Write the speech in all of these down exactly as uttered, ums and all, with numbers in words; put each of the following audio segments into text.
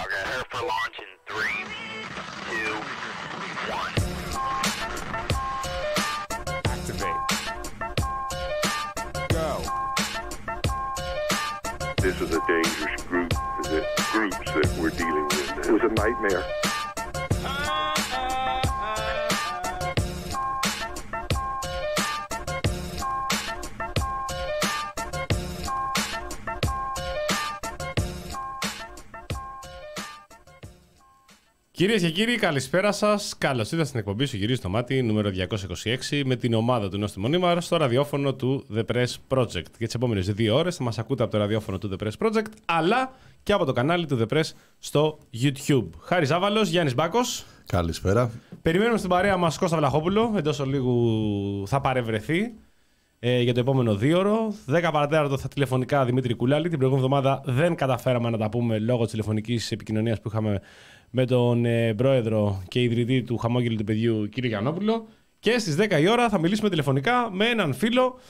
Okay, her for launch in three, two, one. Activate. Go. This is a dangerous group, the groups that we're dealing with now. It was a nightmare. Κυρίες και κύριοι, καλησπέρα σας. Καλώς ήρθατε στην εκπομπή σου Γυρίζει το Μάτι, νούμερο διακόσια είκοσι έξι, με την ομάδα του Νόστιμου Μονίμαρ στο ραδιόφωνο του The Press Project. Για τις επόμενες δύο ώρες θα μας ακούτε από το ραδιόφωνο του The Press Project, αλλά και από το κανάλι του The Press στο YouTube. Χάρης Ζάβαλος, Γιάννης Μπάκος. Καλησπέρα. Περιμένουμε στην παρέα μας Κώστα Βλαχόπουλο, εντός ολίγου θα παρευρεθεί ε, για το επόμενο δίωρο. δέκα παρατέταρτο θα τηλεφωνικά Δημήτρη Κουλάλη. Την προηγούμενη εβδομάδα δεν καταφέραμε να τα πούμε λόγω της τηλεφωνικής επικοινωνίας που είχαμε με τον ε, πρόεδρο και ιδρυτή του Χαμόγελου του Παιδιού, κύριο Γιαννόπουλο. Και στις δέκα η ώρα θα μιλήσουμε τηλεφωνικά με έναν φίλο.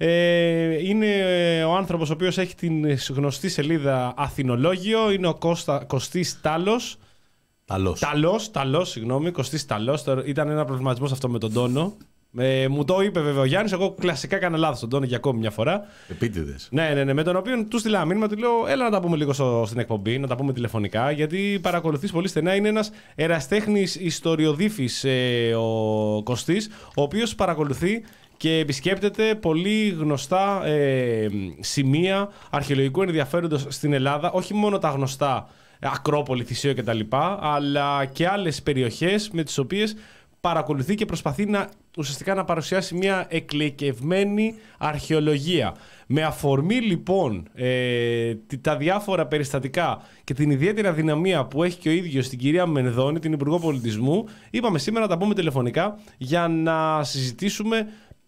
Ε, είναι ο άνθρωπος ο οποίος έχει την γνωστή σελίδα Αθηνολόγιο. Είναι ο Κώστα, Κωστής Τάλος. Ταλός. Ταλός, Ταλός, συγγνώμη, Κωστής Ταλός. Ήταν ένα προβληματισμός αυτό με τον τόνο. Ε, μου το είπε βέβαια ο Γιάννης. Εγώ κλασικά έκανα λάθος τον τόνο για ακόμη μια φορά. Επίτηδες. Ναι, ναι, ναι. Με τον οποίο του στείλα μήνυμα, του λέω: έλα να τα πούμε λίγο στο, στην εκπομπή, να τα πούμε τηλεφωνικά. Γιατί παρακολουθείς πολύ στενά. Είναι ένας εραστέχνης ιστοριοδίφης ε, ο Κωστής, ο οποίος παρακολουθεί και επισκέπτεται πολύ γνωστά ε, σημεία αρχαιολογικού ενδιαφέροντος στην Ελλάδα. Όχι μόνο τα γνωστά Ακρόπολη, Θησαίο κτλ., αλλά και άλλες περιοχές με τις οποίες παρακολουθεί και προσπαθεί να, ουσιαστικά να παρουσιάσει μια εκλεκευμένη αρχαιολογία. Με αφορμή λοιπόν ε, τα διάφορα περιστατικά και την ιδιαίτερη αδυναμία που έχει και ο ίδιος την κυρία Μενδώνη, την Υπουργό Πολιτισμού, είπαμε σήμερα να τα πούμε τηλεφωνικά για να συζητήσουμε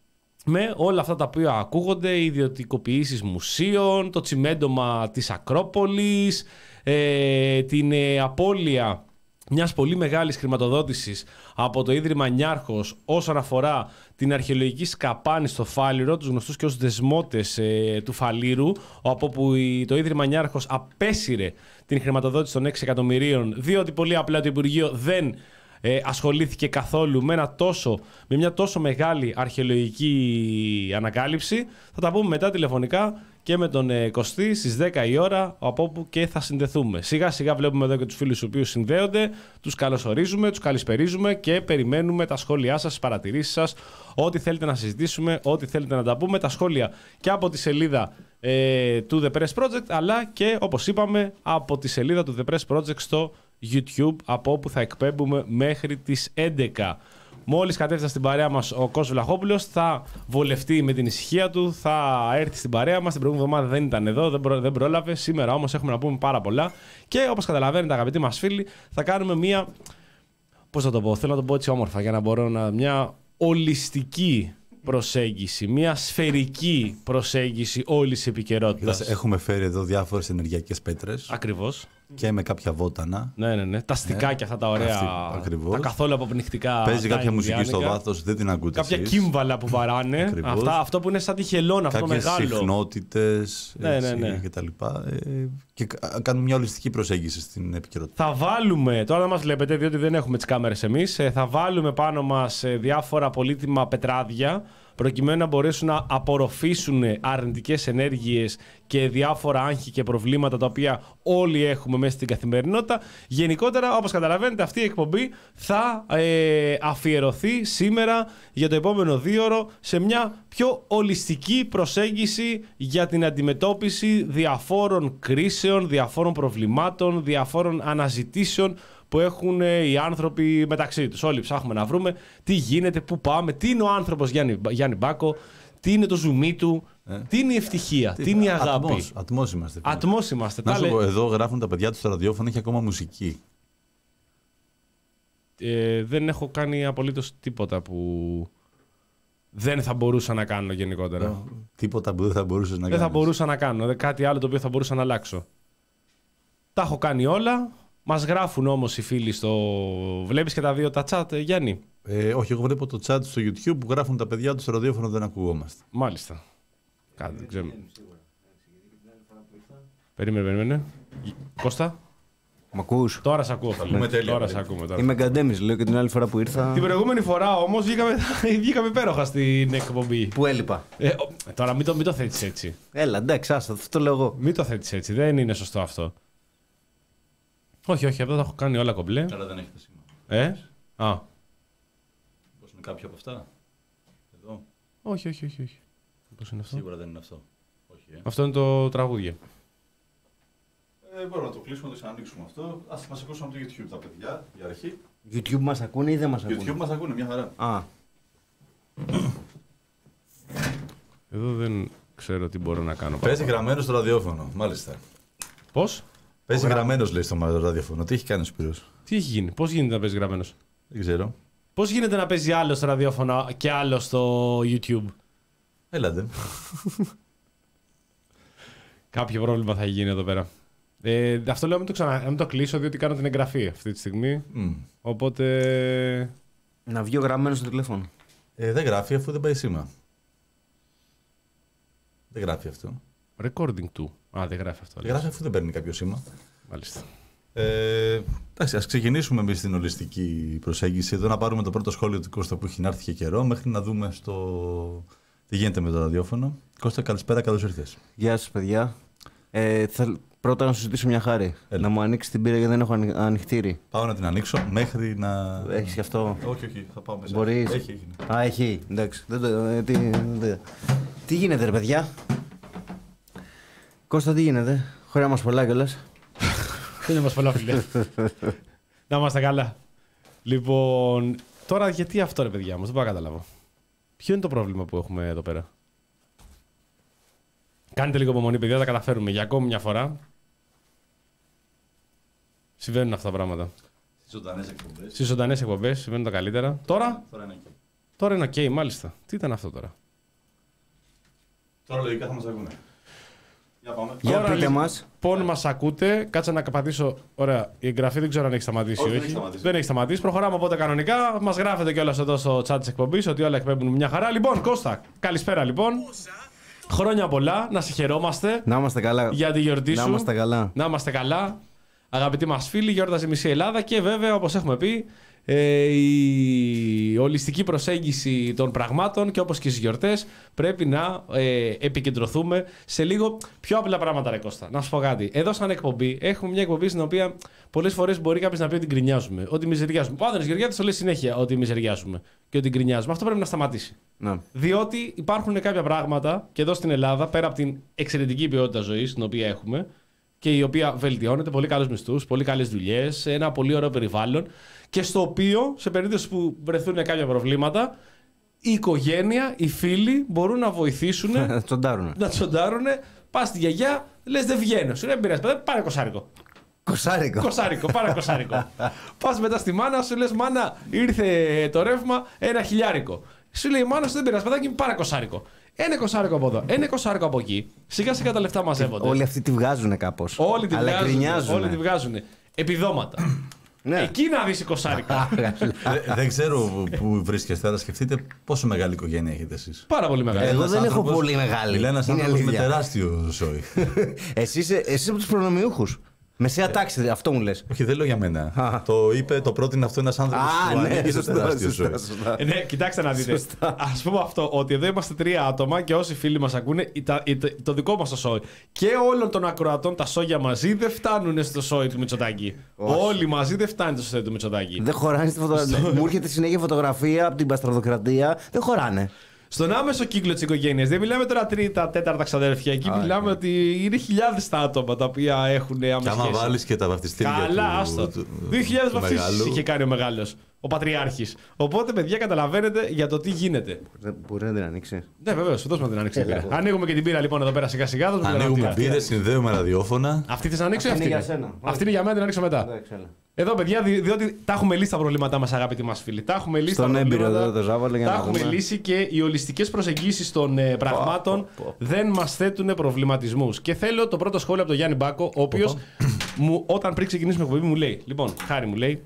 με όλα αυτά τα οποία ακούγονται, ιδιωτικοποιήσεις μουσείων, το τσιμέντομα της Ακρόπολης, ε, την ε, απώλεια μιας πολύ μεγάλης χρηματοδότησης από το Ίδρυμα Νιάρχος όσον αφορά την αρχαιολογική σκαπάνη στο Φάληρο, τους γνωστούς και ως δεσμότες ε, του Φαλήρου, από όπου η, το Ίδρυμα Νιάρχος απέσυρε την χρηματοδότηση των έξι εκατομμυρίων, διότι πολύ απλά το Υπουργείο δεν ε, ασχολήθηκε καθόλου με, ένα τόσο, με μια τόσο μεγάλη αρχαιολογική ανακάλυψη. Θα τα πούμε μετά τηλεφωνικά και με τον ε, Κωστή στις δέκα η ώρα, από όπου και θα συνδεθούμε. Σιγά σιγά βλέπουμε εδώ και τους φίλους οι οποίους συνδέονται, τους καλωσορίζουμε, τους καλησπερίζουμε και περιμένουμε τα σχόλιά σας, τις παρατηρήσεις σας, ό,τι θέλετε να συζητήσουμε, ό,τι θέλετε να τα πούμε, τα σχόλια και από τη σελίδα ε, του The Press Project, αλλά και όπως είπαμε από τη σελίδα του The Press Project στο YouTube, από όπου θα εκπέμπουμε μέχρι τις έντεκα. Μόλις κατέφτασε στην παρέα μας ο Κώστας Βλαχόπουλος, θα βολευτεί με την ησυχία του, θα έρθει στην παρέα μας. Την προηγούμενη εβδομάδα δεν ήταν εδώ, δεν, προ, δεν πρόλαβε. Σήμερα όμως έχουμε να πούμε πάρα πολλά. Και όπως καταλαβαίνετε, αγαπητοί μας φίλοι, θα κάνουμε μια. Πώς θα το πω, θέλω να το πω έτσι όμορφα για να μπορώ να. Μια ολιστική προσέγγιση, μια σφαιρική προσέγγιση όλης της επικαιρότητας. Έχουμε φέρει εδώ διάφορες ενεργειακές πέτρες. Ακριβώς. Και με κάποια βότανα. Ναι, ναι, ναι. Τα αστικάκια αυτά τα ωραία. Αυτή, τα καθόλου αποπνιχτικά. Παίζει κάποια μουσική στο βάθος, δεν την ακούτε. Κάποια εσείς. κύμβαλα που βαράνε. Αυτά, αυτό που είναι σαν τη χελώνα, αυτό το μεγάλο. Κάποιες συχνότητες ναι, ναι, ναι. και τα λοιπά. Ε, και κάνουμε μια ολιστική προσέγγιση στην επικαιρότητα. Θα βάλουμε, τώρα δεν μας βλέπετε διότι δεν έχουμε τις κάμερες εμείς, θα βάλουμε πάνω μας διάφορα πολύτιμα πετράδια, προκειμένου να μπορέσουν να απορροφήσουν αρνητικές ενέργειες και διάφορα άγχη και προβλήματα τα οποία όλοι έχουμε μέσα στην καθημερινότητα. Γενικότερα, όπως καταλαβαίνετε, αυτή η εκπομπή θα ε, αφιερωθεί σήμερα για το επόμενο δίωρο σε μια πιο ολιστική προσέγγιση για την αντιμετώπιση διαφόρων κρίσεων, διαφόρων προβλημάτων, διαφόρων αναζητήσεων που έχουν οι άνθρωποι μεταξύ τους. Όλοι ψάχνουμε να βρούμε τι γίνεται, πού πάμε, τι είναι ο άνθρωπος Γιάννη, Γιάννη Μπάκο, τι είναι το ζουμί του, ε. τι είναι η ευτυχία, τι, τι είναι η αγάπη. Ατμός, ατμός είμαστε. Ατμός είμαστε. Να σου πω, εδώ γράφουν τα παιδιά του στο ραδιόφωνο, έχει ακόμα μουσική. Ε, δεν έχω κάνει απολύτως τίποτα που δεν θα μπορούσα να κάνω γενικότερα. Ε, τίποτα που δεν θα μπορούσες να δεν κάνεις. Δεν θα μπορούσα να κάνω, κάτι άλλο το οποίο θα μπορούσα να αλλάξω. Τα έχω κάνει όλα. Μας γράφουν όμως οι φίλοι στο. Βλέπεις και τα δύο τα chat, Γιάννη? Ε, όχι, εγώ βλέπω το chat στο YouTube που γράφουν τα παιδιά του στο ραδιόφωνο, δεν ακουγόμαστε. Μάλιστα. Κάτι δεν ξέρω. Περίμενε, περίμενε. Κώστα. Μ' ακούς? Τώρα σε ακούω, φίλε. πούμε τέλεια, Τώρα παιδί. σε ακούμε. Τώρα. Είμαι Γκαντέμις, λέω, και την άλλη φορά που ήρθα. Την προηγούμενη φορά όμως βγήκαμε, βγήκαμε υπέροχα στην εκπομπή. Που έλειπα. Ε, ο- τώρα μην το, μην το θέτεις έτσι. Έλα, εντάξει, άστα, αυτό το λέω εγώ. Μην το θέτεις έτσι. Δεν είναι σωστό αυτό. Όχι, όχι, αυτά τα έχω κάνει όλα κομπλέ. Καλά, δεν έχετε σήμα. Ε, α, Πώς είναι κάποιο από αυτά. Εδώ. όχι, όχι, όχι. όχι. Πώς είναι αυτό? Σίγουρα δεν είναι αυτό. Όχι, ε. Αυτό είναι το τραγούδι. Ε, μπορούμε να το κλείσουμε, να το ξανανοίξουμε αυτό. Ας μας ακούσουν από το YouTube τα παιδιά, για αρχή. YouTube μας ακούνε ή δεν μας YouTube ακούνε? μας ακούνε, μια χαρά. Α, Εδώ δεν ξέρω τι μπορώ να κάνω. Παίζει γραμμένο στο ραδιόφωνο, μάλιστα. Πώς? Παίζει γραμμένο, λέει, στο ραδιόφωνο. Τι έχει κάνει ο Σπύρος? Τι έχει γίνει, πώς γίνεται να παίζει γραμμένος? Δεν ξέρω. Πώς γίνεται να παίζει άλλο στο ραδιόφωνο και άλλο στο YouTube? Έλατε. Κάποιο πρόβλημα θα γίνει εδώ πέρα. Ε, αυτό λέω να μην το, ξανα... να μην το κλείσω, διότι κάνω την εγγραφή αυτή τη στιγμή. Mm. Οπότε. να βγει ο γραμμένος στο τηλέφωνο. Ε, δεν γράφει αφού δεν πάει σήμα. Δεν γράφει αυτό. Recording του. Α, δεν γράφει αυτό. Δεν γράφει αφού δεν παίρνει κάποιο σήμα. Μάλιστα. Ε, εντάξει, ας ξεκινήσουμε εμείς την ολιστική προσέγγιση. Εδώ να πάρουμε το πρώτο σχόλιο του Κώστα που έχει να έρθει και καιρό, μέχρι να δούμε στο... τι γίνεται με το ραδιόφωνο. Κώστα, καλησπέρα, καλώς ήρθες. Γεια σας, παιδιά. Ε, θα... Πρώτα να σου ζητήσω μια χάρη. Έλα. Να μου ανοίξει την πύρα γιατί δεν έχω ανοι... ανοιχτήρι. Πάω να την ανοίξω μέχρι να. Έχεις και αυτό? Όχι, όχι, θα πάω μέσα. Μπορείς. Έχει, έχει. Α, έχει. Εντάξει. Δεν το... ε, τι... δεν- τι γίνεται, ρε παιδιά? Κώστα, τι γίνεται? Χωριά μας πολλά κιόλας. Δεν είναι μας πολλά, φίλε. Να είμαστε καλά. Λοιπόν, τώρα γιατί αυτό, ρε παιδιά μου, δεν μπορώ να καταλάβω. Ποιο είναι το πρόβλημα που έχουμε εδώ πέρα? Κάντε λίγο υπομονή, παιδιά, θα τα καταφέρουμε για ακόμη μια φορά. Συμβαίνουν αυτά τα πράγματα. Στις ζωντανές εκπομπές. Στις ζωντανές εκπομπές συμβαίνουν τα καλύτερα. Τώρα, Τώρα είναι εκεί. τώρα είναι ok, μάλιστα. Τι ήταν αυτό τώρα? Τώρα λογικά θα μας ακούνε. Για πάμε. Για Τώρα, πείτε λοιπόν, μας. Λοιπόν, μας ακούτε. Κάτσε να πατήσω. Ωραία, η εγγραφή δεν ξέρω αν έχει σταματήσει. Όχι, δεν όχι. έχει σταματήσει. Δεν έχει σταματήσει. Προχωράμε οπότε κανονικά. Μας γράφετε κιόλας εδώ στο chat της εκπομπής ότι όλα εκπέμπουν μια χαρά. Λοιπόν, Κώστα, καλησπέρα λοιπόν. Χρόνια πολλά, να σε χαιρόμαστε Να είμαστε καλά. για τη γιορτή Να σου. είμαστε καλά. Να είμαστε καλά. Αγαπητοί μας φίλοι, γιόρταζε μισή Ελλάδα και βέβαια, όπως έχουμε πει, ε, η ολιστική προσέγγιση των πραγμάτων και όπως και στις γιορτές πρέπει να ε, επικεντρωθούμε σε λίγο πιο απλά πράγματα, ρε Κώστα. Να σου πω κάτι. Εδώ σαν εκπομπή έχουμε μια εκπομπή στην οποία πολλές φορές μπορεί κάποιος να πει ότι γκρινιάζουμε, ότι μιζεριάζουμε. Ο Άδωνης Γεωργιάδης το λέει συνέχεια ότι μιζεριάζουμε και ότι γκρινιάζουμε. Αυτό πρέπει να σταματήσει. Να. Διότι υπάρχουν κάποια πράγματα και εδώ στην Ελλάδα, πέρα από την εξαιρετική ποιότητα ζωής την οποία έχουμε και η οποία βελτιώνεται, πολύ καλούς μισθούς, πολύ καλές δουλειές, ένα πολύ ωραίο περιβάλλον και στο οποίο, σε περίπτωση που βρεθούν κάποια προβλήματα, η οικογένεια, οι φίλοι μπορούν να βοηθήσουν Να τσοντάρουνε. να τσοντάρουν. Πας στη γιαγιά, λες δεν βγαίνω. Σου λέει δεν πειράζει, παιδε, πάρε κοσάρικο. Κοσάρικο. Κοσάρικο, πάρε κοσάρικο. Πας μετά στη μάνα σου, λες μάνα, ήρθε το ρεύμα, ένα χιλιάρικο. Σου λέει η μάνα σου δεν πειράζει, παιδάκι μου, πάρε κοσάρικο. Ένα κοσάρικο από εδώ, ένα κοσάρικο από εκεί. Σιγά σιγά τα λεφτά μαζεύονται. Όλοι αυτοί τη βγάζουν κάπως. Όλοι τη Αλλά βγάζουν. γκρινιάζουν. Όλοι τη βγάζουν. Επιδόματα. Ναι. Εκεί να δεις εικοσάρικα. Ε, δεν ξέρω πού βρίσκεστε, αλλά σκεφτείτε πόσο μεγάλη οικογένεια έχετε εσείς. Πάρα πολύ μεγάλο. Εγώ Ένας δεν έχω άνθρωπος- πολύ μεγάλη. Μιλάει ένας Είναι άνθρωπος με αλήθεια. τεράστιο σόι. Εσύ είσαι, εσύ είσαι από τους προνομιούχους. Μεσαία τάξη, αυτό μου λες. Όχι, δεν λέω για μένα. Το είπε, το πρότεινε αυτό ένας άνθρωπος Α, που ναι, ανήκει στο σωστά, τεράστιο σωστά, σόι. σωστά. Ε, ναι, κοιτάξτε να δείτε. Ας πούμε αυτό, ότι εδώ είμαστε τρία άτομα και όσοι φίλοι μας ακούνε, τα- το, το δικό μας το σόι και όλων των ακροατών τα σόγια μαζί δεν φτάνουν στο σόι του Μητσοτάκη. Όλοι μαζί δεν φτάνει το σόι του Μητσοτάκη. Δεν χωράνε στη φωτογραφία. Μου έρχεται συνέχεια φωτογραφία από την Παστραδοκρατία. Δεν χωράνε. Στον άμεσο κύκλο της οικογένειας, δεν μιλάμε τώρα τρίτα, τέταρτα ξαδέρφια. Εκεί μιλάμε ότι είναι χιλιάδες τα άτομα τα οποία έχουν Και άμεση άμα σχέση. βάλεις και τα βαφτιστήρια Καλά, του, άστο. του, δύο χιλιάδες του βαφτίσεις μεγάλου. είχε κάνει ο μεγάλος, ο Πατριάρχης. Οπότε, παιδιά, καταλαβαίνετε για το τι γίνεται. Δεν μπορεί να την ανοίξει. Ναι, βεβαίω, δώσουμε την ανοίξη. Έλα, πύρα. εγώ. Ανοίγουμε και την πύρα λοιπόν εδώ πέρα σιγά σιγά. δώσουμε την Ανοίγουμε ανοίξη. πύρες, συνδέουμε ραδιόφωνα. Αυτή θες να ανοίξω ή Αυτή αυτή είναι είναι? για σένα. Αυτή είναι για μένα, την ανοίξω μετά. Εντάξει, έλα. Εδώ, παιδιά, δι- διότι τα έχουμε λύσει τα προβλήματά μας, αγαπητοί μας φίλοι. Τα έχουμε λύσει Στον τα έμπειρο προβλήματα. εδώ το Ζάβαλο για Τα να έχουμε δούμε. λύσει και οι ολιστικές προσεγγίσεις των ε, πραγμάτων πω, πω. δεν μας θέτουν προβληματισμούς. Και θέλω το πρώτο σχόλιο από τον Γιάννη Μπάκο, ο οποίος μου, όταν πριν ξεκινήσουμε εκπομπή μου λέει: Λοιπόν, Χάρη μου λέει,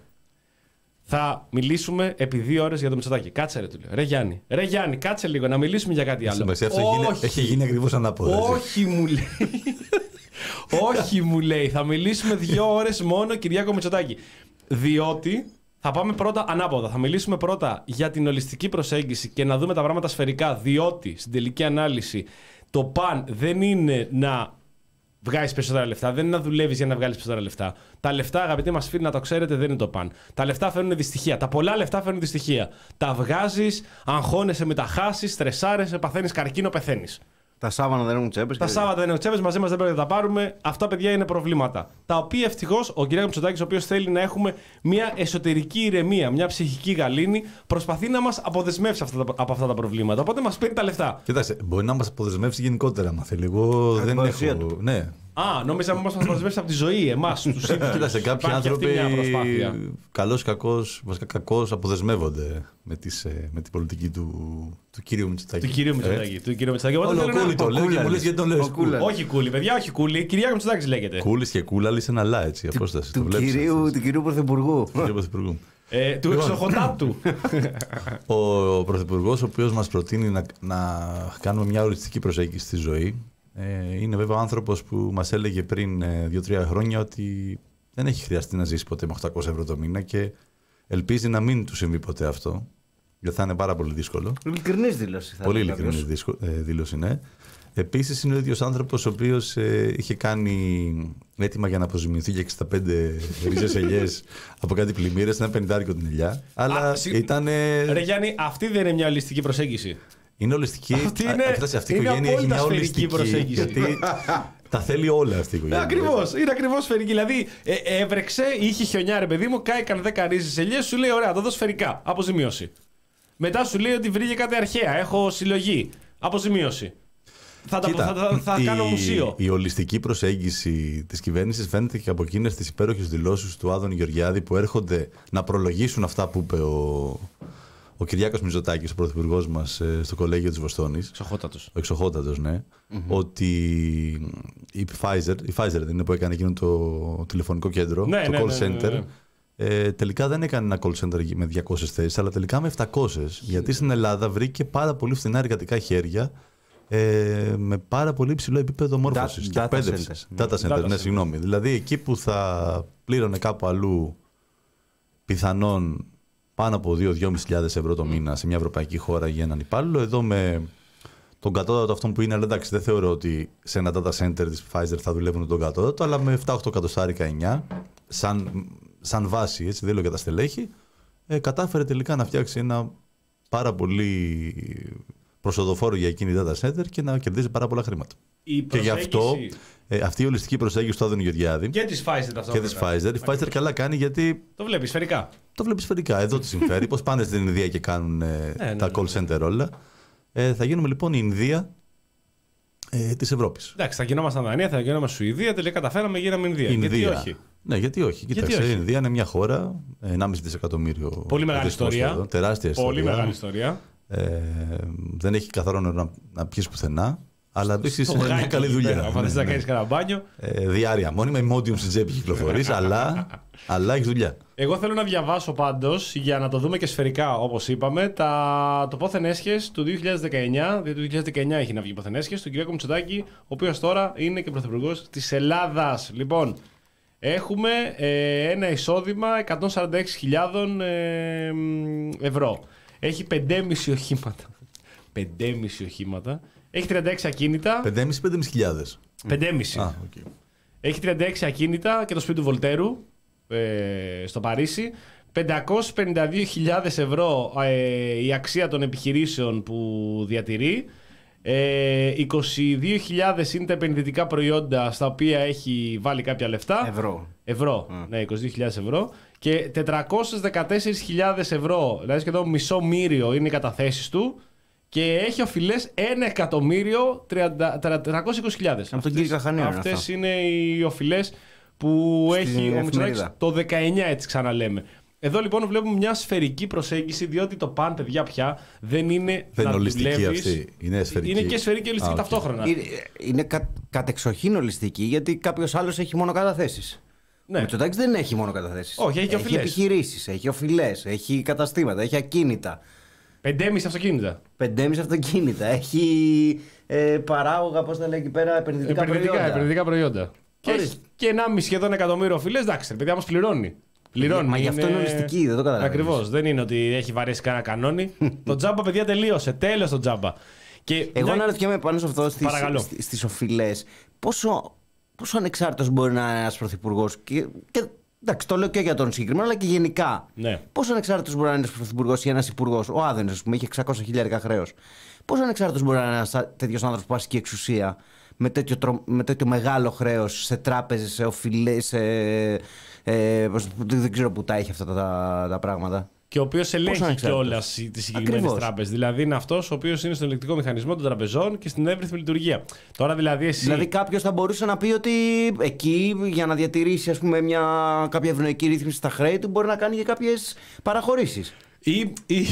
θα μιλήσουμε επί δύο ώρες για το Μητσοτάκη. Κάτσε ρε, του λέω. Ρε Γιάννη, ρε Γιάννη, κάτσε λίγο να μιλήσουμε για κάτι άλλο. Σημασία, αυτό έχει γίνει- Όχι. έχει γίνει ακριβώς ανάποδα. έτσι. Όχι, μου λέει. Όχι, μου λέει, θα μιλήσουμε δύο ώρες μόνο, Κυριάκο Μητσοτάκη. Διότι θα πάμε πρώτα ανάποδα. Θα μιλήσουμε πρώτα για την ολιστική προσέγγιση και να δούμε τα πράγματα σφαιρικά. Διότι στην τελική ανάλυση το παν δεν είναι να βγάζεις περισσότερα λεφτά, δεν είναι να δουλεύεις για να βγάλεις περισσότερα λεφτά. Τα λεφτά, αγαπητοί μας φίλοι, να το ξέρετε, δεν είναι το παν. Τα λεφτά φέρνουν δυστυχία. Τα πολλά λεφτά φέρνουν δυστυχία. Τα βγάζεις, αγχώνεσαι με τα χάσεις, στρεσάρεσαι, παθαίνεις καρκίνο, πεθαίνεις. Τα Σάββανα δεν έχουν τσέπες. Τα Σάββατα δεν έχουν τσέπες, μαζί μας δεν πρέπει να τα πάρουμε. Αυτά, παιδιά, είναι προβλήματα. Τα οποία ευτυχώς ο κ. Μητσοτάκης, ο οποίος θέλει να έχουμε μια εσωτερική ηρεμία, μια ψυχική γαλήνη, προσπαθεί να μας αποδεσμεύσει αυτά τα, από αυτά τα προβλήματα. Οπότε μας παίρνει τα λεφτά. Κοιτάξτε, μπορεί να μας αποδεσμεύσει γενικότερα, μα θέλει. Εγώ δεν έχω. του. Ναι. Α, νόμιζα να μας αποδεσμεύσει από τη ζωή, εμάς, τους ίδιους. Κοίταξε, κάποιοι Υπάρχει αυτή άνθρωποι μια προσπάθεια. καλώς κακώς, βασικά κακώς αποδεσμεύονται με, τις, ε, με την πολιτική του, του κυρίου Μητσοτάκη. Του κυρίου Ε, Μητσοτάκη. Του κυρίου Μητσοτάκη. Οπότε Όλο θέλω να- κούλι το λέω και μου λες γιατί τον λες. Κούλα. Όχι κούλι, παιδιά, όχι κούλι. Κυριάκο Μητσοτάκης λέγεται. Κούλης και κούλαλης είναι αλλά έτσι, απόσταση. Του το βλέπεις, κυρίου, αυτό. του κυρίου Πρωθυπουργού. Του κυρίου Πρωθυπουργού. Ε, του εξοχοντάτου. Ο Πρωθυπουργός, ο οποίος μας προτείνει να, να κάνουμε μια οριστική προσέγγιση στη ζωή, ε, είναι βέβαια ο άνθρωπος που μας έλεγε πριν ε, δύο-τρία χρόνια ότι δεν έχει χρειαστεί να ζήσει ποτέ με οκτακόσια ευρώ το μήνα και ελπίζει να μην του συμβεί ποτέ αυτό, γιατί θα είναι πάρα πολύ δύσκολο. Ειλικρινής δήλωση. θα Πολύ έλεγε ειλικρινή κάποιος. δίσκο- ε, δήλωση, ναι. Επίσης είναι ο ίδιος άνθρωπος ο οποίος ε, είχε κάνει έτοιμα για να αποζημιωθεί για εξήντα πέντε ρίζες ελιές από κάτι πλημμύρες, ένα πενηντάρικο την ελιά. Αλλά Α, συ- ήταν. Ρε Γιάννη, αυτή δεν είναι μια ολιστική προσέγγιση. Είναι ολιστική. Αυτή Α, είναι- κοιτάξτε, αυτή η είναι οικογένεια έχει απόλυτα μια σφαιρική ολιστική προσέγγιση. Γιατί τα θέλει όλα αυτή η οικογένεια. Ακριβώς, είναι ακριβώς σφαιρική. Δηλαδή, ε, έβρεξε, είχε χιονιά, ρε παιδί μου, κάηκαν δέκα ρίζες ελιές, σου λέει: ωραία, το δω σφαιρικά. Αποζημίωση. Μετά σου λέει ότι βρήκε κάτι αρχαία. Έχω συλλογή. Αποζημίωση. Θα, τα, Κοίτα, θα, θα, θα η, κάνω μουσείο. η ολιστική προσέγγιση της κυβέρνησης φαίνεται και από εκείνες τις υπέροχες δηλώσεις του Άδωνη Γεωργιάδη που έρχονται να προλογίσουν αυτά που είπε ο, ο Κυριάκος Μητσοτάκης, ο πρωθυπουργός μας, ε, στο κολέγιο της Βοστόνης. Ξοχότατος. Ο εξοχότατος, ναι. Ότι η Pfizer, η Pfizer δεν είναι που έκανε εκείνο το τηλεφωνικό κέντρο, Ναι, το ναι, call ναι, ναι, center. ναι. Ε, τελικά δεν έκανε ένα call center με διακόσιες θέσεις, αλλά τελικά με επτακόσιες. Γιατί στην Ελλάδα βρήκε πάρα πολύ φθηνά εργατικά χέρια ε, με πάρα πολύ υψηλό επίπεδο μόρφωσης Da- και data εκπαίδευσης. center. Data center, Data ναι, center. συγγνώμη. Δηλαδή εκεί που θα πλήρωνε κάπου αλλού πιθανόν πάνω από δύο με δυόμισι χιλιάδες ευρώ το μήνα σε μια ευρωπαϊκή χώρα για έναν υπάλληλο, εδώ με τον κατώτατο αυτόν που είναι, αλλά εντάξει, δεν θεωρώ ότι σε ένα data center της Pfizer θα δουλεύουν τον κατώτατο, αλλά με επτά οχτώ εκατοστάρικα εννιά, σαν, σαν βάση, έτσι, δεν λέω για τα στελέχη, ε, κατάφερε τελικά να φτιάξει ένα πάρα πολύ προσοδοφόρο για εκείνη η data center και να κερδίζει πάρα πολλά χρήματα. Η Και γι' αυτό προσέγγιση ε, αυτή η ολιστική προσέγγιση του Άδωνη Γεωργιάδη Και τη Pfizer και ταυτόχρονα. της Pfizer, η Pfizer καλά κάνει γιατί Το βλέπει σφαιρικά. το βλέπει σφαιρικά. Εδώ τη συμφέρει. Πώς πάνε στην Ινδία και κάνουν ε, ναι, τα ναι, call center όλα. Ε, θα γίνουμε λοιπόν η Ινδία ε, της Ευρώπης. Εντάξει, θα γινόμασταν Δανία, θα γινόμασταν Σουηδία, τελικά καταφέραμε, γίναμε Ινδία. Ινδία. Γιατί όχι. Ναι, γιατί όχι. Κοίταξε, όχι. η Ινδία είναι μια χώρα, ενάμιση δισεκατομμύριο. Πολύ μεγάλη πληθυσμός ιστορία. εδώ, τεράστια ιστορία. Πολύ μεγάλη ιστορία. Ε, δεν έχει καθαρό νερό να, να πιεις πουθενά. Αλλά επίσης Το είναι μια γάκι καλή εκεί δουλειά. πέρα, Ναι, φανταστείς ναι, να ναι. κάνεις κανένα μπάνιο. Ε, διάρκεια μόνιμα, ημόντιουμ στην τσέπη κυκλοφορείς, αλλά, αλλά έχει δουλειά. Εγώ θέλω να διαβάσω πάντως, για να το δούμε και σφαιρικά όπως είπαμε, τα... το πόθεν έσχες του δύο χιλιάδες δεκαεννιά, διότι το δύο χιλιάδες δεκαεννιά έχει να βγει πόθεν έσχες, του Κυριάκου Μητσοτάκη, ο οποίος τώρα είναι και πρωθυπουργός της Ελλάδας. Λοιπόν, έχουμε ε, ένα εισόδημα εκατόν σαράντα έξι χιλιάδες ε, ευρώ. Έχει πέντε κόμμα πέντε οχήματα. πέντε κόμμα πέντε οχήματα. Έχει τριάντα έξι ακίνητα. πέντε χιλιάδες με πέντε χιλιάδες. πέντε κόμμα πέντε. Α, οκ. Έχει τριάντα έξι ακίνητα και το σπίτι του Βολτέρου ε, στο Παρίσι. πεντακόσιες πενήντα δύο χιλιάδες ευρώ ε, η αξία των επιχειρήσεων που διατηρεί. Ε, είκοσι δύο χιλιάδες είναι τα επενδυτικά προϊόντα στα οποία έχει βάλει κάποια λεφτά. Ευρώ. Ευρώ, ναι, είκοσι δύο χιλιάδες ευρώ. Και τετρακόσιες δεκατέσσερις χιλιάδες ευρώ, δηλαδή σχεδόν μισό μύριο είναι οι καταθέσεις του. Και έχει οφειλές ένα εκατομμύριο τριακόσιες είκοσι χιλιάδες. Από τον κύριο Καχανία είναι Αυτές αυτό. είναι οι οφειλές που Στην έχει ο Μητσοτάκης εφημερίδα. το δεκαεννιά, έτσι ξαναλέμε. Εδώ λοιπόν βλέπουμε μια σφαιρική προσέγγιση, διότι το παν, παιδιά, πια δεν είναι Δεν να είναι ολιστική δουλεύεις. αυτή. Είναι σφαιρική. Είναι και σφαιρική και ολιστική Α, οκ. ταυτόχρονα. Είναι, είναι κα, κατεξοχήν ολιστική γιατί κάποιο άλλο έχει μόνο καταθέσει. Ναι. Ο Μητσοτάκης δεν έχει μόνο καταθέσει. Όχι, έχει και οφειλές. Έχει επιχειρήσει, έχει οφειλέ, έχει καταστήματα, έχει ακίνητα. πέντε κόμμα πέντε αυτοκίνητα. πέντε κόμμα πέντε αυτοκίνητα. Έχει ε, παράγωγα, πώ τα λέει εκεί πέρα, επενδυτικά, Επενδυτικά, προϊόντα. επενδυτικά προϊόντα. Και έχει και ενάμιση σχεδόν εκατομμύριο φίλες. Εντάξει, ρε παιδιά μας πληρώνει. Πληρώνει. Μα γι' αυτό είναι ολιστική, δεν το καταλαβαίνεις. Ακριβώς. Δεν είναι ότι έχει βαρέσει κανένα κανόνι. Το τζάμπα, παιδιά, τελείωσε. Τέλος το τζάμπα. Και Εγώ μια... αναρωτιέμαι πάνω σε αυτό στις, στις, στις οφειλές. Πόσο, πόσο ανεξάρτητος μπορεί να είναι ένας πρωθυπουργός. Και, και, εντάξει, το λέω και για τον συγκεκριμένο, αλλά και γενικά. Ναι. Πόσο ανεξάρτητος μπορεί να είναι ένας πρωθυπουργός ή ένας υπουργός. Ο Άδωνης, ας πούμε, είχε εξακόσια χιλιάρικα χρέος. Πόσο ανεξάρτητος μπορεί να είναι ένας τέτοιος άνθρωπος που ασκεί εξουσία με τέτοιο, τρο... με τέτοιο μεγάλο χρέος σε τράπεζες, σε οφειλές, σε... Ε, δεν ξέρω που τα έχει αυτά τα, τα πράγματα. Και ο οποίος ελέγχει κιόλας τις συγκεκριμένες τράπεζες. Δηλαδή είναι αυτός ο οποίος είναι στον ελεκτικό μηχανισμό των τραπεζών και στην εύρυθμη λειτουργία. Τώρα δηλαδή εσύ. Δηλαδή κάποιος θα μπορούσε να πει ότι εκεί για να διατηρήσει, ας πούμε, μια, κάποια ευνοϊκή ρύθμιση στα χρέη του μπορεί να κάνει και κάποιες παραχωρήσεις. Ή, ή,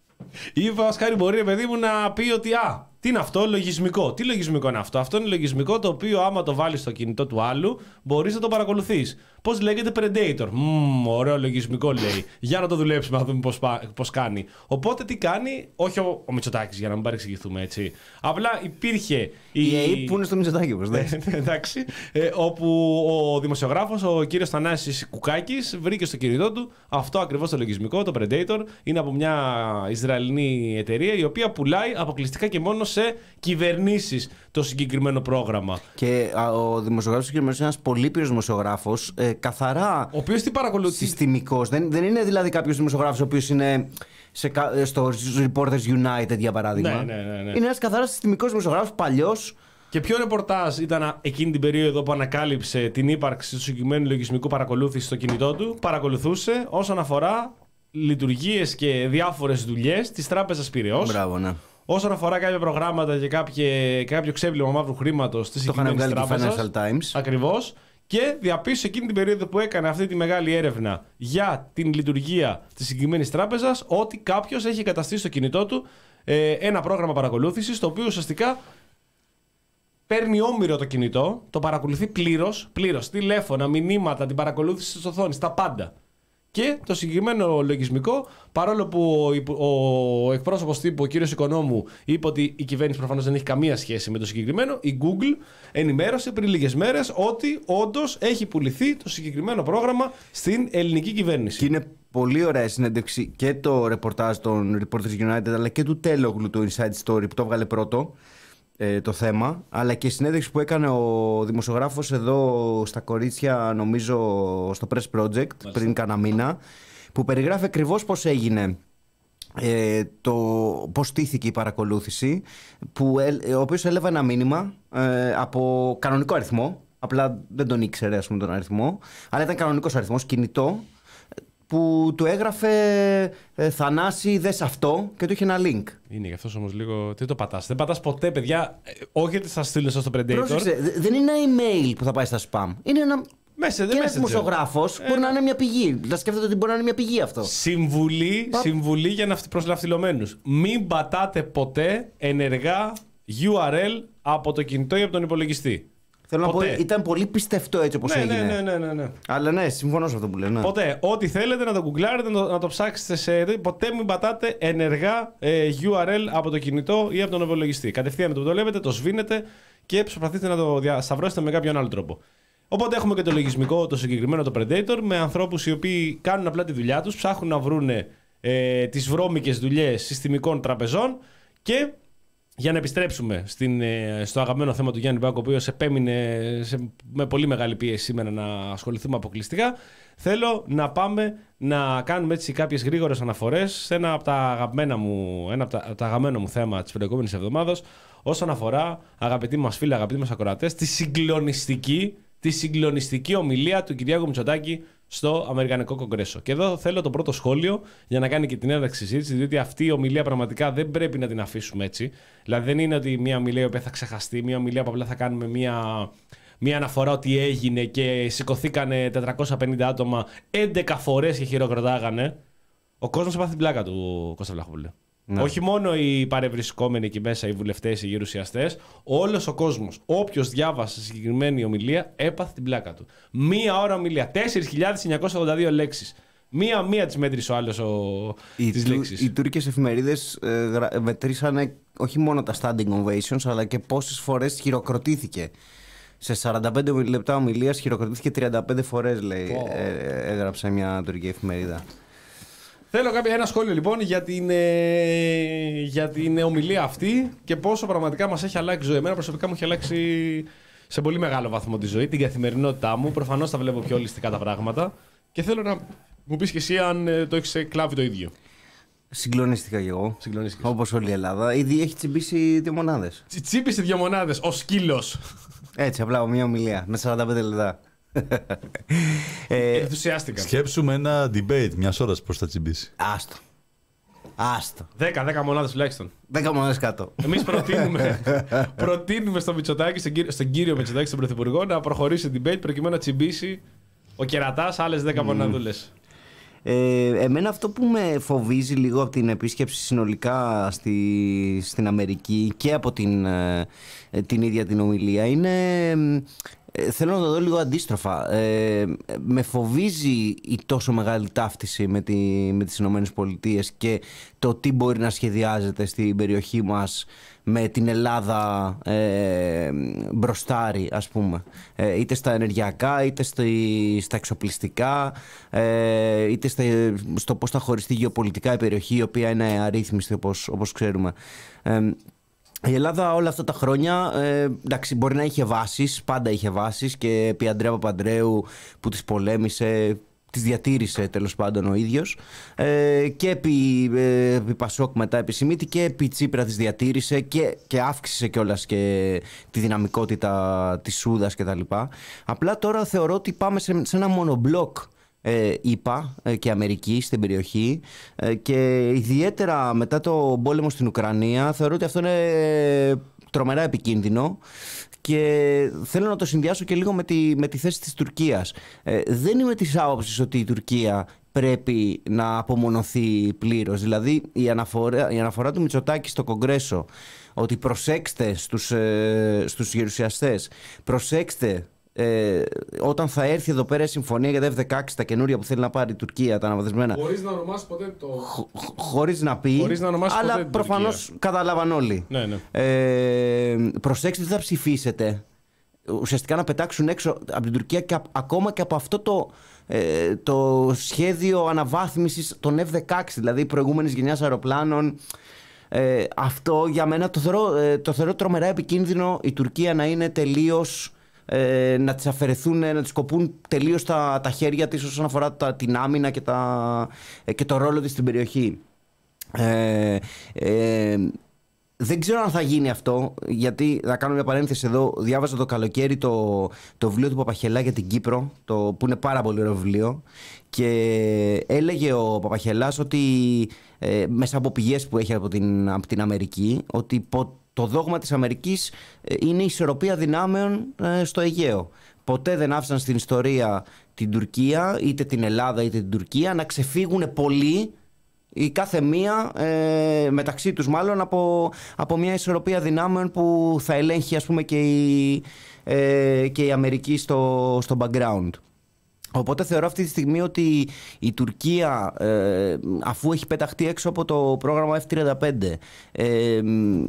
ή Βασκάρη μπορεί, παιδί μου, να πει ότι α, τι είναι αυτό, λογισμικό. Τι λογισμικό είναι αυτό? Αυτό είναι λογισμικό το οποίο άμα το βάλεις στο κινητό του άλλου μπορείς να το παρακολουθείς. Πώς λέγεται? Predator. Μμμ, ωραίο λογισμικό λέει. Για να το δουλέψουμε, να δούμε πώς, πώς κάνει. Οπότε τι κάνει? Όχι ο, ο Μητσοτάκης, για να μην παρεξηγηθούμε έτσι. Απλά υπήρχε. Η ΕΕΠ που είναι στο Μητσοτάκη, όπως δεν. Εντάξει. Ε, όπου ο δημοσιογράφος, ο κύριος Θανάσης Κουκάκης, βρήκε στο κινητό του αυτό ακριβώς το λογισμικό, το Predator. Είναι από μια Ισραηλινή εταιρεία η οποία πουλάει αποκλειστικά και μόνο σε κυβερνήσεις το συγκεκριμένο πρόγραμμα. Και α, ο δημοσιογράφος είναι ένας πολύ πύρος δημοσιογράφος, ε, καθαρά. Ο οποίος τι παρακολουθεί? Συστημικός. Δεν, δεν είναι δηλαδή κάποιος δημοσιογράφος ο οποίος είναι σε, στο Reporters United για παράδειγμα. Ναι, ναι, ναι, ναι. Είναι ένας καθαρά συστημικός δημοσιογράφος, παλιός. Και ποιο ρεπορτάζ ήταν εκείνη την περίοδο που ανακάλυψε την ύπαρξη του συγκεκριμένου λογισμικού παρακολούθηση στο κινητό του? Παρακολουθούσε όσον αφορά λειτουργίες και διάφορες δουλειές της Τράπεζας Πειραιώς. Μπράβο, ναι. Όσον αφορά κάποια προγράμματα και κάποιο, κάποιο ξέπλυμα μαύρου χρήματος της συγκεκριμένης τράπεζας. Το Financial Times. Ακριβώς. Και διαπίστωσε εκείνη την περίοδο που έκανε αυτή τη μεγάλη έρευνα για την λειτουργία της συγκεκριμένης τράπεζας ότι κάποιος έχει εγκαταστήσει στο κινητό του ε, ένα πρόγραμμα παρακολούθησης, το οποίο ουσιαστικά παίρνει όμοιρο το κινητό, το παρακολουθεί πλήρως, πλήρως, τηλέφωνα, μηνύματα, την παρακολούθηση της οθόνης, τα πάντα. Και το συγκεκριμένο λογισμικό, παρόλο που ο, ο εκπρόσωπος τύπου, ο κύριος Οικονόμου, είπε ότι η κυβέρνηση προφανώς δεν έχει καμία σχέση με το συγκεκριμένο, η Google ενημέρωσε πριν λίγες μέρες ότι όντως έχει πουληθεί το συγκεκριμένο πρόγραμμα στην ελληνική κυβέρνηση. Και είναι πολύ ωραία συνέντευξη και το ρεπορτάζ των Reporters United αλλά και του Τέλογλου του Inside Story που το έβγαλε πρώτο. Το θέμα, αλλά και η συνέντευξη που έκανε ο δημοσιογράφος εδώ στα κορίτσια, νομίζω στο Press Project, μάλιστα, πριν κάνα μήνα, που περιγράφει ακριβώς πώς έγινε, ε, το, πώς στήθηκε η παρακολούθηση, που, ε, ο οποίος έλαβε ένα μήνυμα ε, από κανονικό αριθμό, απλά δεν τον ήξερε, ας πούμε, τον αριθμό, αλλά ήταν κανονικός αριθμός, κινητό, που του έγραφε ε, Θανάση, δες αυτό, και του είχε ένα link. Είναι γι' αυτός όμως λίγο. Τι το πατάς? Δεν πατάς ποτέ, παιδιά. Ε, όχι ότι θα στείλουν στο Predator. Πρόσεξε, δεν είναι ένα email που θα πάει στα spam. Είναι ένα. Μέσα, και ένας δημοσιογράφος μπορεί να είναι μια πηγή. Να σκέφτεται ότι μπορεί να είναι μια πηγή αυτό. Συμβουλή, Πα... συμβουλή για προσλαφτυλωμένους. Μην πατάτε ποτέ ενεργά γιου αρ ελ από το κινητό ή από τον υπολογιστή. Θέλω ποτέ. να πω, ήταν πολύ πιστευτό έτσι όπως ναι, έγινε. Ναι, ναι, ναι, ναι. Αλλά ναι, συμφωνώ σε αυτό που λένε. Ναι. Ποτέ. Ό,τι θέλετε να το γκουγκλάρετε, να το, να το ψάξετε σε. Ποτέ μην πατάτε ενεργά ε, γιου αρ ελ από το κινητό ή από τον υπολογιστή. Κατευθείαν το βλέπετε, το σβήνετε και προσπαθείτε να το διασταυρώσετε με κάποιον άλλο τρόπο. Οπότε έχουμε και το λογισμικό, το συγκεκριμένο, το Predator, με ανθρώπους οι οποίοι κάνουν απλά τη δουλειά τους, ψάχνουν να βρούνε ε, τις βρώμικες δουλειές συστημικών τραπεζών και. Για να επιστρέψουμε στην, στο αγαπημένο θέμα του Γιάννη Μπάκο, ο οποίος επέμεινε σε, με πολύ μεγάλη πίεση σήμερα να ασχοληθούμε αποκλειστικά, θέλω να πάμε να κάνουμε έτσι κάποιες γρήγορες αναφορές σε ένα από τα αγαπημένα μου, ένα από τα, από τα αγαπημένα μου θέμα της προηγούμενης εβδομάδας, όσον αφορά, αγαπητοί μας φίλοι, αγαπητοί μας ακροατές, τη συγκλονιστική, τη συγκλονιστική ομιλία του Κυριάκου Μητσοτάκη στο Αμερικανικό Κογκρέσο. Και εδώ θέλω το πρώτο σχόλιο για να κάνει και την ένταξη συζήτηση, διότι αυτή η ομιλία πραγματικά δεν πρέπει να την αφήσουμε έτσι. Δηλαδή δεν είναι ότι μια ομιλία που θα ξεχαστεί, μια ομιλία που απλά θα κάνουμε μια, μια αναφορά ότι έγινε και σηκωθήκανε τετρακόσια πενήντα άτομα έντεκα φορές και χειροκροτάγανε. Ο κόσμος έπαθε την πλάκα του, Κώστα Βλαχόπουλε. Ναι. Όχι μόνο οι παρευρισκόμενοι εκεί μέσα, οι βουλευτές, οι γερουσιαστές, όλος ο κόσμος. Όποιος διάβασε συγκεκριμένη ομιλία έπαθε την πλάκα του. Μία ώρα ομιλία, τέσσερις χιλιάδες εννιακόσιες ογδόντα δύο λέξεις. Μία-μία τις μέτρησε ο άλλος ο... τις λέξεις. Οι Τούρκες εφημερίδες ε, μετρήσανε όχι μόνο τα standing ovations, αλλά και πόσες φορές χειροκροτήθηκε Σε σαράντα πέντε λεπτά ομιλίας χειροκροτήθηκε τριάντα πέντε φορές, λέει. Oh. Ε, έγραψε μια τουρκική εφημερίδα. Θέλω κάποιο, ένα σχόλιο λοιπόν για την, ε, για την ομιλία αυτή και πόσο πραγματικά μας έχει αλλάξει ζωή. Εμένα προσωπικά μου έχει αλλάξει σε πολύ μεγάλο βαθμό τη ζωή, την καθημερινότητά μου. Προφανώς τα βλέπω πιο ολιστικά τα πράγματα και θέλω να μου πεις και εσύ αν ε, το έχεις κλάβει το ίδιο. Συγκλονίστηκα κι εγώ. Όπως όλη η Ελλάδα. Ήδη έχει τσιμπήσει δύο μονάδες. Τσι, τσίπησε δύο μονάδες, ο σκύλος. Έτσι, απλά μια ομιλία με σαράντα πέντε λεπτά. ε, Ενθουσιάστηκα. Σκέψου με ένα debate μια ώρα πώς θα τσιμπήσει. Άστο. Άστο. δέκα, δέκα μονάδες τουλάχιστον. δέκα μονάδες κάτω. Εμείς προτείνουμε, προτείνουμε στο Μητσοτάκη, στον κύριο, στον κύριο Μητσοτάκη, στον Πρωθυπουργό, να προχωρήσει debate προκειμένου να τσιμπήσει ο κερατάς άλλες δέκα mm. μοναδούλες. Ε, εμένα αυτό που με φοβίζει λίγο από την επίσκεψη συνολικά στη, στην Αμερική και από την, ε, την ίδια την ομιλία είναι, ε, θέλω να το δω λίγο αντίστροφα, ε, με φοβίζει η τόσο μεγάλη ταύτιση με, τη, με τις Ηνωμένες Πολιτείες και το τι μπορεί να σχεδιάζεται στην περιοχή μας με την Ελλάδα ε, μπροστάρι, ας πούμε, ε, είτε στα ενεργειακά, είτε στη, στα εξοπλιστικά, ε, είτε στα, στο πώς θα χωριστεί γεωπολιτικά η περιοχή, η οποία είναι αρρύθμιστη όπως, όπως ξέρουμε. Ε, η Ελλάδα όλα αυτά τα χρόνια, ε, εντάξει, μπορεί να είχε βάσεις, πάντα είχε βάσεις και επί Αντρέα Παπανδρέου που τις πολέμησε, τις διατήρησε τέλος πάντων ο ίδιος, ε, και επί, ε, επί Πασόκ μετά επί Σιμίτη και επί Τσίπρα τις διατήρησε και, και αύξησε κιόλας και τη δυναμικότητα της Σούδας κτλ. Απλά τώρα θεωρώ ότι πάμε σε, σε ένα μονομπλοκ ε, ΗΠΑ ε, και Αμερική στην περιοχή, ε, και ιδιαίτερα μετά το πόλεμο στην Ουκρανία θεωρώ ότι αυτό είναι τρομερά επικίνδυνο. Και θέλω να το συνδυάσω και λίγο με τη, με τη θέση της Τουρκίας. Ε, δεν είμαι της άποψης ότι η Τουρκία πρέπει να απομονωθεί πλήρως. Δηλαδή η αναφορά, η αναφορά του Μητσοτάκη στο Κογκρέσο ότι προσέξτε στους, ε, στους γερουσιαστές, προσέξτε ε, όταν θα έρθει εδώ πέρα η συμφωνία για τα εφ δεκαέξι, τα καινούρια που θέλει να πάρει η Τουρκία, τα αναβαθμισμένα. Χωρίς να ονομάσει ποτέ το. Χω, χωρίς να πει. Χωρίς να ονομάσει αλλά ποτέ την προφανώς Τουρκία. κατάλαβαν όλοι. Ναι, ναι. Ε, προσέξτε τι θα ψηφίσετε. Ουσιαστικά να πετάξουν έξω από την Τουρκία και ακόμα και από αυτό το, ε, το σχέδιο αναβάθμισης των εφ δεκαέξι, δηλαδή προηγούμενης γενιάς αεροπλάνων. Ε, αυτό για μένα το θεωρώ, ε, το θεωρώ τρομερά επικίνδυνο η Τουρκία να είναι τελείως, ε, να τις αφαιρεθούν, να τις κοπούν τελείως τα, τα χέρια της όσον αφορά τα, την άμυνα και, τα, ε, και το ρόλο της στην περιοχή. Ε, ε, Δεν ξέρω αν θα γίνει αυτό, γιατί θα κάνω μια παρένθεση εδώ. Διάβαζα το καλοκαίρι το, το βιβλίο του Παπαχελά για την Κύπρο, το, που είναι πάρα πολύ ωραίο βιβλίο. Και έλεγε ο Παπαχελάς ότι ε, μέσα από πηγές που έχει από την, από την Αμερική, ότι το δόγμα της Αμερικής είναι η ισορροπία δυνάμεων ε, στο Αιγαίο. Ποτέ δεν άφησαν στην ιστορία την Τουρκία, είτε την Ελλάδα είτε την Τουρκία, να ξεφύγουν πολύ, η κάθε μία ε, μεταξύ τους μάλλον από, από μια ισορροπία δυνάμεων που θα ελέγχει, ας πούμε, και η, ε, και η Αμερική στο, στο background. Οπότε θεωρώ αυτή τη στιγμή ότι η Τουρκία, ε, αφού έχει πεταχτεί έξω από το πρόγραμμα εφ τριάντα πέντε, ε,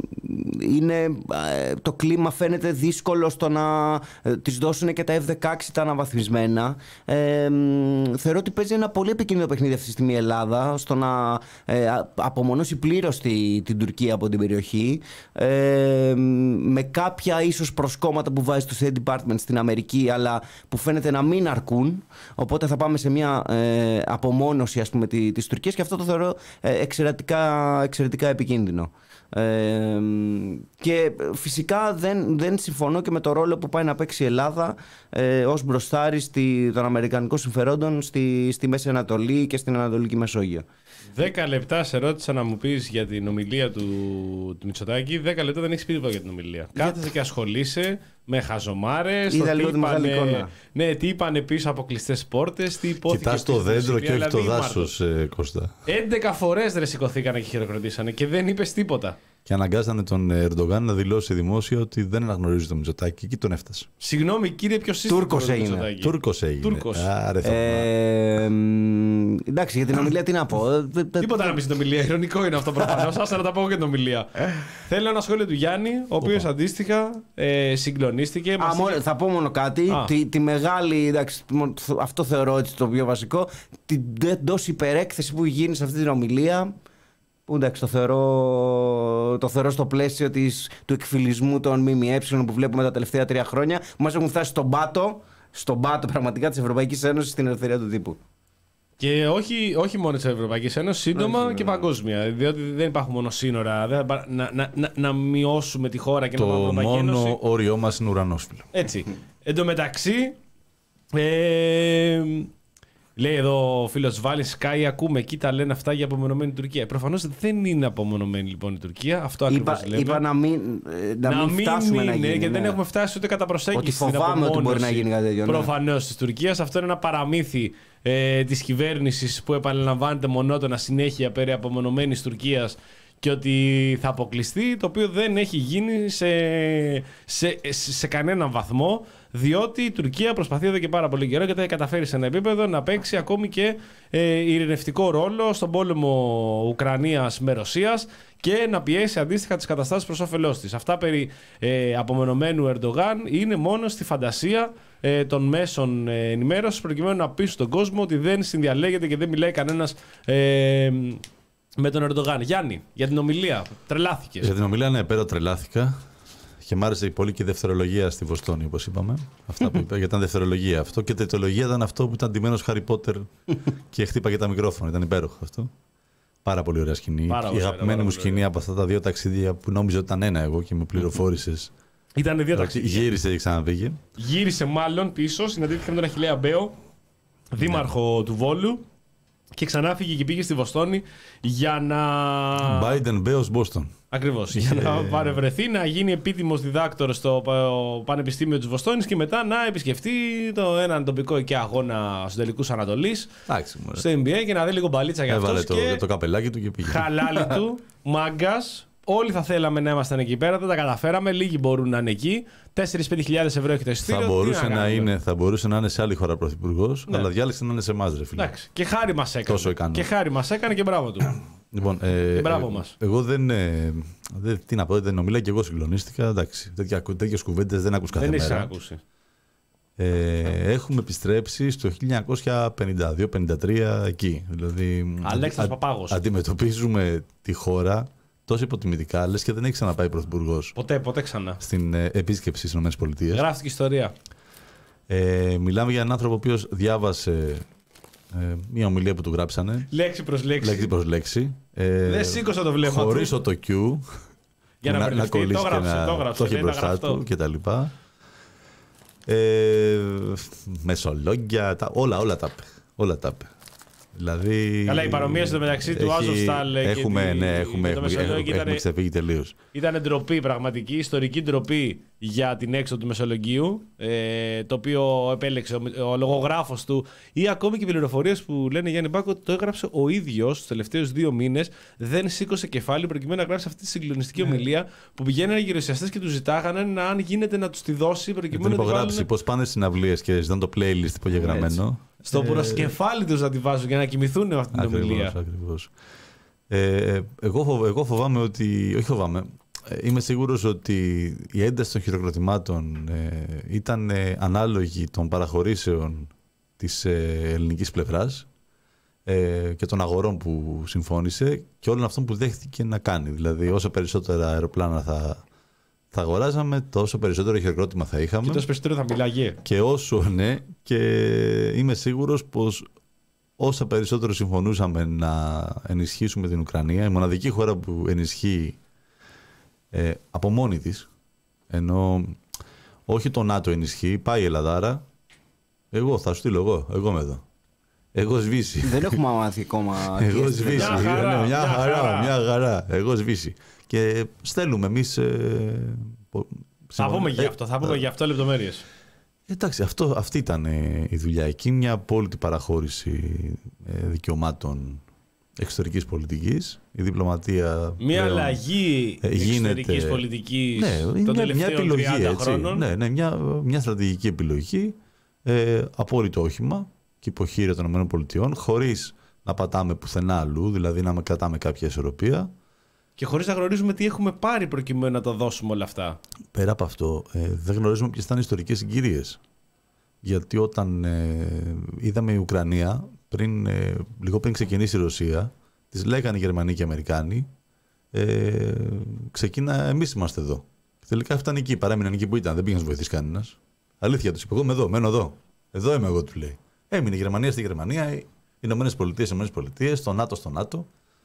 είναι, ε, το κλίμα φαίνεται δύσκολο στο να ε, της δώσουν και τα εφ δεκαέξι τα αναβαθμισμένα. Ε, θεωρώ ότι παίζει ένα πολύ επικίνδυνο παιχνίδι αυτή τη στιγμή η Ελλάδα στο να ε, απομονώσει πλήρως τη, την Τουρκία από την περιοχή, ε, με κάποια ίσως προσκόμματα που βάζει στο State Department στην Αμερική, αλλά που φαίνεται να μην αρκούν. Οπότε θα πάμε σε μια ε, απομόνωση, ας πούμε, τη, της Τουρκίας, και αυτό το θεωρώ ε, εξαιρετικά, εξαιρετικά επικίνδυνο. Ε, και φυσικά δεν, δεν συμφωνώ και με το ρόλο που πάει να παίξει η Ελλάδα ε, ως μπροστάρι στη, των αμερικανικών συμφερόντων στη, στη Μέση Ανατολή και στην Ανατολική Μεσόγειο. Δέκα λεπτά σε ρώτησα να μου πεις για την ομιλία του, του Μητσοτάκη. Δέκα λεπτά δεν έχεις πει τίποτα για την ομιλία. Για... Κάθεσαι και ασχολείσαι με χαζομάρες. Είδα λίγο τη μεγάλη εικόνα. Ναι, τι είπανε πίσω από κλειστές πόρτες, τι υπόθηκε. Κοιτάς το δέντρο και όχι το δάσος, ε, Κώστα. έντεκα φορές δεν σηκωθήκανε και χειροκροτήσανε και δεν είπες τίποτα. Και αναγκάσανε τον Ερντογάν να δηλώσει δημόσια ότι δεν αναγνωρίζει τον Μητσοτάκη, και τον έφτασε. Συγγνώμη κύριε, ποιος είστε? Τούρκος έγινε. Τούρκος έγινε. Τούρκος. Άρε, ε, εντάξει, για την ομιλία τι να πω. ε, ε, ε, Τίποτα να πει στην ομιλία. Ηρωνικό είναι αυτό προφανώς. Άσε να τα πω και την ομιλία. Θέλω ένα σχόλιο του Γιάννη, ο οποίος αντίστοιχα ε, συγκλονίστηκε. Α, Μας μόνο- είχε- θα πω μόνο κάτι. Α. Τη, τη μεγάλη. Εντάξει, μόνο- αυτό θεωρώ έτσι το πιο βασικό. Την εντό υπερέκθεση που γίνει σε αυτή την ομιλία. Που εντάξει, το θεωρώ, το θεωρώ στο πλαίσιο της, του εκφυλισμού των ΜΜΕ που βλέπουμε τα τελευταία τρία χρόνια. Που μας έχουν φτάσει στον πάτο, στον πάτο πραγματικά της Ευρωπαϊκής Ένωσης στην ελευθερία του τύπου. Και όχι, όχι μόνο τη Ευρωπαϊκή Ένωση, σύντομα Όχι, και ναι. παγκόσμια. Διότι δεν υπάρχουν μόνο σύνορα. Δεν θα, να, να, να, να μειώσουμε τη χώρα και να πάμε Το Ευρωπαϊκή Ένωση. μόνο όριό μας είναι ουρανός, φίλε. Έτσι. Εν τω μεταξύ, ε, λέει εδώ ο φίλος Βάλης, Sky, ακούμε εκεί τα λένε αυτά για απομονωμένη Τουρκία. Προφανώς δεν είναι απομονωμένη λοιπόν η Τουρκία. Αυτό ακριβώς Είπα, λέμε. είπα να μην, ε, να να μην μην φτάσουμε είναι, να γίνει. γιατί δεν ναι. έχουμε φτάσει ούτε κατά προσέγγιση Ότι στην φοβάμαι ότι μπορεί να απομόνωση γίνει κάτι τέτοιο, ναι. προφανώς της Τουρκίας. Αυτό είναι ένα παραμύθι ε, της κυβέρνησης που επαναλαμβάνεται μονότονα συνέχεια περί απομονωμένης Τουρκίας και ότι θα αποκλειστεί, το οποίο δεν έχει γίνει σε, σε, σε, σε κανέναν βαθμό, διότι η Τουρκία προσπαθεί εδώ και πάρα πολύ καιρό και τα έχει καταφέρει σε ένα επίπεδο να παίξει ακόμη και ε, ειρηνευτικό ρόλο στον πόλεμο Ουκρανίας με Ρωσίας και να πιέσει αντίστοιχα τις καταστάσεις προς όφελός της. Αυτά περί ε, απομονωμένου Ερντογάν είναι μόνο στη φαντασία ε, των μέσων ε, ενημέρωσης, προκειμένου να πείσουν τον κόσμο ότι δεν συνδιαλέγεται και δεν μιλάει κανένας ε, με τον Ερντογάν. Γιάννη, για την ομιλία, τρελάθηκες. Για την ομιλία, ναι, πέρα τρελάθηκα. Και μ' άρεσε πολύ και η δευτερολογία στη Βοστόνη, όπως είπαμε. Αυτά που είπα, γιατί ήταν δευτερολογία αυτό. Και τριτολογία ήταν αυτό που ήταν ντυμένος Χάρι Πότερ και χτύπαγε τα μικρόφωνα. Ήταν υπέροχο αυτό. Πάρα πολύ ωραία σκηνή. Πάρα η ωραία, αγαπημένη πάρα μου πολύ σκηνή από αυτά τα δύο ταξίδια που νόμιζα ότι ήταν ένα εγώ και με πληροφόρησε. Ήταν δύο ταξίδια. Γύρισε και ξαναπήγε. Γύρισε μάλλον πίσω, συναντήθηκε με τον Αχιλλέα Μπέο, δήμαρχο του Βόλου, και ξανά φύγε και πήγε στη Βοστόνη για να. Biden Μπέος Boston. Ακριβώς. Για να παρευρεθεί, να γίνει επίτιμος διδάκτορος στο Πανεπιστήμιο της Βοστόνης και μετά να επισκεφτεί το έναν τοπικό εκεί αγώνα στους τελικούς Ανατολής, Εντάξει, μωρέ. στο N B A, και να δει λίγο μπαλίτσα για Έβαλε αυτός. το, Και το καπελάκι του και πήγε. χαλάλι του, μάγκας. Όλοι θα θέλαμε να ήμασταν εκεί πέρα, δεν τα καταφέραμε. Λίγοι μπορούν να είναι εκεί. τέσσερις με πέντε χιλιάδες ευρώ έχει το εισιτήριο. Θα τι μπορούσε, να κάνουμε. είναι, θα μπορούσε να είναι σε άλλη χώρα πρωθυπουργό, Ναι. αλλά διάλεξε να είναι σε εμάς, ρε φίλε. Εντάξει. Και χάρη μας έκανε. Τόσο ικανό. Και χάρη μας έκανε και μπράβο του. Λοιπόν, ε, Και μπράβο ε, μας. Εγώ δεν. Ε, δεν τι να πω, δεν ομιλά και εγώ συγκλονίστηκα. Εντάξει, τέτοιες κουβέντες δεν ακούς κάθε Δεν έχει μέρα. ακούσει. Ε, έχουμε επιστρέψει στο χίλια εννιακόσια πενήντα δύο πενήντα τρία εκεί. Δηλαδή, Αλέξανδρος α- Παπάγος. Αντιμετωπίζουμε τη χώρα τόσο υποτιμητικά, λες και δεν έχει ξαναπάει πρωθυπουργός Ποτέ, ποτέ ξανά. στην ε, επίσκεψη στις ΗΠΑ. Γράφτηκε ιστορία. Ε, μιλάμε για έναν άνθρωπο ο οποίος διάβασε ε, μια ομιλία που του γράψανε, Λέξη προς λέξη. λέξη προς λέξη. Ε, Δεν σήκωσε το βλέμμα χωρίς του. το Q. Για να να, να μπερδευτεί. κολλήσει Το και έγραψε, να το έγραψε. το έχει λέει, τα μπροστά γραφτό. του κτλ. Ε, μεσολόγια, τα, όλα, όλα τα είπε. Όλα τα είπε. Δηλαδή, Καλά, η παρομοίωση εδώ μεταξύ του έχει- Azovstal και έχουμε, τη- ναι, και έχουμε, το έχουμε, Μεσολόγιο έχουμε, ήταν- έχουμε ξεφύγει τελείως. Ήταν ντροπή πραγματική, ιστορική ντροπή για την έξοδο του Μεσολογγίου, ε, το οποίο επέλεξε ο, ο λογογράφος του, ή ακόμη και οι πληροφορίες που λένε Γιάννη Μπάκο ότι το έγραψε ο ίδιος τους τελευταίους δύο μήνες, δεν σήκωσε κεφάλι προκειμένου να γράψει αυτή τη συγκλονιστική ομιλία που πηγαίνανε οι γερουσιαστές και του ζητάγανε να, αν γίνεται, να τους τη δώσει Την προκειμένου να τη υπογράψει βάλουν πώς πάνε στις συναυλίες και ζητάνε το playlist υπογεγραμμένο. στο προσκεφάλι τους να τη βάζουν για να κοιμηθούν με αυτή την Ακριβώς, ομιλία. ακριβώς. Ε, εγώ, φοβ, εγώ φοβάμαι ότι. Όχι φοβάμαι. ε, Είμαι σίγουρος ότι η ένταση των χειροκροτημάτων ε, ήταν ε, ανάλογη των παραχωρήσεων της ε, ελληνικής πλευράς ε, και των αγορών που συμφώνησε και όλων αυτών που δέχτηκε να κάνει. Δηλαδή, όσο περισσότερα αεροπλάνα θα, θα αγοράζαμε, τόσο περισσότερο χειροκρότημα θα είχαμε. Και τόσο περισσότερο θα μιλάγε. Και όσο ναι, και είμαι σίγουρος πως όσα περισσότερο συμφωνούσαμε να ενισχύσουμε την Ουκρανία, η μοναδική χώρα που ενισχύει ε, από μόνη της, ενώ όχι το ΝΑΤΟ ενισχύει, πάει η Ελλαδάρα, εγώ θα στείλω εγώ, εγώ είμαι εδώ. Εγώ σβήσει. Δεν έχουμε μάθει ακόμα. Εγώ τι σβήσει. Μια χαρά, Ναι, μια μια χαρά, χαρά. μια χαρά. Εγώ σβήσει. Και στέλνουμε εμείς... ε, πο- Θα πούμε ε, γι' αυτό, θα πούμε γι' αυτό λεπτομέρειες. Εντάξει, αυτό, αυτή ήταν ε, η δουλειά εκεί. Μια απόλυτη παραχώρηση ε, δικαιωμάτων εξωτερικής πολιτικής. Η διπλωματία. Μια πλέον, αλλαγή ε, εξωτερικής γίνεται- πολιτικής Ναι, των είναι μια, μια τελευταίων επιλογή τριάντα έτσι. χρόνων. Ναι, ναι, μια, μια στρατηγική επιλογή. Ε, απόλυτο όχημα και υποχείρια των ΗΠΑ, χωρίς να πατάμε πουθενά αλλού, δηλαδή να κρατάμε κάποια ισορροπία. Και χωρίς να γνωρίζουμε τι έχουμε πάρει προκειμένου να το δώσουμε όλα αυτά. Πέρα από αυτό, ε, δεν γνωρίζουμε ποιες ήταν οι ιστορικές συγκυρίες. Γιατί όταν ε, είδαμε η Ουκρανία, πριν, ε, λίγο πριν ξεκινήσει η Ρωσία, τις λέγανε οι Γερμανοί και οι Αμερικάνοι, ε, ξεκίνα, εμείς είμαστε εδώ. Και τελικά φτάνει εκεί, παρέμειναν εκεί που ήταν, δεν πήγαν να βοηθήσει κανένας. Αλήθεια τους είπε, εγώ είμαι εδώ, μένω εδώ. Εδώ είμαι εγώ, του λέει. Έμεινε η Γερμανία στη Γερμανία, οι Ηνωμένες Πολιτείες στις Ηνωμένες Πολιτείες, το ΝΑΤΟ στο ΝΑΤΟ.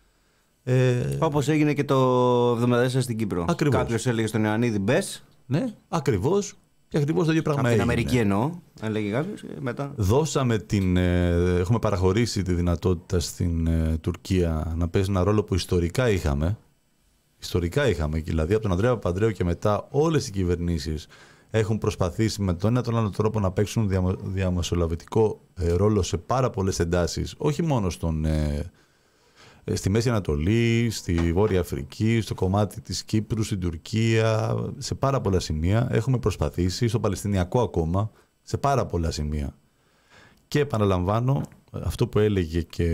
Ε, Όπως έγινε και το εβδομήντα τέσσερα στην Κύπρο. Ακριβώς. Κάποιος έλεγε στον Ιωαννίδη μπες. ναι, ακριβώς. Και ακριβώς το ίδιο πράγμα Από την έγινε. Αμερική εννοώ, έλεγε κάποιος. Και μετά. Δώσαμε την, ε, έχουμε παραχωρήσει τη δυνατότητα στην ε, Τουρκία να παίζει ένα ρόλο που ιστορικά είχαμε. Ιστορικά είχαμε, δηλαδή από τον Ανδρέα Παπανδρέου και μετά όλες οι κυβερνήσεις έχουν προσπαθήσει με τον ένα τον άλλο τρόπο να παίξουν διαμο, διαμεσολαβητικό ε, ρόλο σε πάρα πολλές εντάσεις, όχι μόνο στον, ε, ε, στη Μέση Ανατολή, στη Βόρεια Αφρική, στο κομμάτι της Κύπρου, στην Τουρκία, σε πάρα πολλά σημεία. Έχουμε προσπαθήσει, στο Παλαιστινιακό ακόμα, σε πάρα πολλά σημεία. Και επαναλαμβάνω αυτό που έλεγε και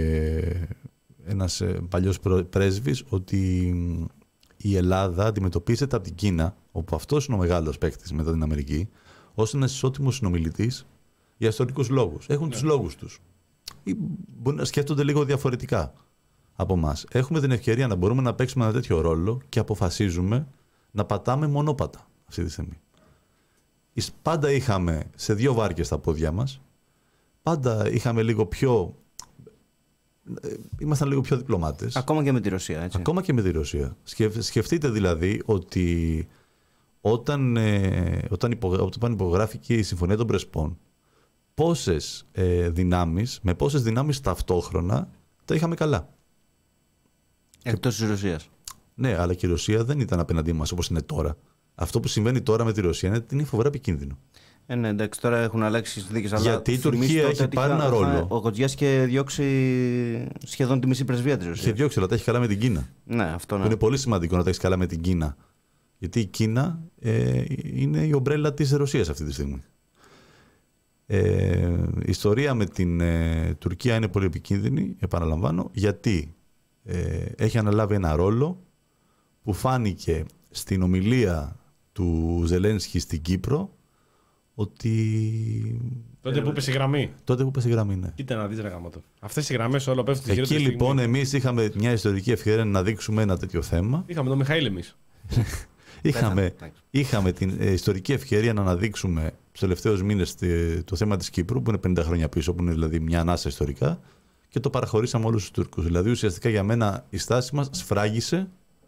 ένας ε, παλιός πρέσβης, ότι η Ελλάδα αντιμετωπίζεται από την Κίνα, όπου αυτός είναι ο μεγάλος παίκτης μετά την Αμερική, ως ένας ισότιμος συνομιλητής για ιστορικούς λόγους. Έχουν ναι. τους λόγους τους. Ή μπορεί να σκέφτονται λίγο διαφορετικά από εμάς. Έχουμε την ευκαιρία να μπορούμε να παίξουμε ένα τέτοιο ρόλο και αποφασίζουμε να πατάμε μονόπατα αυτή τη στιγμή. Πάντα είχαμε σε δύο βάρκες τα πόδια μας, πάντα είχαμε λίγο πιο... Ήμασταν λίγο πιο διπλωμάτες. Ακόμα και με τη Ρωσία, έτσι. Ακόμα και με τη Ρωσία. Σκεφτείτε δηλαδή ότι όταν, ε, όταν, υπογρα... όταν υπογράφηκε η Συμφωνία των Πρεσπών, πόσες ε, δυνάμεις, με πόσες δυνάμεις ταυτόχρονα τα είχαμε καλά. Εκτός της Ρωσίας. Ναι, αλλά και η Ρωσία δεν ήταν απέναντί μας όπως είναι τώρα. Αυτό που συμβαίνει τώρα με τη Ρωσία είναι ότι είναι φοβερά επικίνδυνο. Ε, ναι, εντάξει, τώρα έχουν αλλάξει οι συνθήκες. Γιατί η Τουρκία έχει πάρει ένα ρόλο. Ο Κοτζιάς είχε διώξει σχεδόν τη μισή πρεσβεία της Ρωσίας. Είχε διώξει, αλλά τα έχει καλά με την Κίνα. Ναι, αυτό ναι. Είναι πολύ σημαντικό να τα έχει καλά με την Κίνα. Γιατί η Κίνα ε, είναι η ομπρέλα της Ρωσίας αυτή τη στιγμή. Ε, η ιστορία με την ε, Τουρκία είναι πολύ επικίνδυνη, επαναλαμβάνω, γιατί ε, έχει αναλάβει ένα ρόλο που φάνηκε στην ομιλία του Ζελένσκι στην Κύπρο, ότι... Τότε που πέσει η γραμμή. Τότε που πέσει η γραμμή, ναι. Κοίτα να δεις ρε γαμώτο. Αυτές οι γραμμές όλο πέφτουν στη Εκεί χειρότερη λοιπόν στιγμή. εμείς είχαμε μια ιστορική ευκαιρία να δείξουμε ένα τέτοιο θέμα. Είχαμε τον Μιχαήλ εμείς. είχαμε, είχαμε την ε, ιστορική ευκαιρία να αναδείξουμε τους τελευταίους μήνες το θέμα της Κύπρου, που είναι πενήντα χρόνια πίσω, που είναι δηλαδή μια ανάσα ιστορικά, και το παραχωρήσαμε όλους τους Τούρκους. Δηλαδή ουσιαστικά για μένα η στάση μας σφράγισε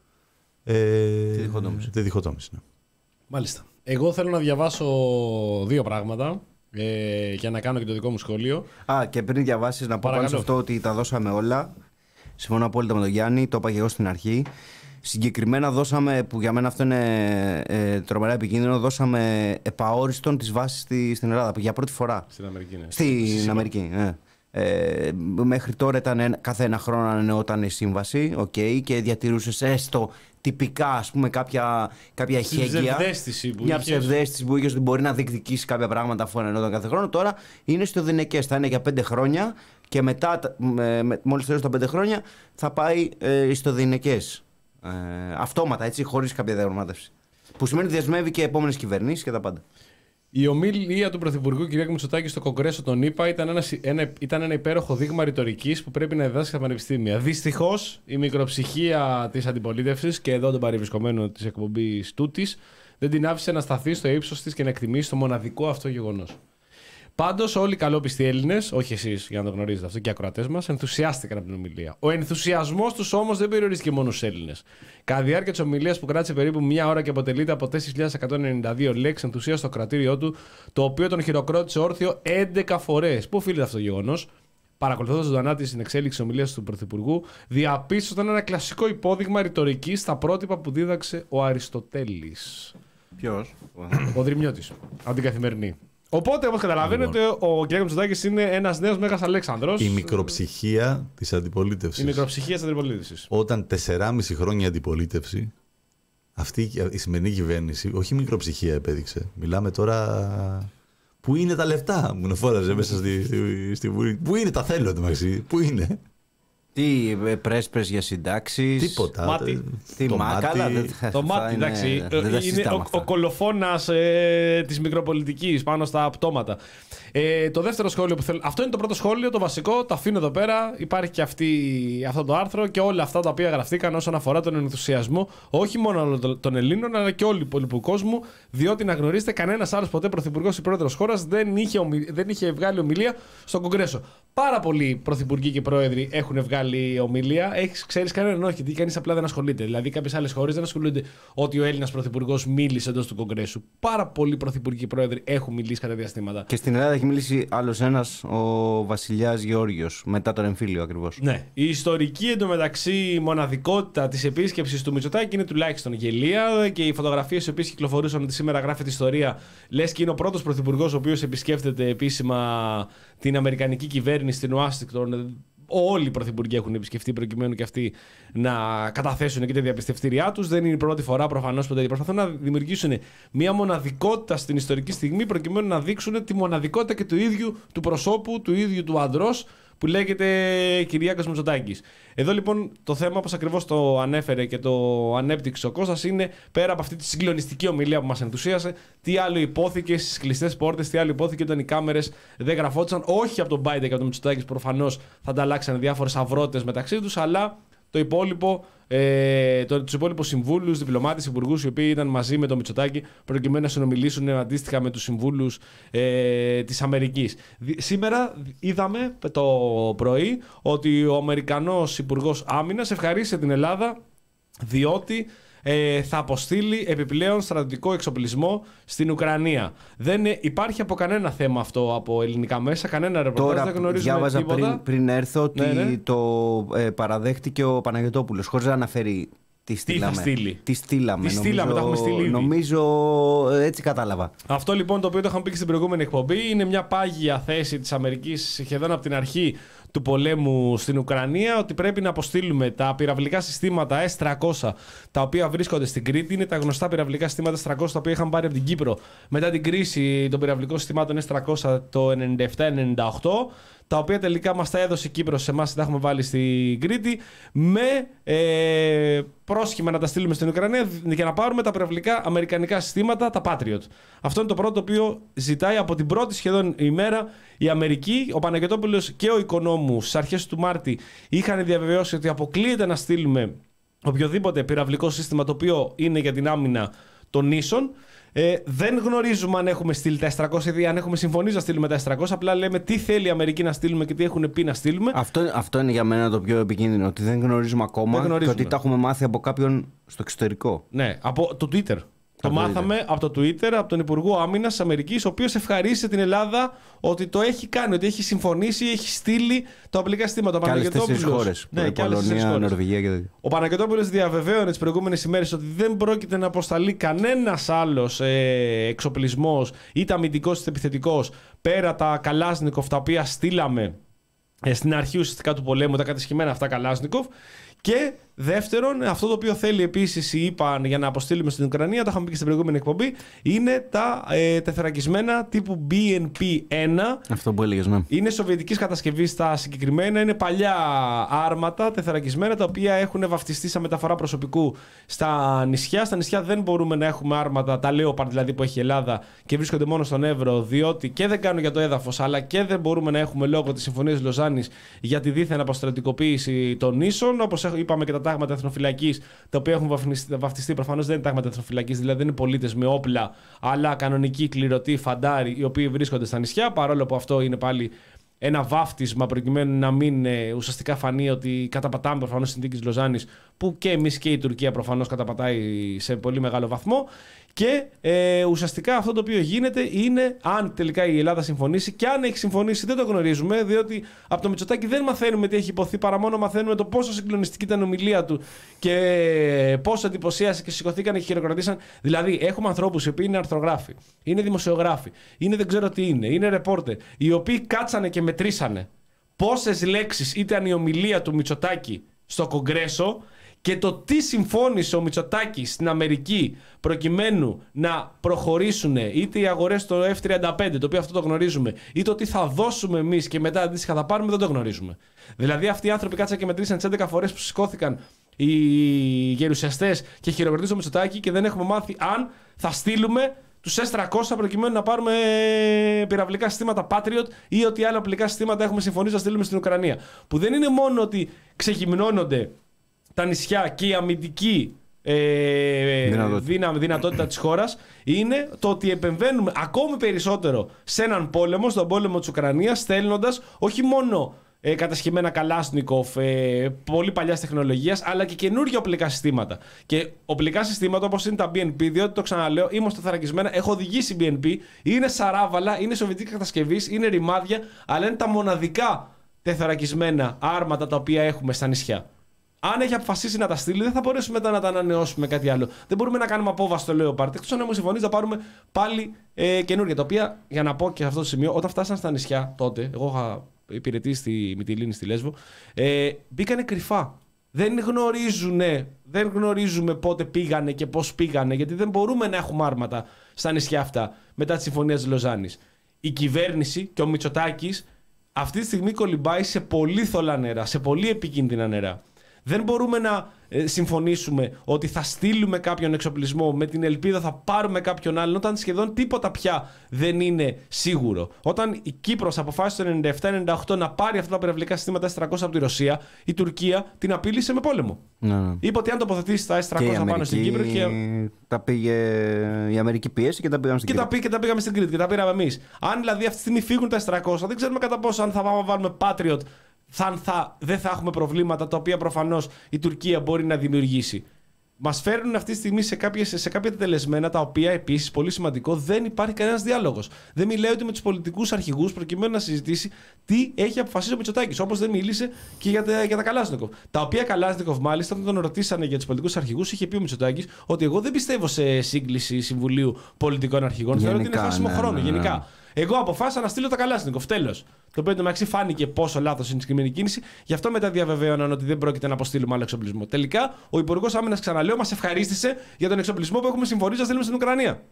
ε, τη διχοτόμηση. Τη διχοτόμηση, ναι. Μάλιστα. Εγώ θέλω να διαβάσω δύο πράγματα ε, για να κάνω και το δικό μου σχόλιο. Α, και πριν διαβάσεις, να πω πάνω σε αυτό ότι τα δώσαμε όλα. Συμφωνώ απόλυτα με τον Γιάννη, το είπα και εγώ στην αρχή. Συγκεκριμένα δώσαμε, που για μένα αυτό είναι ε, τρομερά επικίνδυνο, δώσαμε επαόριστον τις βάσεις στη, στην Ελλάδα για πρώτη φορά. Στην Αμερική, ναι. Στην Στη Αμερική, ναι. Ε, μέχρι τώρα ήταν ένα, κάθε ένα χρόνο ανανεώταν η σύμβαση, okay, και διατηρούσε έστω τυπικά, ας πούμε, κάποια, κάποια εχέγγυα. Μια ψευδαίσθηση που είχε ότι μπορεί να διεκδικήσει κάποια πράγματα αφού ανανεώταν κάθε χρόνο. Τώρα είναι στο δινεκές, θα είναι για πέντε χρόνια και μετά, με, με, μόλις τέλος τα πέντε χρόνια, θα πάει ε, στο δινεκές. Ε, αυτόματα, έτσι, χωρίς κάποια διαπραγμάτευση. Που σημαίνει ότι δεσμεύει και επόμενες κυβερνήσεις και τα πάντα. Η ομιλία του Πρωθυπουργού κ. Μητσοτάκη στο Κογκρέσο των ΗΠΑ ήταν ένα, ένα, ήταν ένα υπέροχο δείγμα ρητορικής που πρέπει να διδάσκει στα πανεπιστήμια. Δυστυχώς, η μικροψυχία της αντιπολίτευσης και εδώ των παρευρισκομένων της εκπομπής τούτης δεν την άφησε να σταθεί στο ύψος της και να εκτιμήσει το μοναδικό αυτό γεγονός. Πάντως, όλοι οι καλόπιστοι Έλληνες, όχι εσείς για να το γνωρίζετε αυτό και οι ακροατές μας, ενθουσιάστηκαν από την ομιλία. Ο ενθουσιασμός τους όμως δεν περιορίστηκε μόνο στους Έλληνες. Κατά τη διάρκεια της ομιλίας που κράτησε περίπου μία ώρα και αποτελείται από τέσσερις χιλιάδες εκατόν ενενήντα δύο λέξεις ενθουσίας στο κρατήριό του, το οποίο τον χειροκρότησε όρθιο έντεκα φορές. Πού οφείλεται αυτό το γεγονός? Παρακολουθώντας ζωντανά την εξέλιξη ομιλίας του Πρωθυπουργού, διαπίστωσαν ένα κλασικό υπόδειγμα ρητορικής στα πρότυπα που δίδαξε ο Αριστοτέλης. Ποιος? Ο Δρυμιώτης. Από την Καθημερινή. Οπότε, όπως καταλαβαίνετε, ο κ. Μητσοτάκης είναι ένας νέος Μέγας Αλέξανδρος. Η μικροψυχία της αντιπολίτευσης. Η μικροψυχία της αντιπολίτευσης. Όταν τεσσεράμιση χρόνια αντιπολίτευση, αυτή η σημερινή κυβέρνηση, όχι μικροψυχία επέδειξε. Μιλάμε τώρα. Πού είναι τα λεφτά, μου φόραζε μέσα στη, στη, στη Βουλή. Πού είναι τα θέλω, το μαξί. Πού είναι. Τι πρέσπρες για συντάξεις. Τίποτα. Μάτι. Τι Το μάκαλα. μάτι. δεν θα- Το θα μάτι, είναι- εντάξει. δεν τα Είναι συζητάμε ο, αυτά. ο κολοφόνας ε, της μικροπολιτικής πάνω στα πτώματα. Ε, το δεύτερο σχόλιο που θέλω. Αυτό είναι το πρώτο σχόλιο, το βασικό. Το αφήνω εδώ πέρα. Υπάρχει και αυτή, αυτό το άρθρο και όλα αυτά τα οποία γραφτήκαν όσον αφορά τον ενθουσιασμό όχι μόνο των Ελλήνων αλλά και όλου του υπόλοιπου κόσμου. Διότι να γνωρίζετε, κανένας άλλος ποτέ πρωθυπουργός ή πρόεδρος χώρας δεν είχε, ομι... δεν είχε βγάλει ομιλία στο Κογκρέσο. Πάρα πολλοί πρωθυπουργοί και πρόεδροι έχουν βγάλει ομιλία. Έχεις, ξέρεις κανέναν? Όχι, γιατί κανείς απλά δεν ασχολείται. Δηλαδή, κάποιες άλλες χώρες δεν ασχολούνται ότι ο Έλληνας πρωθυπουργός μίλησε εντός του Κογκρέσου. Πάρα πολλοί πρωθυπουργοί και πρόεδροι έχουν μιλήσει κατά διαστήματα. Και στην Ελλάδα έχει μιλήσει άλλος ένας, ο βασιλιάς Γεώργιος, μετά τον εμφύλιο ακριβώς. Ναι. Η ιστορική εντωμεταξύ μοναδικότητα της επίσκεψης του Μητσοτάκη είναι τουλάχιστον γελία και οι φωτογραφίες οι οποίες κυκλοφορούσαν ότι σήμερα γράφεται ιστορία, λες και είναι ο πρώτος πρωθυπουργός ο οποίος επισκέφτεται επίσημα την Αμερικανική κυβέρνηση στην Ουάσιγκτον. Όλοι οι πρωθυπουργοί έχουν επισκεφτεί προκειμένου και αυτοί να καταθέσουν και τα διαπιστευτήριά τους. Δεν είναι η πρώτη φορά προφανώς που προσπαθούν να δημιουργήσουν μια μοναδικότητα στην ιστορική στιγμή προκειμένου να δείξουν τη μοναδικότητα και του ίδιου του προσώπου, του ίδιου του αντρός που λέγεται Κυριάκος Μητσοτάκης. Εδώ λοιπόν το θέμα, όπως ακριβώς το ανέφερε και το ανέπτυξε ο Κώστας, είναι πέρα από αυτή τη συγκλονιστική ομιλία που μας ενθουσίασε, τι άλλο υπόθηκε στις κλειστές πόρτες, τι άλλο υπόθηκε όταν οι κάμερες δεν γραφόντουσαν, όχι από τον Biden και από τον Μητσοτάκη, προφανώς θα ανταλλάξαν διάφορες αυρότητες μεταξύ τους, αλλά το υπόλοιπο, ε, το, τους υπόλοιπους συμβούλους, διπλωμάτες, υπουργούς οι οποίοι ήταν μαζί με τον Μητσοτάκη προκειμένου να συνομιλήσουν αντίστοιχα με τους συμβούλους ε, της Αμερικής. Σήμερα είδαμε το πρωί ότι ο Αμερικανός Υπουργός Άμυνας ευχαρίστησε την Ελλάδα διότι ε, θα αποστείλει επιπλέον στρατιωτικό εξοπλισμό στην Ουκρανία. Δεν ε, υπάρχει από κανένα θέμα αυτό από ελληνικά μέσα, κανένα ρεπορτάζ, Τώρα δεν γνωρίζουμε διάβαζα τίποτα. πριν, πριν έρθω ότι Ναι, ναι. το ε, παραδέχτηκε ο Παναγιωτόπουλος, χωρίς να αναφέρει τι στείλαμε. θα στείλει. Τι στείλαμε. Τι στείλαμε, τα έχουμε στείλει ήδη. Νομίζω ε, έτσι κατάλαβα. Αυτό λοιπόν το οποίο το είχαμε πει και στην προηγούμενη εκπομπή είναι μια πάγια θέση της Αμερικής σχεδόν από την αρχή του πολέμου στην Ουκρανία, ότι πρέπει να αποστείλουμε τα πυραυλικά συστήματα ες τριακόσια τα οποία βρίσκονται στην Κρήτη. Είναι τα γνωστά πυραυλικά συστήματα ες τριακόσια τα οποία είχαν πάρει από την Κύπρο μετά την κρίση των πυραυλικών συστημάτων ες τριακόσια το ενενήντα επτά ενενήντα οκτώ. Τα οποία τελικά μας τα έδωσε η Κύπρος, σε εμάς τα έχουμε βάλει στην Κρήτη, με ε, πρόσχημα να τα στείλουμε στην Ουκρανία για να πάρουμε τα πυραυλικά αμερικανικά συστήματα, τα Patriot. Αυτό είναι το πρώτο το οποίο ζητάει από την πρώτη σχεδόν ημέρα η Αμερική. Ο Παναγιωτόπουλος και ο Οικονόμου στις αρχές του Μάρτη είχαν διαβεβαιώσει ότι αποκλείεται να στείλουμε οποιοδήποτε πυραυλικό σύστημα το οποίο είναι για την άμυνα των νήσων. Ε, δεν γνωρίζουμε αν έχουμε στείλει τα ες τριακόσια ή αν έχουμε συμφωνήσει να στείλουμε τα ες τριακόσια. Απλά λέμε τι θέλει η Αμερική να στείλουμε και τι έχουν πει να στείλουμε. Αυτό, αυτό είναι για μένα το πιο επικίνδυνο. Ότι δεν γνωρίζουμε ακόμα Δεν γνωρίζουμε. και ότι τα έχουμε μάθει από κάποιον στο εξωτερικό. Ναι, από το Twitter. Το το μάθαμε από το Twitter, από τον Υπουργό Άμυνας της Αμερικής, ο οποίος ευχαρίστησε την Ελλάδα ότι το έχει κάνει, ότι έχει συμφωνήσει, έχει στείλει τα οπλικά συστήματα. Και άλλες τέσσερις χώρες. Ναι, και άλλες τέσσερις Πολωνία, χώρες. Νορβηγία και τέτοια. Ο Παναγιωτόπουλος διαβεβαίωνε τις προηγούμενες ημέρες ότι δεν πρόκειται να αποσταλεί κανένας άλλος ε, εξοπλισμός, είτε αμυντικός είτε επιθετικός, πέρα τα Καλάσνικοφ τα οποία στείλαμε ε, στην αρχή ουσιαστικά του πολέμου, τα κατεσχημένα αυτά Καλάσνικοφ. Και δεύτερον, αυτό το οποίο θέλει επίσης η ΙΠΑ για να αποστείλουμε στην Ουκρανία, το είχαμε πει και στην προηγούμενη εκπομπή, είναι τα ε, τεθωρακισμένα τύπου μπι εν πι ένα. Αυτό που έλεγες, ναι. Είναι σοβιετικής κατασκευής τα συγκεκριμένα, είναι παλιά άρματα τεθωρακισμένα τα οποία έχουν βαφτιστεί σαν μεταφορά προσωπικού στα νησιά. Στα νησιά δεν μπορούμε να έχουμε άρματα, τα Leopard δηλαδή που έχει η Ελλάδα και βρίσκονται μόνο στον Εύρο, διότι και δεν κάνουν για το έδαφος, αλλά και δεν μπορούμε να έχουμε λόγω της Συμφωνίας Λοζάνης για τη δίθεν αποστρατικοποίηση των νήσων. Όπως είπαμε και τα τάγματα εθνοφυλακής, τα οποία έχουν βαφτιστεί, προφανώς δεν είναι τάγματα εθνοφυλακής, δηλαδή δεν είναι πολίτες με όπλα, αλλά κανονικοί κληρωτοί φαντάροι οι οποίοι βρίσκονται στα νησιά, παρόλο που αυτό είναι πάλι ένα βάφτισμα προκειμένου να μην ε, ουσιαστικά φανεί ότι καταπατάμε προφανώς τις συνθήκες Λοζάνης, που και εμείς και η Τουρκία προφανώς καταπατάει σε πολύ μεγάλο βαθμό. Και ε, ουσιαστικά αυτό το οποίο γίνεται είναι, αν τελικά η Ελλάδα συμφωνήσει, και αν έχει συμφωνήσει δεν το γνωρίζουμε, διότι από το Μητσοτάκη δεν μαθαίνουμε τι έχει υποθεί, παρά μόνο μαθαίνουμε το πόσο συγκλονιστική ήταν η ομιλία του και πόσο εντυπωσίασε και σηκωθήκαν και χειροκροτήσαν. Δηλαδή, έχουμε ανθρώπους οι οποίοι είναι αρθρογράφοι, είναι δημοσιογράφοι, είναι δεν ξέρω τι είναι, είναι ρεπόρτερ, οι οποίοι κάτσανε και μετρήσανε πόσες λέξεις ήταν η ομιλία του Μητσοτάκη στο Κογκρέσο. και το τι συμφώνησε ο Μητσοτάκης στην Αμερική προκειμένου να προχωρήσουν είτε οι αγορές στο εφ τριάντα πέντε, το οποίο αυτό το γνωρίζουμε, είτε το τι θα δώσουμε εμείς και μετά αντίστοιχα θα πάρουμε, δεν το γνωρίζουμε. Δηλαδή αυτοί οι άνθρωποι κάτσαν και μετρήσαν τις έντεκα φορές που σηκώθηκαν οι γερουσιαστές και χειροκροτήσαν το Μητσοτάκη και δεν έχουμε μάθει αν θα στείλουμε τους ες τριακόσια προκειμένου να πάρουμε πυραυλικά συστήματα Patriot ή ό,τι άλλα οπλικά συστήματα έχουμε συμφωνήσει να στείλουμε στην Ουκρανία. Που δεν είναι μόνο ότι ξεγυμνώνονται τα νησιά και η αμυντική ε, δυνατότητα. δυνατότητα της χώρας, είναι το ότι επεμβαίνουμε ακόμη περισσότερο σε έναν πόλεμο, στον πόλεμο της Ουκρανίας, στέλνοντας όχι μόνο ε, κατασχεμένα Καλάσνικοφ, ε, πολύ παλιάς τεχνολογίας, αλλά και καινούργια οπλικά συστήματα. Και οπλικά συστήματα όπως είναι τα μπι εν πι, διότι το ξαναλέω, είμαστε θωρακισμένα, έχω οδηγήσει μπι εν πι, είναι σαράβαλα, είναι σοβιετική κατασκευής, είναι ρημάδια, αλλά είναι τα μοναδικά τεθωρακισμένα άρματα τα οποία έχουμε στα νησιά. Αν έχει αποφασίσει να τα στείλει, δεν θα μπορέσουμε μετά να τα ανανεώσουμε κάτι άλλο. Δεν μπορούμε να κάνουμε απόβαστο Leopard. Εκτός αν έχουμε συμφωνήσει να πάρουμε πάλι ε, καινούργια. Τα οποία, για να πω και σε αυτό το σημείο, όταν φτάσαν στα νησιά τότε, εγώ είχα υπηρετήσει στη Μυτιλήνη, στη Λέσβο, ε, μπήκανε κρυφά. Δεν γνωρίζουνε, δεν γνωρίζουμε πότε πήγανε και πώς πήγανε, γιατί δεν μπορούμε να έχουμε άρματα στα νησιά αυτά μετά τη συμφωνία της Λοζάνης. Η κυβέρνηση και ο Μητσοτάκης αυτή τη στιγμή κολυμπάει σε πολύ θολά νερά, σε πολύ επικίνδυνα νερά. Δεν μπορούμε να ε, συμφωνήσουμε ότι θα στείλουμε κάποιον εξοπλισμό με την ελπίδα θα πάρουμε κάποιον άλλον, όταν σχεδόν τίποτα πια δεν είναι σίγουρο. Όταν η Κύπρος αποφάσισε το ενενήντα επτά ενενήντα οκτώ να πάρει αυτά τα πυραυλικά συστήματα ες τριακόσια από τη Ρωσία, η Τουρκία την απείλησε με πόλεμο. Ναι, ναι. Είπε ότι αν τοποθετήσει τα ες τριακόσια πάνω στην Κύπρο. Και... τα πήγε η Αμερική πίεση και τα πήγαμε στην και Κρήτη. Τα, και τα πήγαμε στην Κρήτη και τα πήραμε εμείς. Αν δηλαδή αυτή τη στιγμή φύγουν τα ες τριακόσια, δεν ξέρουμε κατά πόσο αν θα πάμε να βάλουμε Patriot. Θα, θα, δεν θα έχουμε προβλήματα τα οποία προφανώς η Τουρκία μπορεί να δημιουργήσει. Μας φέρνουν αυτή τη στιγμή σε, κάποιες, σε κάποια τελεσμένα τα οποία επίσης, πολύ σημαντικό, δεν υπάρχει κανένας διάλογος. Δεν μιλάει ούτε με τους πολιτικούς αρχηγούς προκειμένου να συζητήσει τι έχει αποφασίσει ο Μητσοτάκης. Όπως δεν μίλησε και για τα, για τα Καλάσνικοφ. Τα οποία Καλάσνικοφ, μάλιστα, όταν τον ρωτήσανε για τους πολιτικούς αρχηγούς, είχε πει ο Μητσοτάκης ότι εγώ δεν πιστεύω σε σύγκληση Συμβουλίου Πολιτικών Αρχηγών. Θεωρώ ότι είναι χάσιμο ναι, χρόνο. Ναι, ναι. Γενικά. Εγώ αποφάσισα να στείλω τα Καλάσνικοφ. Τέλος. Το οποίο εντωμεταξύ φάνηκε πόσο λάθος είναι η συγκεκριμένη κίνηση, γι' αυτό μετά διαβεβαίωναν ότι δεν πρόκειται να αποστείλουμε άλλο εξοπλισμό. Τελικά, ο Υπουργός Άμυνας, ξαναλέω, μας ευχαρίστησε για τον εξοπλισμό που έχουμε συμφωνήσει να στείλουμε στην Ουκρανία.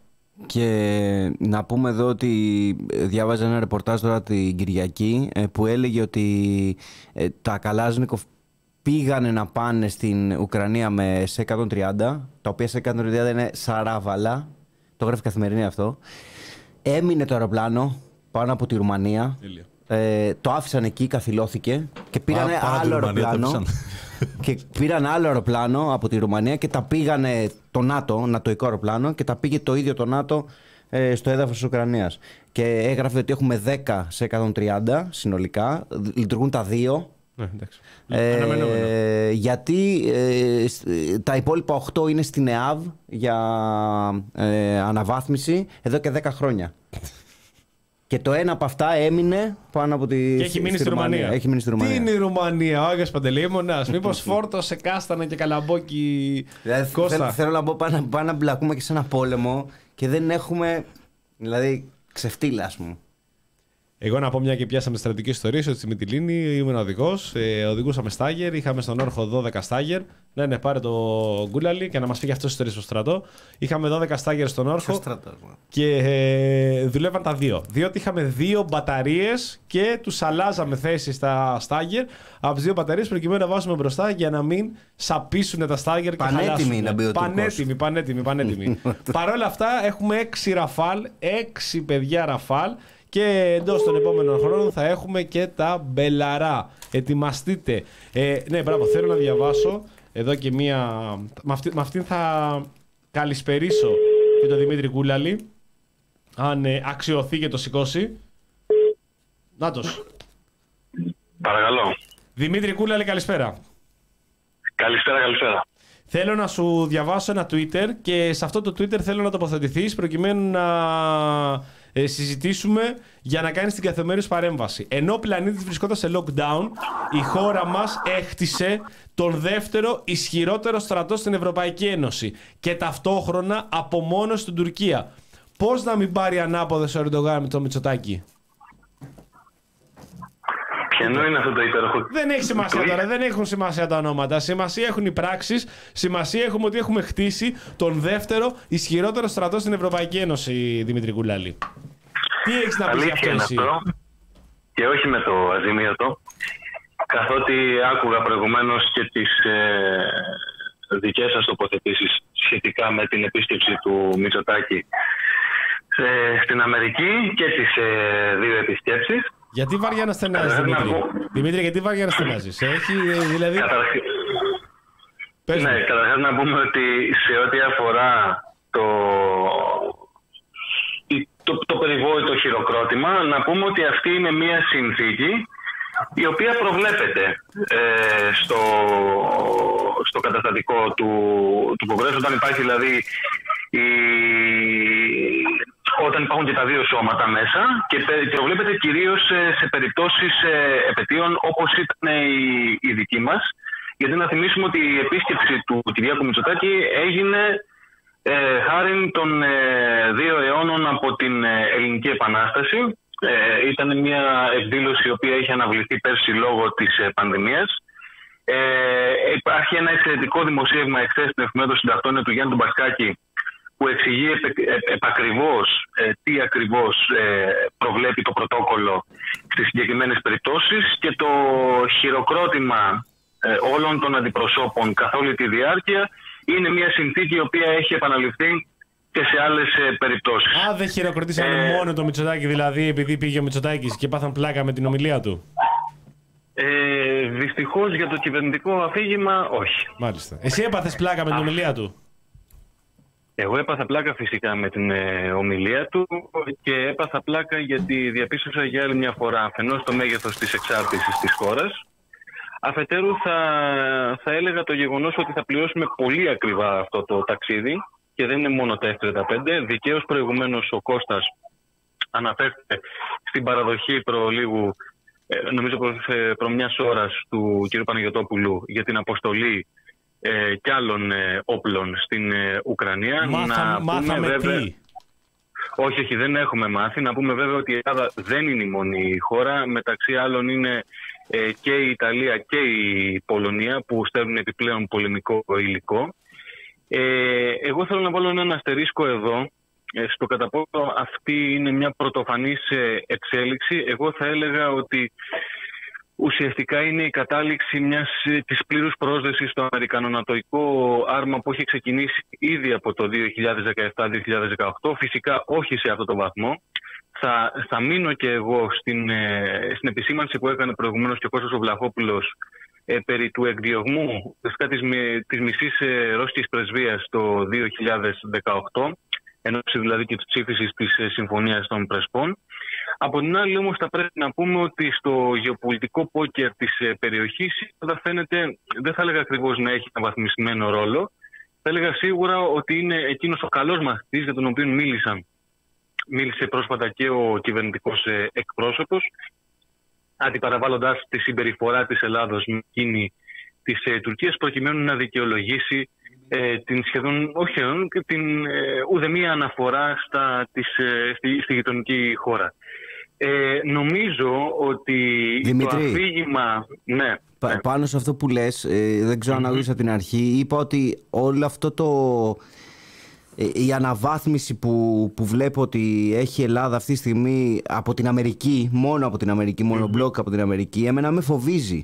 Και να πούμε εδώ ότι διάβαζα ένα ρεπορτάζ τώρα την Κυριακή που έλεγε ότι τα Καλάσνικοφ πήγανε να πάνε στην Ουκρανία με ες εκατόν τριάντα, τα οποία ες εκατόν τριάντα είναι σαράβαλα. Το γράφει Καθημερινή αυτό. Έμεινε το αεροπλάνο πάνω από τη Ρουμανία. Ε, το άφησαν εκεί, καθυλώθηκε και πήραν άλλο αεροπλάνο. Και πήραν άλλο αεροπλάνο από τη Ρουμανία και τα πήγανε το ΝΑΤΟ, νατοϊκό αεροπλάνο, και τα πήγε το ίδιο το ΝΑΤΟ ε, στο έδαφος της Ουκρανίας. Και έγραφε ότι έχουμε δέκα σε εκατόν τριάντα συνολικά. Λειτουργούν τα δύο. Ε, ε, γιατί ε, τα υπόλοιπα οκτώ είναι στην ΕΑΒ για ε, αναβάθμιση εδώ και δέκα χρόνια. Και το ένα από αυτά έμεινε πάνω από τη. Και έχει μείνει στη Ρουμανία. Ρουμανία. Έχει μείνει στη Ρουμανία. Τι είναι η Ρουμανία, ο Άγιος Παντελεήμονας? Μήπως φόρτωσε κάστανα και καλαμπόκι. Δηλαδή, θέλω, θέλω να πω πάνω, πάνω να μπλακούμε και σε ένα πόλεμο και δεν έχουμε. Δηλαδή, ξεφτύλα, ας πούμε. Εγώ να πω μια και πιάσαμε στρατηγικές ιστορίες ότι στη Μυτιλήνη ήμουν οδηγός, ε, οδηγούσαμε στάγερ, είχαμε στον όρχο δώδεκα στάγερ. Ναι, ναι, πάρε το γκούλαλι και να μας φύγει αυτός ιστορίες στο στρατό. Είχαμε δώδεκα στάγερ στον όρχο στρατός, και ε, δουλεύαν τα δύο. Διότι είχαμε δύο μπαταρίες και τους αλλάζαμε θέση στα στάγερ από τις δύο μπαταρίες προκειμένου να βάζουμε μπροστά για να μην σαπίσουν τα στάγερ και χαλάσουν. Πανέτοιμοι να μπει ο Πανέτοιμοι, πανέτοιμοι, πανέτοιμοι. Παρ' όλα αυτά έχουμε έξι ραφάλ, έξι παιδιά ραφάλ. Και εντός των επόμενων χρόνων θα έχουμε και τα μπελαρά. Ετοιμαστείτε. Ε, ναι, μπράβο, θέλω να διαβάσω εδώ και μία. Με αυτή, με αυτήν θα καλησπερίσω και τον Δημήτρη Κούλαλη. Αν ε, αξιωθεί και το σηκώσει. Νάτος. Παρακαλώ. Δημήτρη Κούλαλη, καλησπέρα. Καλησπέρα, καλησπέρα. Θέλω να σου διαβάσω ένα Twitter και σε αυτό το Twitter θέλω να τοποθετηθείς προκειμένου να ε, συζητήσουμε για να κάνεις την καθημερινή παρέμβαση. Ενώ ο πλανήτης βρισκόταν σε lockdown, η χώρα μας έχτισε τον δεύτερο ισχυρότερο στρατό στην Ευρωπαϊκή Ένωση και ταυτόχρονα απομόνωσε την Τουρκία. Πώς να μην πάρει ανάποδες ο Ερντογάν με το Μητσοτάκη? Ποιανό είναι αυτό το υπέροχο. Δεν έχει σημασία τώρα, δεν έχουν σημασία τα ονόματα. Σημασία έχουν οι πράξεις. Σημασία έχουμε ότι έχουμε χτίσει τον δεύτερο ισχυρότερο στρατό στην Ευρωπαϊκή Ένωση, Δημήτρη Κουλάλη. Τι έχεις να πεις γι' αυτό εσύ? Αυτό, και όχι με το αζημίωτο, καθότι άκουγα προηγουμένως και τις ε, δικές σας τοποθετήσεις σχετικά με την επίσκεψη του Μητσοτάκη ε, στην Αμερική και τις ε, δύο επισκέψεις. Γιατί βαριά να στενάζεις, Δημήτρη? Δημήτρη, γιατί βαριά να στενάζεις? Έχει, δηλαδή... Καταρχήν, Πες ναι, καταρχάς να πούμε ότι σε ό,τι αφορά το, το, το περιβόητο χειροκρότημα, να πούμε ότι αυτή είναι μια συνθήκη η οποία προβλέπεται ε, στο, στο καταστατικό του, του Κογκρέσου, όταν υπάρχει δηλαδή η, όταν υπάρχουν και τα δύο σώματα μέσα, και προβλέπεται κυρίως σε, σε περιπτώσεις ε, επετείων όπως ήταν η, η δική μας. Γιατί να θυμίσουμε ότι η επίσκεψη του Κυριάκου Μητσοτάκη έγινε ε, χάριν των ε, δύο αιώνων από την ε, Ελληνική Επανάσταση. Ε, ήταν μια εκδήλωση η οποία είχε αναβληθεί πέρσι λόγω της ε, πανδημίας. Ε, υπάρχει ένα εξαιρετικό δημοσίευμα εχθές στην Εφημερίδα των Συντακτών του Γιάννη Μπασκάκη, που εξηγεί επ, επ, επακριβώς ε, τι ακριβώς ε, προβλέπει το πρωτόκολλο στις συγκεκριμένες περιπτώσεις, και το χειροκρότημα ε, όλων των αντιπροσώπων καθ' όλη τη διάρκεια είναι μια συνθήκη η οποία έχει επαναληφθεί και σε άλλες ε, περιπτώσεις. Α, δεν χειροκροτήσανε ε, μόνο το Μητσοτάκη, δηλαδή επειδή πήγε ο Μητσοτάκης και πάθαν πλάκα με την ομιλία του? Ε, δυστυχώς για το κυβερνητικό αφήγημα, όχι. Μάλιστα. Εσύ έπαθες πλάκα με την ομιλία του? Εγώ έπαθα πλάκα φυσικά με την ε, ομιλία του, και έπαθα πλάκα γιατί διαπίστωσα για άλλη μια φορά αφενός το μέγεθος της εξάρτησης της χώρας. Αφετέρου θα, θα έλεγα το γεγονός ότι θα πληρώσουμε πολύ ακριβά αυτό το ταξίδι, και δεν είναι μόνο τα εφ τριάντα πέντε. Δικαίως προηγουμένως ο Κώστας αναφέρθηκε στην παραδοχή προλίγου, ε, νομίζω προ, ε, προ μιας ώρας, του κ. Παναγιωτόπουλου για την αποστολή ε, κι άλλων ε, όπλων στην ε, Ουκρανία. Μάθα, να μάθαμε πούμε, βέβαια, τι? Όχι, όχι, δεν έχουμε μάθει. Να πούμε βέβαια ότι η Ελλάδα δεν είναι η μόνη χώρα. Μεταξύ άλλων είναι ε, και η Ιταλία και η Πολωνία που στέλνουν επιπλέον πολεμικό υλικό. Ε, εγώ θέλω να βάλω έναν αστερίσκο εδώ ε, στο κατά πόσο αυτή είναι μια πρωτοφανής ε, εξέλιξη. Εγώ θα έλεγα ότι ουσιαστικά είναι η κατάληξη μιας, ε, της πλήρους πρόσδεσης στο αμερικανονατοϊκό άρμα που έχει ξεκινήσει ήδη από το δύο χιλιάδες δεκαεπτά δύο χιλιάδες δεκαοκτώ. Φυσικά όχι σε αυτό το βαθμό. Θα, θα μείνω και εγώ στην, ε, στην επισήμανση που έκανε προηγουμένως και ο Κώστας ο Βλαχόπουλος Ε, περί του εκδιωγμού της, της μισής ε, ρώσικης πρεσβείας το δύο χιλιάδες δεκαοκτώ, ενώψη δηλαδή και της ψήφισης της ε, Συμφωνίας των Πρεσπών. Από την άλλη όμως θα πρέπει να πούμε ότι στο γεωπολιτικό πόκερ της ε, περιοχής δεν φαίνεται, δεν θα έλεγα ακριβώς να έχει αναβαθμισμένο ρόλο. Θα έλεγα σίγουρα ότι είναι εκείνος ο καλός μαθητής για τον οποίο μίλησαν. Μίλησε πρόσφατα και ο κυβερνητικός ε, εκπρόσωπος, αντιπαραβάλλοντας τη συμπεριφορά της Ελλάδος με εκείνη της ε, Τουρκίας, προκειμένου να δικαιολογήσει ε, την σχεδόν, όχι σχεδόν, και την ε, ουδεμία αναφορά στα, της, ε, στη, στη γειτονική χώρα. Ε, νομίζω ότι Δημήτρη, το αφήγημα... Ναι, πα, ναι. πάνω σε αυτό που λες, ε, δεν ξέρω αν άκουσες από την αρχή, είπα ότι όλο αυτό το... η αναβάθμιση που, που βλέπω ότι έχει η Ελλάδα αυτή τη στιγμή από την Αμερική, μόνο από την Αμερική, μόνο mm. μπλοκ από την Αμερική, εμένα με φοβίζει.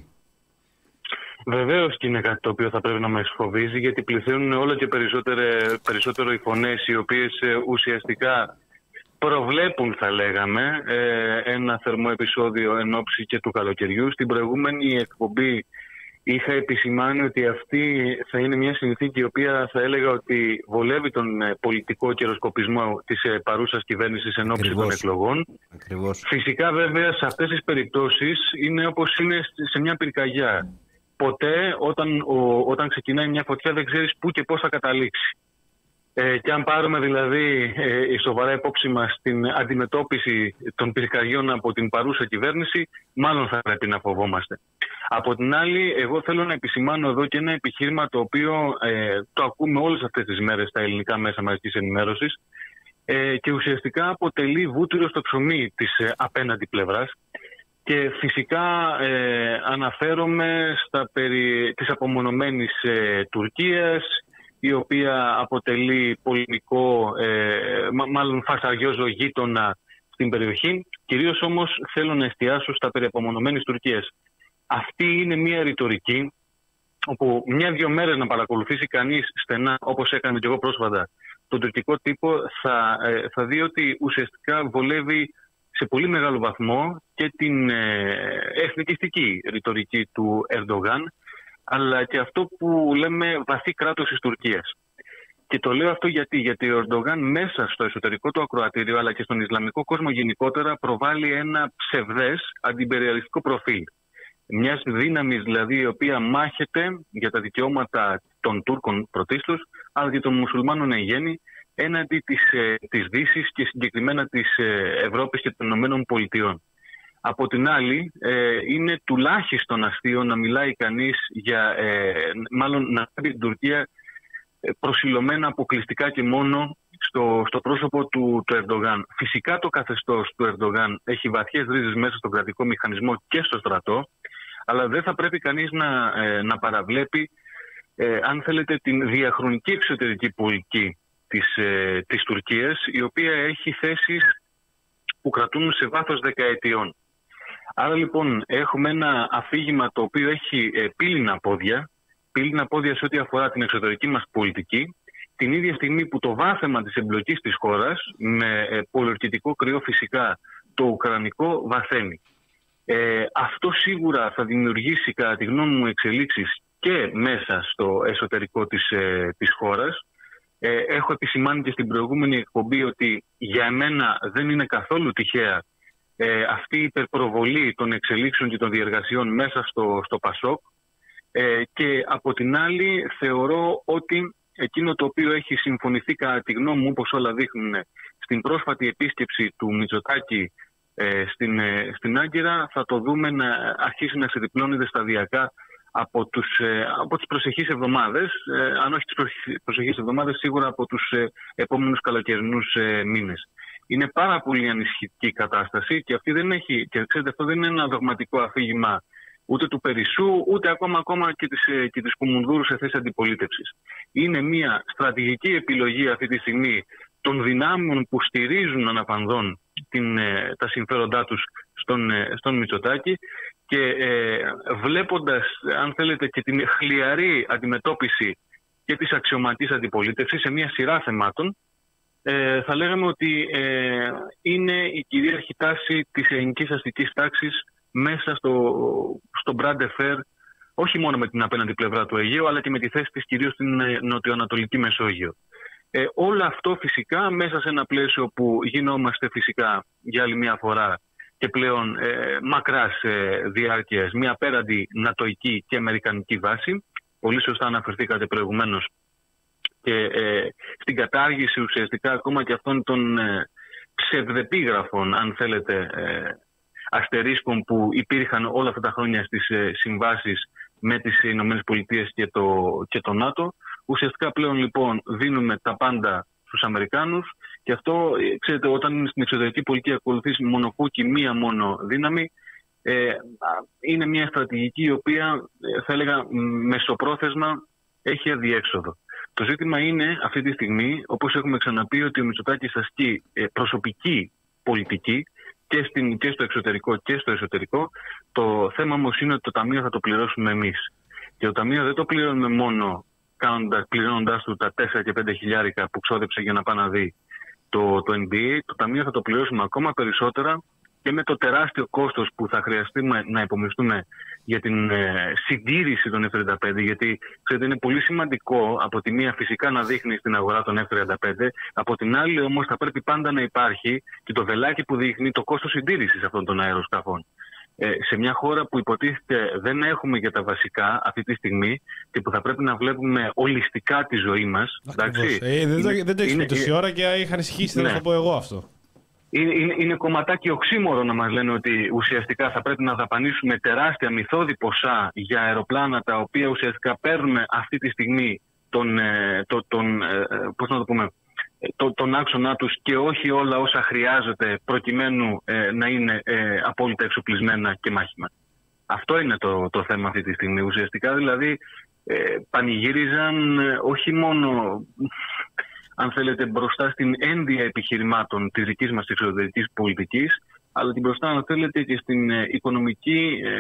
Βεβαίως και είναι κάτι το οποίο θα πρέπει να μας φοβίζει, γιατί πληθαίνουν όλο και περισσότερο οι φωνές οι οποίες ουσιαστικά προβλέπουν, θα λέγαμε, ένα θερμό επεισόδιο εν ώψη και του καλοκαιριού. Στην προηγούμενη εκπομπή είχα επισημάνει ότι αυτή θα είναι μια συνθήκη η οποία θα έλεγα ότι βολεύει τον πολιτικό καιροσκοπισμό της παρούσας κυβέρνησης εν ώψη των εκλογών. Ακριβώς. Φυσικά βέβαια σε αυτές τις περιπτώσεις είναι όπως είναι σε μια πυρκαγιά. Ποτέ όταν, ο, όταν ξεκινάει μια φωτιά δεν ξέρεις πού και πώς θα καταλήξει. Ε, και αν πάρουμε δηλαδή ε, η σοβαρά υπόψη μας την αντιμετώπιση των πυρκαγιών από την παρούσα κυβέρνηση, μάλλον θα πρέπει να φοβόμαστε. Από την άλλη, εγώ θέλω να επισημάνω εδώ και ένα επιχείρημα το οποίο ε, το ακούμε όλες αυτές τις μέρες στα ελληνικά μέσα μαζικής ενημέρωσης ε, και ουσιαστικά αποτελεί βούτυρο στο ψωμί της ε, απέναντι πλευράς. Και φυσικά ε, αναφέρομαι στα περί της απομονωμένης ε, Τουρκίας, η οποία αποτελεί πολεμικό, ε, μ- μάλλον φασαριόζο γείτονα στην περιοχή. Κυρίως όμως θέλω να εστιάσω στα περί απομονωμένης Τουρκίας. Αυτή είναι μια ρητορική όπου μια-δυο μέρες να παρακολουθήσει κανείς στενά, όπως έκανε και εγώ πρόσφατα, τον τουρκικό τύπο, θα, ε, θα δει ότι ουσιαστικά βολεύει σε πολύ μεγάλο βαθμό και την ε, εθνικιστική ρητορική του Ερντογάν, αλλά και αυτό που λέμε βαθύ κράτος της Τουρκίας. Και το λέω αυτό γιατί, γιατί ο Ερντογάν μέσα στο εσωτερικό του ακροατήριο, αλλά και στον Ισλαμικό κόσμο γενικότερα, προβάλλει ένα ψευδές αντιπεριαλιστικό προφίλ. Μιας δύναμης δηλαδή η οποία μάχεται για τα δικαιώματα των Τούρκων πρωτίστως, αλλά και των μουσουλμάνων εν γέννη, έναντι της, ε, της Δύσης και συγκεκριμένα της ε, Ευρώπης και των Ηνωμένων Πολιτειών. Από την άλλη, ε, είναι τουλάχιστον αστείο να μιλάει κανείς για, ε, μάλλον να πει την Τουρκία ε, προσιλωμένα αποκλειστικά και μόνο στο, στο πρόσωπο του, του Ερντογάν. Φυσικά το καθεστώς του Ερντογάν έχει βαθιές ρίζες μέσα στον κρατικό μηχανισμό και στο στρατό, αλλά δεν θα πρέπει κανείς να, ε, να παραβλέπει, ε, αν θέλετε, την διαχρονική εξωτερική πολιτική της, ε, της Τουρκίας, η οποία έχει θέσεις που κρατούν σε βάθος δεκαετιών. Άρα λοιπόν έχουμε ένα αφήγημα το οποίο έχει ε, πύληνα πόδια, πύληνα πόδια σε ό,τι αφορά την εξωτερική μας πολιτική, την ίδια στιγμή που το βάθεμα της εμπλοκής της χώρας, με ε, πολιορκητικό κρυό φυσικά, το ουκρανικό βαθαίνει. Ε, αυτό σίγουρα θα δημιουργήσει, κατά τη γνώμη μου, εξελίξεις και μέσα στο εσωτερικό της, ε, της χώρας. Ε, έχω επισημάνει και στην προηγούμενη εκπομπή ότι για μένα δεν είναι καθόλου τυχαία ε, αυτή η υπερπροβολή των εξελίξεων και των διεργασιών μέσα στο, στο ΠΑΣΟΚ. Ε, και από την άλλη θεωρώ ότι εκείνο το οποίο έχει συμφωνηθεί, κατά τη γνώμη μου, όπως όλα δείχνουν, στην πρόσφατη επίσκεψη του Μητσοτάκη ε, στην, ε, στην Άγκυρα, θα το δούμε να αρχίσει να ξεδιπλώνεται σταδιακά από, τους, ε, από τις προσεχείς εβδομάδες, ε, αν όχι τις προσεχείς εβδομάδες, σίγουρα από τους ε, επόμενους καλοκαιρινούς ε, μήνες. Είναι πάρα πολύ ανησυχητική κατάσταση και, αυτή δεν έχει, και ξέρετε, αυτό δεν είναι ένα δογματικό αφήγημα ούτε του Περισσού, ούτε ακόμα, ακόμα και της, ε, και της Κουμουνδούρου σε θέση αντιπολίτευσης. Είναι μια στρατηγική επιλογή αυτή τη στιγμή των δυνάμεων που στηρίζουν αναφανδόν την, ε, τα συμφέροντά τους στον, ε, στον Μητσοτάκη, και ε, βλέποντας, αν θέλετε, και την χλιαρή αντιμετώπιση και της αξιωματικής αντιπολίτευσης σε μια σειρά θεμάτων, ε, θα λέγαμε ότι ε, είναι η κυρίαρχη τάση της ελληνικής αστικής τάξης μέσα στο, στο Bras de Fer, όχι μόνο με την απέναντι πλευρά του Αιγαίου, αλλά και με τη θέση της κυρίως στην νοτιοανατολική Μεσόγειο. Ε, όλο αυτό φυσικά μέσα σε ένα πλαίσιο που γινόμαστε φυσικά για άλλη μια φορά και πλέον ε, μακράς ε, διάρκειας, μια απέραντη νατοϊκή και αμερικανική βάση. Πολύ σωστά αναφερθήκατε προηγουμένως και ε, στην κατάργηση ουσιαστικά ακόμα και αυτών των ε, ψευδεπίγραφων, αν θέλετε, ε, αστερίσκων που υπήρχαν όλα αυτά τα χρόνια στις ε, συμβάσεις με τις Ηνωμένες Πολιτείες και το, και το ΝΑΤΟ. Ουσιαστικά πλέον λοιπόν δίνουμε τα πάντα στους Αμερικάνους, και αυτό, ξέρετε, όταν στην εξωτερική πολιτική ακολουθήσει μονοκούκι μία μόνο δύναμη, ε, είναι μια στρατηγική η οποία, θα έλεγα, μεσοπρόθεσμα έχει αδιέξοδο. Το ζήτημα είναι αυτή τη στιγμή, όπως έχουμε ξαναπεί, ότι ο Μητσοτάκης ασκεί προσωπική πολιτική και, στην, και στο εξωτερικό και στο εσωτερικό. Το θέμα όμως είναι ότι το ταμείο θα το πληρώσουμε εμείς. Και το ταμείο δεν το πληρώνουμε μόνο πληρώνοντας του τα τέσσερα και πέντε χιλιάρικα που ξόδεψε για να πάει να δει το, το N B A. Το ταμείο θα το πληρώσουμε ακόμα περισσότερα και με το τεράστιο κόστος που θα χρειαστεί να υπομισθούμε για την ε, συντήρηση των F τριάντα πέντε. Γιατί ξέρετε, είναι πολύ σημαντικό από τη μία φυσικά να δείχνει στην αγορά των F τριάντα πέντε, από την άλλη όμως θα πρέπει πάντα να υπάρχει και το βελάκι που δείχνει το κόστος συντήρησης αυτών των αεροσκαφών. Ε, σε μια χώρα που υποτίθεται δεν έχουμε για τα βασικά αυτή τη στιγμή και που θα πρέπει να βλέπουμε ολιστικά τη ζωή μας. Ε, δεν, είναι, δεν το έχεις πει τόση ώρα και είχα ανησυχήσει, ναι. Θα το πω εγώ αυτό. Είναι, είναι, είναι κομματάκι οξύμορο να μας λένε ότι ουσιαστικά θα πρέπει να δαπανίσουμε τεράστια μυθώδη ποσά για αεροπλάνα τα οποία ουσιαστικά παίρνουν αυτή τη στιγμή τον, τον, τον, πώς να το πούμε, ε, το, τον άξονά τους και όχι όλα όσα χρειάζεται προκειμένου ε, να είναι ε, απόλυτα εξοπλισμένα και μάχημα. Αυτό είναι το, το θέμα αυτή τη στιγμή. Ουσιαστικά δηλαδή ε, πανηγύριζαν ε, όχι μόνο, αν θέλετε, μπροστά στην ένδυα επιχειρημάτων της δικής μας εξωτερικής πολιτικής, αλλά την μπροστά, αν θέλετε, και στην ε, οικονομική ε,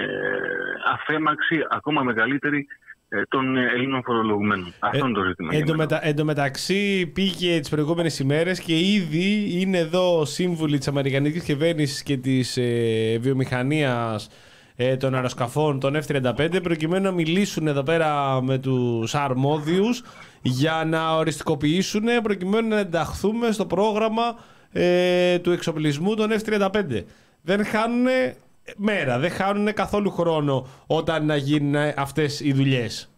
αφέμαξη ακόμα μεγαλύτερη ε, των Ελλήνων φορολογουμένων. Αυτό είναι το ζήτημα. Εν τω μετα, εν τω μεταξύ πήγε τις προηγούμενες ημέρες και ήδη είναι εδώ σύμβουλοι της Αμερικανικής κυβέρνησης και της ε, βιομηχανίας ε, των αεροσκαφών των εφ τριάντα πέντε προκειμένου να μιλήσουν εδώ πέρα με τους αρμόδιους για να οριστικοποιήσουν προκειμένου να ενταχθούμε στο πρόγραμμα ε, του εξοπλισμού των εφ τριάντα πέντε. Δεν χάνουν μέρα, δεν χάνουν καθόλου χρόνο όταν να γίνουν αυτές οι δουλειές.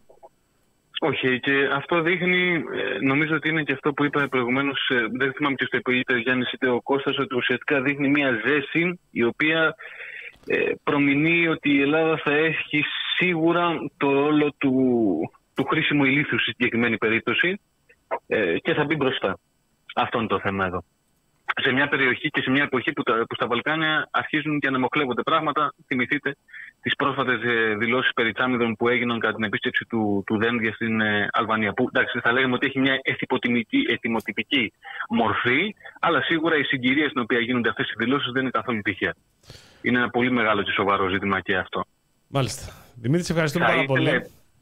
Όχι, και αυτό δείχνει, νομίζω ότι είναι και αυτό που είπα προηγουμένως, δεν θυμάμαι ποιος το είπε, είτε ο Γιάννης είτε ο Κώστας, ότι ουσιαστικά δείχνει μια ζέση η οποία προμηνύει ότι η Ελλάδα θα έχει σίγουρα το ρόλο του, του χρήσιμου ηλίθιου στη συγκεκριμένη περίπτωση και θα μπει μπροστά. Αυτό είναι το θέμα εδώ. Σε μια περιοχή και σε μια εποχή που, τα, που στα Βαλκάνια αρχίζουν και αναμοχλεύονται πράγματα. Θυμηθείτε τις πρόσφατες δηλώσεις περί Τσάμιδων που έγιναν κατά την επίσκεψη του, του Δένδια στην ε, Αλβανία. Που εντάξει, θα λέγαμε ότι έχει μια εθιμοτυπική μορφή, αλλά σίγουρα η συγκυρία στην οποία γίνονται αυτές οι δηλώσεις δεν είναι καθόλου τυχαία. Είναι ένα πολύ μεγάλο και σοβαρό ζήτημα και αυτό. Μάλιστα. Δημήτρη, σε ευχαριστούμε πάρα πολύ.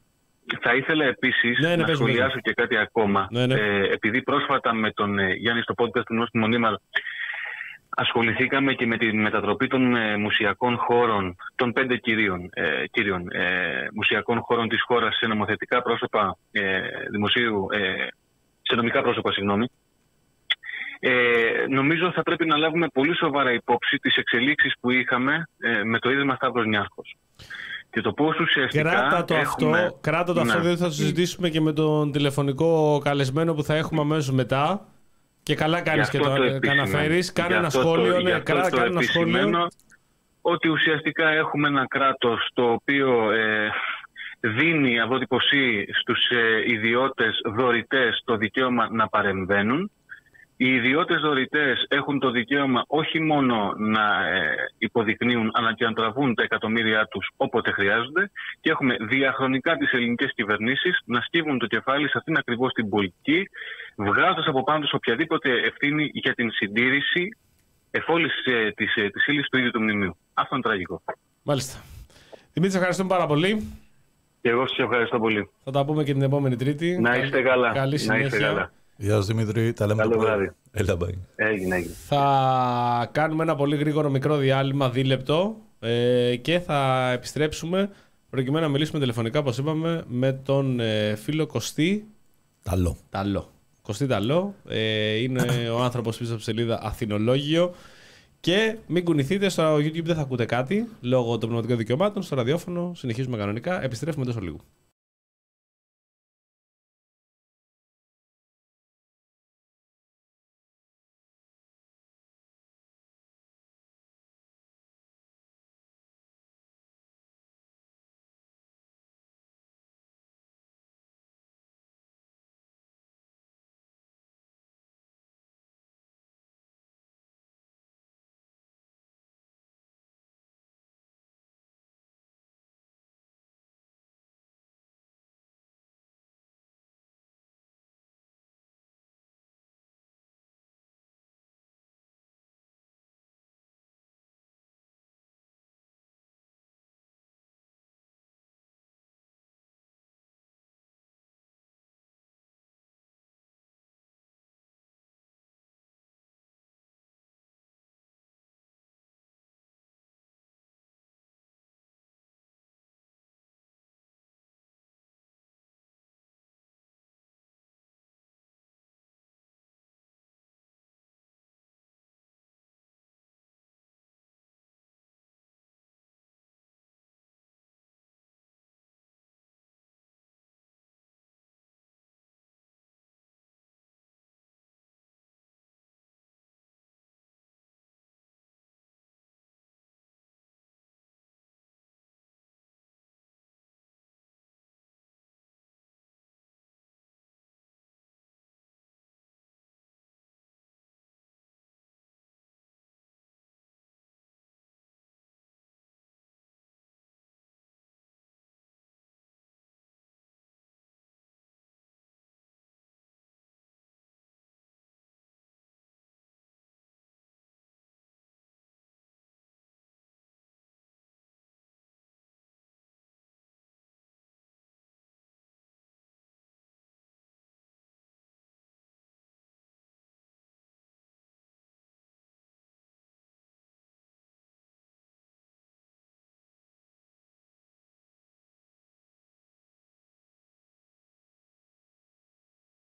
Θα ήθελα επίσης ναι, ναι, να σχολιάσω ναι. και κάτι ακόμα. Ναι, ναι. Ε, επειδή πρόσφατα με τον ε, Γιάννη στο podcast του Νόστιμο Νίμαρ ασχοληθήκαμε και με τη μετατροπή των ε, μουσιακών χώρων, των πέντε κυρίων, ε, κύριων ε, μουσιακών χώρων της χώρας σε νομοθετικά πρόσωπα ε, δημοσίου, ε, σε νομικά πρόσωπα, συγγνώμη. Ε, νομίζω θα πρέπει να λάβουμε πολύ σοβαρά υπόψη τις εξελίξεις που είχαμε ε, με το Ίδρυμα Σταύρος Νιάρχος. Και το πώς ουσιαστικά κράτα το έχουμε... αυτό, κράτα το ναι. αυτό, διότι θα το συζητήσουμε και με τον τηλεφωνικό καλεσμένο που θα έχουμε αμέσως μετά. Και καλά κάνεις και το, το αναφέρεις. Κάνε ένα σχόλιο, ναι, κράτα, κάνε ένα σχόλιο. Ότι ουσιαστικά έχουμε ένα κράτος το οποίο ε, δίνει αδότυπωσή στους ε, ιδιώτες δωρητές το δικαίωμα να παρεμβαίνουν. Οι ιδιώτες δωρητές έχουν το δικαίωμα όχι μόνο να ε, υποδεικνύουν αλλά και να τραβούν τα εκατομμύρια τους όποτε χρειάζονται, και έχουμε διαχρονικά τις ελληνικές κυβερνήσεις να σκύβουν το κεφάλι σε αυτήν ακριβώς την πολιτική, βγάζοντας από πάνω τους οποιαδήποτε ευθύνη για την συντήρηση εφόλης ε, της, ε, της ύλης του ίδιου του μνημείου. Αυτό είναι τραγικό. Μάλιστα. Δημήτρη, ευχαριστούμε πάρα πολύ. Και εγώ σας ευχαριστώ πολύ. Θα τα πούμε και την επόμενη Τρίτη. Να είστε καλά. Καλή συνέχεια. Να είστε καλά. Γεια σας Δημήτρη, τα λέμε το βράδυ. Έλα, bye. Έγινε, έγινε. Θα κάνουμε ένα πολύ γρήγορο μικρό διάλειμμα, δίλεπτο, ε, και θα επιστρέψουμε προκειμένου να μιλήσουμε τηλεφωνικά, όπως είπαμε, με τον ε, φίλο Κωστή Ταλό. Ταλό. Κωστή Ταλό, ε, είναι ο άνθρωπος πίσω από τη σελίδα Αθηνολόγιο. Και μην κουνηθείτε, στο YouTube δεν θα ακούτε κάτι λόγω των πνευματικών δικαιωμάτων. Στο ραδιόφωνο συνεχίζουμε κανονικά. Επιστρέφουμε τόσο λίγο.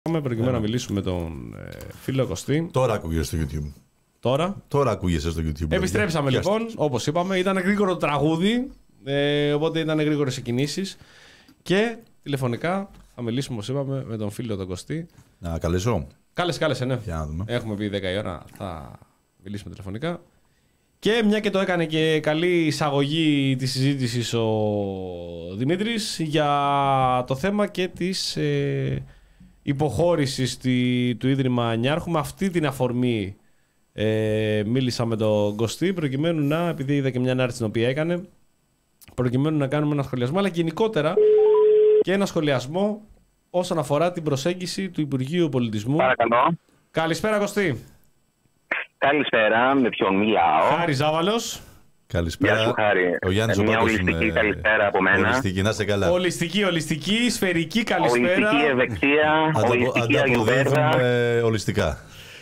προκειμένου να μιλήσουμε με τον ε, φίλο Κωστή. Τώρα ακούγεσαι στο YouTube. Τώρα. Τώρα ακούγεσαι στο YouTube. Επιστρέψαμε λοιπόν, όπως είπαμε. Ήταν γρήγορο το τραγούδι, ε, οπότε ήταν γρήγορες οι κινήσεις. Και τηλεφωνικά θα μιλήσουμε, όπως είπαμε, με τον φίλο τον Κωστή. Να καλέσω. Κάλεσε, κάλεσε, ναι. Για να δούμε. Έχουμε πει δέκα η ώρα, θα μιλήσουμε τηλεφωνικά. Και μια και το έκανε και καλή εισαγωγή της συζήτησης ο Δημήτρης για το θέμα και της ε, υποχώρησης τη, του Ίδρυμα Νιάρχου. Με αυτή την αφορμή ε, μίλησα με τον Κωστή προκειμένου να, επειδή είδα και μια ανάρτηση την οποία έκανε, προκειμένου να κάνουμε ένα σχολιασμό, αλλά γενικότερα και ένα σχολιασμό όσον αφορά την προσέγγιση του Υπουργείου Πολιτισμού. Παρακαλώ. Καλησπέρα Κωστή. Καλησπέρα, με ποιον μιλάω? Χάρη Ζάβαλος. Καλησπέρα. Γεια σου, Χάρη. Ο Γιάννης Ε, μια Ζωπάκος ολιστική είναι... καλησπέρα από μένα. Ολιστική, να είσαι καλά. Ολιστική, ολιστική, σφαιρική καλησπέρα. Ολιστική ευεξία, ολιστική αγιουβέρδα. Ανταποδίδουμε ολιστικά.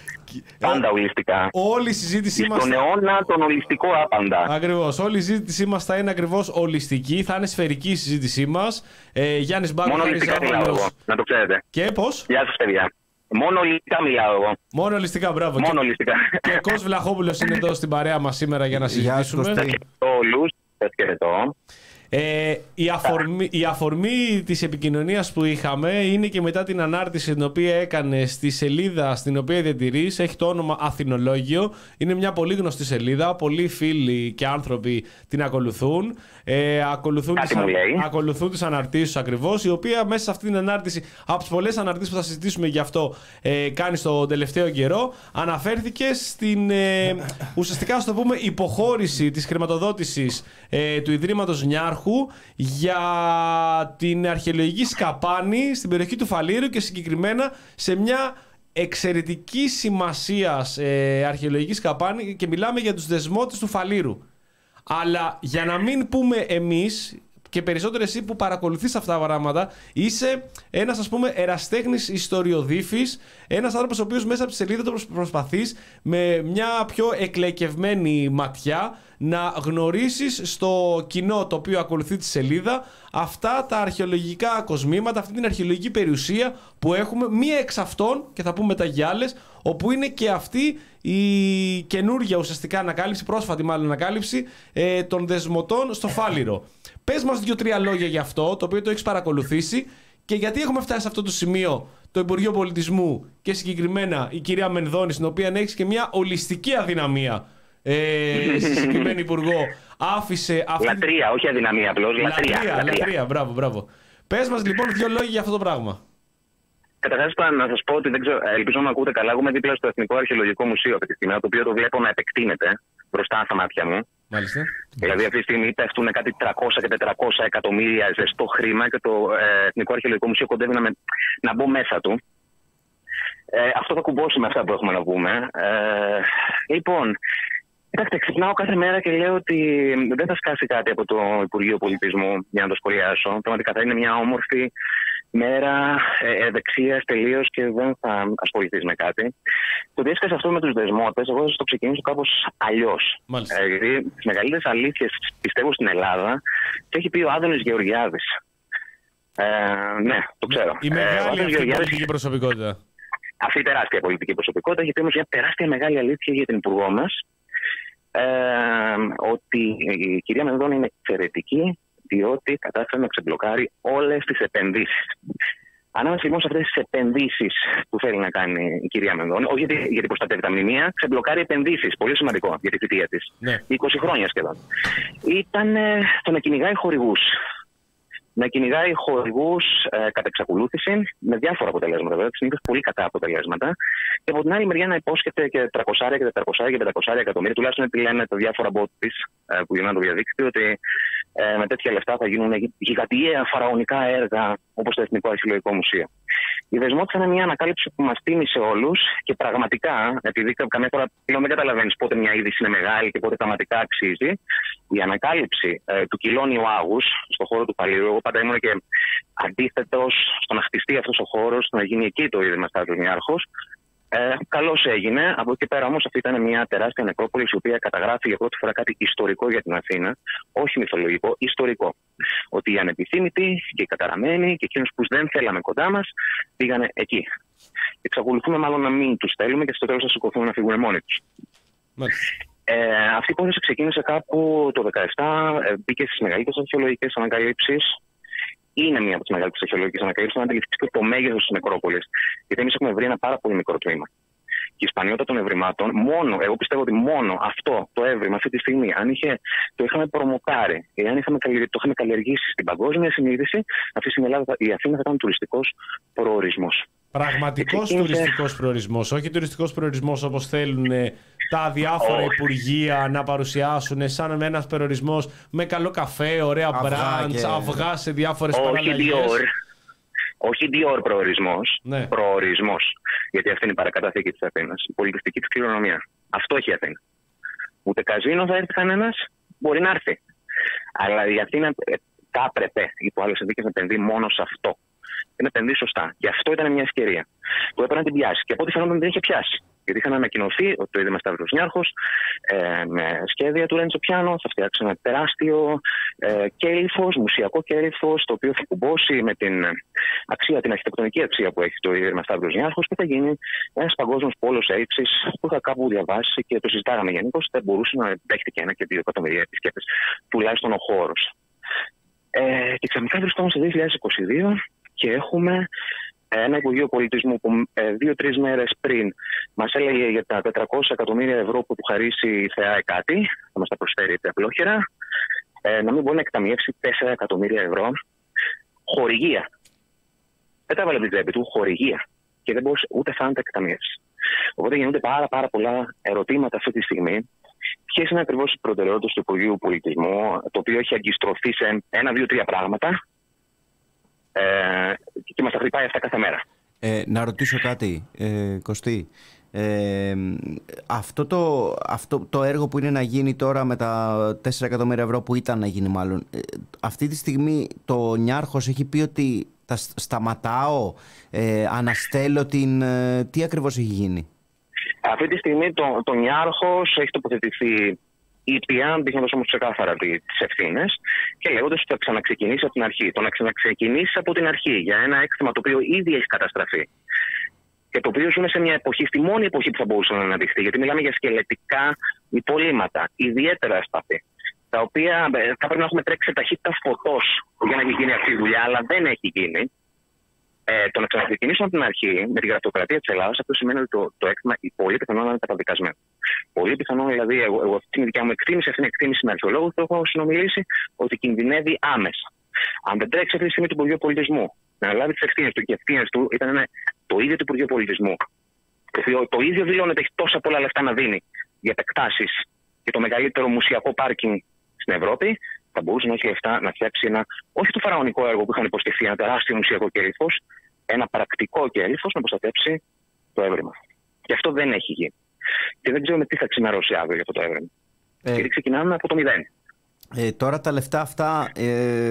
Πάντα ολιστικά. Όλη η συζήτησή μας. Στον αιώνα τον ολιστικό άπαντα. Ακριβώς. Όλη η συζήτησή μας θα είναι ακριβώς ολιστική. Θα είναι σφαιρική η συζήτησή μας. Ε, Γιάννης Μπάκο, Μόνο Χάρης ολιστικά μιλάω Ζάβαλος. εγώ, να το ξέρετε. Και πώς? Γεια σας, παιδιά. Μόνο ολιστικά μιλάω εγώ. Μόνο ολιστικά, μπράβο. Μόνο Και, ολιστικά. και Κος Βλαχόπουλος είναι εδώ στην παρέα μας σήμερα για να Γεια σου, συζητήσουμε. Κωστή. Όλους, σας χαιρετώ. Ε, η, αφορμή, η αφορμή της επικοινωνίας που είχαμε είναι και μετά την ανάρτηση την οποία έκανε στη σελίδα στην οποία διατηρείς. Έχει το όνομα Αθηνολόγιο. Είναι μια πολύ γνωστή σελίδα. Πολλοί φίλοι και άνθρωποι την ακολουθούν. Ε, ακολουθούν, Κάτι τις, μου λέει. ακολουθούν τις αναρτήσεις ακριβώς, η οποία μέσα σε αυτή την ανάρτηση, από τις πολλές αναρτήσεις που θα συζητήσουμε γι' αυτό, ε, κάνει στο τελευταίο καιρό, αναφέρθηκε στην ε, ουσιαστικά, στο πούμε, υποχώρηση της χρηματοδότησης ε, του Ιδρύματος Νιάρχου για την αρχαιολογική σκαπάνη στην περιοχή του Φαλήρου και συγκεκριμένα σε μια εξαιρετική σημασίας ε, αρχαιολογική σκαπάνη, και μιλάμε για τους δεσμότες του Φαλήρου. Αλλά για να μην πούμε εμείς, και περισσότερο εσύ που παρακολουθείς αυτά τα πράγματα, είσαι ένας, ας πούμε, εραστέχνης ιστοριοδίφης, ένας άνθρωπος ο οποίος μέσα από τη σελίδα του προσπαθείς με μια πιο εκλεκευμένη ματιά να γνωρίσεις στο κοινό το οποίο ακολουθεί τη σελίδα αυτά τα αρχαιολογικά κοσμήματα, αυτή την αρχαιολογική περιουσία που έχουμε, μία εξ αυτών, και θα πούμε μετά για άλλες, όπου είναι και αυτή η καινούργια ουσιαστικά ανακάλυψη, πρόσφατη μάλλον ανακάλυψη ε, των δεσμοτών στο Φάληρο. Πες μας δύο-τρία λόγια για αυτό, το οποίο το έχεις παρακολουθήσει, και γιατί έχουμε φτάσει σε αυτό το σημείο το Υπουργείο Πολιτισμού και συγκεκριμένα η κυρία Μενδώνη, στην οποία έχεις και μια ολιστική αδυναμία ε, στη συγκεκριμένη υπουργό, άφησε αυτή... Λατρεία, όχι αδυναμία απλώς, λατρεία. Λατρεία, λατρεία. λατρεία, μπράβο, μπράβο. Πες μας λοιπόν δύο λόγια για αυτό το πράγμα. Καταρχάς, να σας πω ότι δεν ξέρω, ελπίζω να με ακούτε καλά. Εγώ είμαι δίπλα στο Εθνικό Αρχαιολογικό Μουσείο αυτή τη στιγμή, το οποίο το βλέπω να επεκτείνεται μπροστά στα μάτια μου. Μάλιστα. Δηλαδή, αυτή τη στιγμή πέφτουν κάτι τριακόσια και τετρακόσια εκατομμύρια ζεστό χρήμα και το ε, Εθνικό Αρχαιολογικό Μουσείο κοντεύει να, με, να μπω μέσα του. Ε, αυτό θα κουμπώσει με αυτά που έχουμε να πούμε. Ε, λοιπόν, κοιτάξτε, ξυπνάω κάθε μέρα και λέω ότι δεν θα σκάσει κάτι από το Υπουργείο Πολιτισμού για να το σχολιάσω. Πραγματικά θα είναι μια όμορφη μέρα ευεξίας τελείως και δεν θα ασχοληθείς με κάτι. Το διέσκασε αυτό με τους δεσμότες, εγώ θα το ξεκινήσω κάπως αλλιώς. Ε, γιατί τις μεγαλύτερες αλήθειες πιστεύω στην Ελλάδα και έχει πει ο Άδωνης Γεωργιάδης. Ε, ναι, το ξέρω. Η μεγάλη ε, αυτή Γεωργιάδης, πολιτική προσωπικότητα. αυτή η τεράστια πολιτική προσωπικότητα έχει πει όμως μια τεράστια μεγάλη αλήθεια για την υπουργό μας. Ε, ότι η κυρία Μενδώνη είναι εξαιρετική, διότι κατάφερε να ξεμπλοκάρει όλες τις επενδύσεις. Ανάμεσα λοιπόν σε αυτές τις επενδύσεις που θέλει να κάνει η κυρία Μενδώνη, όχι γιατί, γιατί προστατεύει τα μνημεία, ξεμπλοκάρει επενδύσεις. Πολύ σημαντικό για τη θητεία της. Ναι. είκοσι χρόνια σχεδόν. Ήταν ε, το να κυνηγάει χορηγούς. Να κυνηγάει χορηγούς ε, κατά εξακολούθηση με διάφορα αποτελέσματα, βέβαια, συνήθως πολύ κατά αποτελέσματα. Και από την άλλη μεριά να υπόσχεται και τριακόσια και τετρακόσια και πεντακόσια εκατομμύρια, τουλάχιστον έτσι λένε τα διάφορα bot της ε, που γίνονται στο διαδίκτυο, ότι ε, με τέτοια λεφτά θα γίνουν γιγαντιαία φαραωνικά έργα όπως το Εθνικό Αρχαιολογικό Μουσείο. Η δεσμότητα είναι μια ανακάλυψη που μας τίμησε όλους και πραγματικά, επειδή καμιά φορά πλέον δεν καταλαβαίνεις πότε μια είδηση είναι μεγάλη και πότε πραγματικά αξίζει, η ανακάλυψη ε, του κυλώνιου Άγους στον χώρο του Φαλήρου, εγώ πάντα ήμουν και αντίθετος στο να χτιστεί αυτός ο χώρος, να γίνει εκεί το Ίδρυμα Σταύρος Νιάρχος, Ε, καλώς έγινε. Από εκεί πέρα όμως αυτή ήταν μια τεράστια νεκρόπολη η οποία καταγράφει για πρώτη φορά κάτι ιστορικό για την Αθήνα. Όχι μυθολογικό, ιστορικό. Ότι οι ανεπιθύμητοι και οι καταραμένοι και εκείνους που δεν θέλαμε κοντά μας πήγανε εκεί. Εξακολουθούμε μάλλον να μην τους θέλουμε και στο τέλος θα σηκωθούν να φύγουν μόνοι τους. Ε, αυτή η υπόθεση ξεκίνησε κάπου το δύο χιλιάδες δεκαεπτά, ε, μπήκε στις μεγαλύτερες αρχαιολογικές ανακαλύψεις. Είναι μία από τις μεγαλύτερες αρχαιολογικές ανακαλύψεις, να αντιληφθεί και το μέγεθος της νεκρόπολης. Γιατί εμείς έχουμε βρει ένα πάρα πολύ μικρό τμήμα. Και η σπανιότητα των ευρημάτων, μόνο, εγώ πιστεύω ότι μόνο αυτό το έβριμα αυτή τη στιγμή, αν είχε, το είχαμε προμοτάρει, αν είχαμε, το είχαμε καλλιεργήσει στην παγκόσμια συνείδηση, αυτή στην Ελλάδα η Αθήνα θα ήταν τουριστικός προορισμός. Πραγματικός τουριστικός προορισμός, όχι τουριστικός προορισμός όπως θέλουν τα διάφορα oh. υπουργεία να παρουσιάσουν, σαν ένας προορισμός με καλό καφέ, ωραία μπραντς, και... αυγά σε διάφορες oh, παραλλαγές. Όχι Dior προορισμός, ναι. προορισμός. Γιατί αυτή είναι η παρακαταθήκη της Αθήνας, η πολιτιστική της κληρονομία. Αυτό έχει η Αθήνα. Ούτε καζίνο θα έρθει κανένας, μπορεί να έρθει. Αλλά η Αθήνα θα έπρεπε, υπό άλλες συνθήκες, να επενδύει μόνο σε αυτό. Και να επενδύει σωστά. Και αυτό ήταν μια ευκαιρία που έπρεπε να την πιάσει. Και από ό,τι φαίνονταν δεν είχε πιάσει. Γιατί είχαν ανακοινωθεί ότι το Ίδρυμα Σταύρος Νιάρχος ε, με σχέδια του Ρέντσο Πιάνο θα φτιάξει ένα τεράστιο ε, κέλυφος, μουσιακό κέλυφος, το οποίο θα κουμπώσει με την αξία, την αρχιτεκτονική αξία που έχει το Ίδρυμα Σταύρος Νιάρχος και θα γίνει ένας παγκόσμιος πόλος έλξης που είχα κάπου διαβάσει και το συζητάγαμε γενικώς. Θα μπορούσε να δέχεται και ένα και δύο εκατομμύρια επισκέπτες, τουλάχιστον ο χώρος. Ε, και ξαφνικά βρισκόμαστε στο δύο χιλιάδες είκοσι δύο και έχουμε ένα Υπουργείο Πολιτισμού που ε, δύο-τρεις μέρες πριν μας έλεγε για τα τετρακόσια εκατομμύρια ευρώ που του χαρίσει η ΘΕΑΕ κάτι, θα μας τα προσφέρει απλόχερα, ε, να μην μπορεί να εκταμιεύσει τέσσερα εκατομμύρια ευρώ χορηγία. Δεν τα έβαλε από την τσέπη του, χορηγία. Και δεν μπορούσε ούτε θα τα εκταμιεύσει. Οπότε γίνονται πάρα, πάρα πολλά ερωτήματα αυτή τη στιγμή. Ποιες είναι ακριβώς οι προτεραιότητες του Υπουργείου Πολιτισμού, το οποίο έχει αγκιστρωθεί σε ένα, δύο, τρία πράγματα. Ε, και μας τα χτυπάει αυτά κάθε μέρα. Ε, να ρωτήσω κάτι, ε, Κωστή. Ε, αυτό, το, αυτό το έργο που είναι να γίνει τώρα με τα τέσσερα εκατομμύρια ευρώ που ήταν να γίνει μάλλον, ε, αυτή τη στιγμή το Νιάρχος έχει πει ότι τα σταματάω, ε, αναστέλω την... Ε, τι ακριβώς έχει γίνει? Αυτή τη στιγμή το, το Νιάρχος έχει τοποθετηθεί ήπια, δείχνοντας όμως ξεκάθαρα τις ευθύνες και λέγοντας ότι θα ξαναξεκινήσει από την αρχή. Το να ξαναξεκινήσει από την αρχή για ένα έκτημα το οποίο ήδη έχει καταστραφεί και το οποίο ζούμε σε μια εποχή, στη μόνη εποχή που θα μπορούσε να αναδειχθεί, γιατί μιλάμε για σκελετικά υπολείμματα, ιδιαίτερα ασταθή, τα οποία θα πρέπει να έχουμε τρέξει σε ταχύτητα φωτός για να έχει γίνει αυτή η δουλειά, αλλά δεν έχει γίνει. Ε, το να ξαναξεκινήσουμε από την αρχή με την γραφειοκρατία της Ελλάδας, αυτό σημαίνει ότι το, το έκτημα πολύ πιθανόν να είναι καταδικασμένο. Πολύ πιθανόν, δηλαδή, εγώ, εγώ αυτή είναι η δικιά μου εκτίμηση, αυτή είναι η εκτίμηση με αρχαιολόγους που έχω συνομιλήσει, ότι κινδυνεύει άμεσα. Αν δεν τρέξει αυτή τη στιγμή το Υπουργείο Πολιτισμού να λάβει τις ευθύνες του, και οι ευθύνες του ήταν το ίδιο το Υπουργείο Πολιτισμού, το οποίο το ίδιο δηλώνει ότι έχει τόσα πολλά λεφτά να δίνει για επεκτάσεις και το μεγαλύτερο μουσιακό πάρκινγκ στην Ευρώπη, θα μπορούσε να έχει λεφτά να φτιάξει ένα, όχι το φαραωνικό έργο που είχαν υποσχεθεί, ένα τεράστιο μουσιακό κέλυφος, ένα πρακτικό κέλυφος να προστατεύσει το έβριμα. Και αυτό δεν έχει γίνει. Και δεν ξέρουμε τι θα ξημερώσει αύριο για αυτό το έβριμα. Ε, Γιατί ξεκινάμε από το μηδέν. Ε, τώρα τα λεφτά αυτά, ε, ε,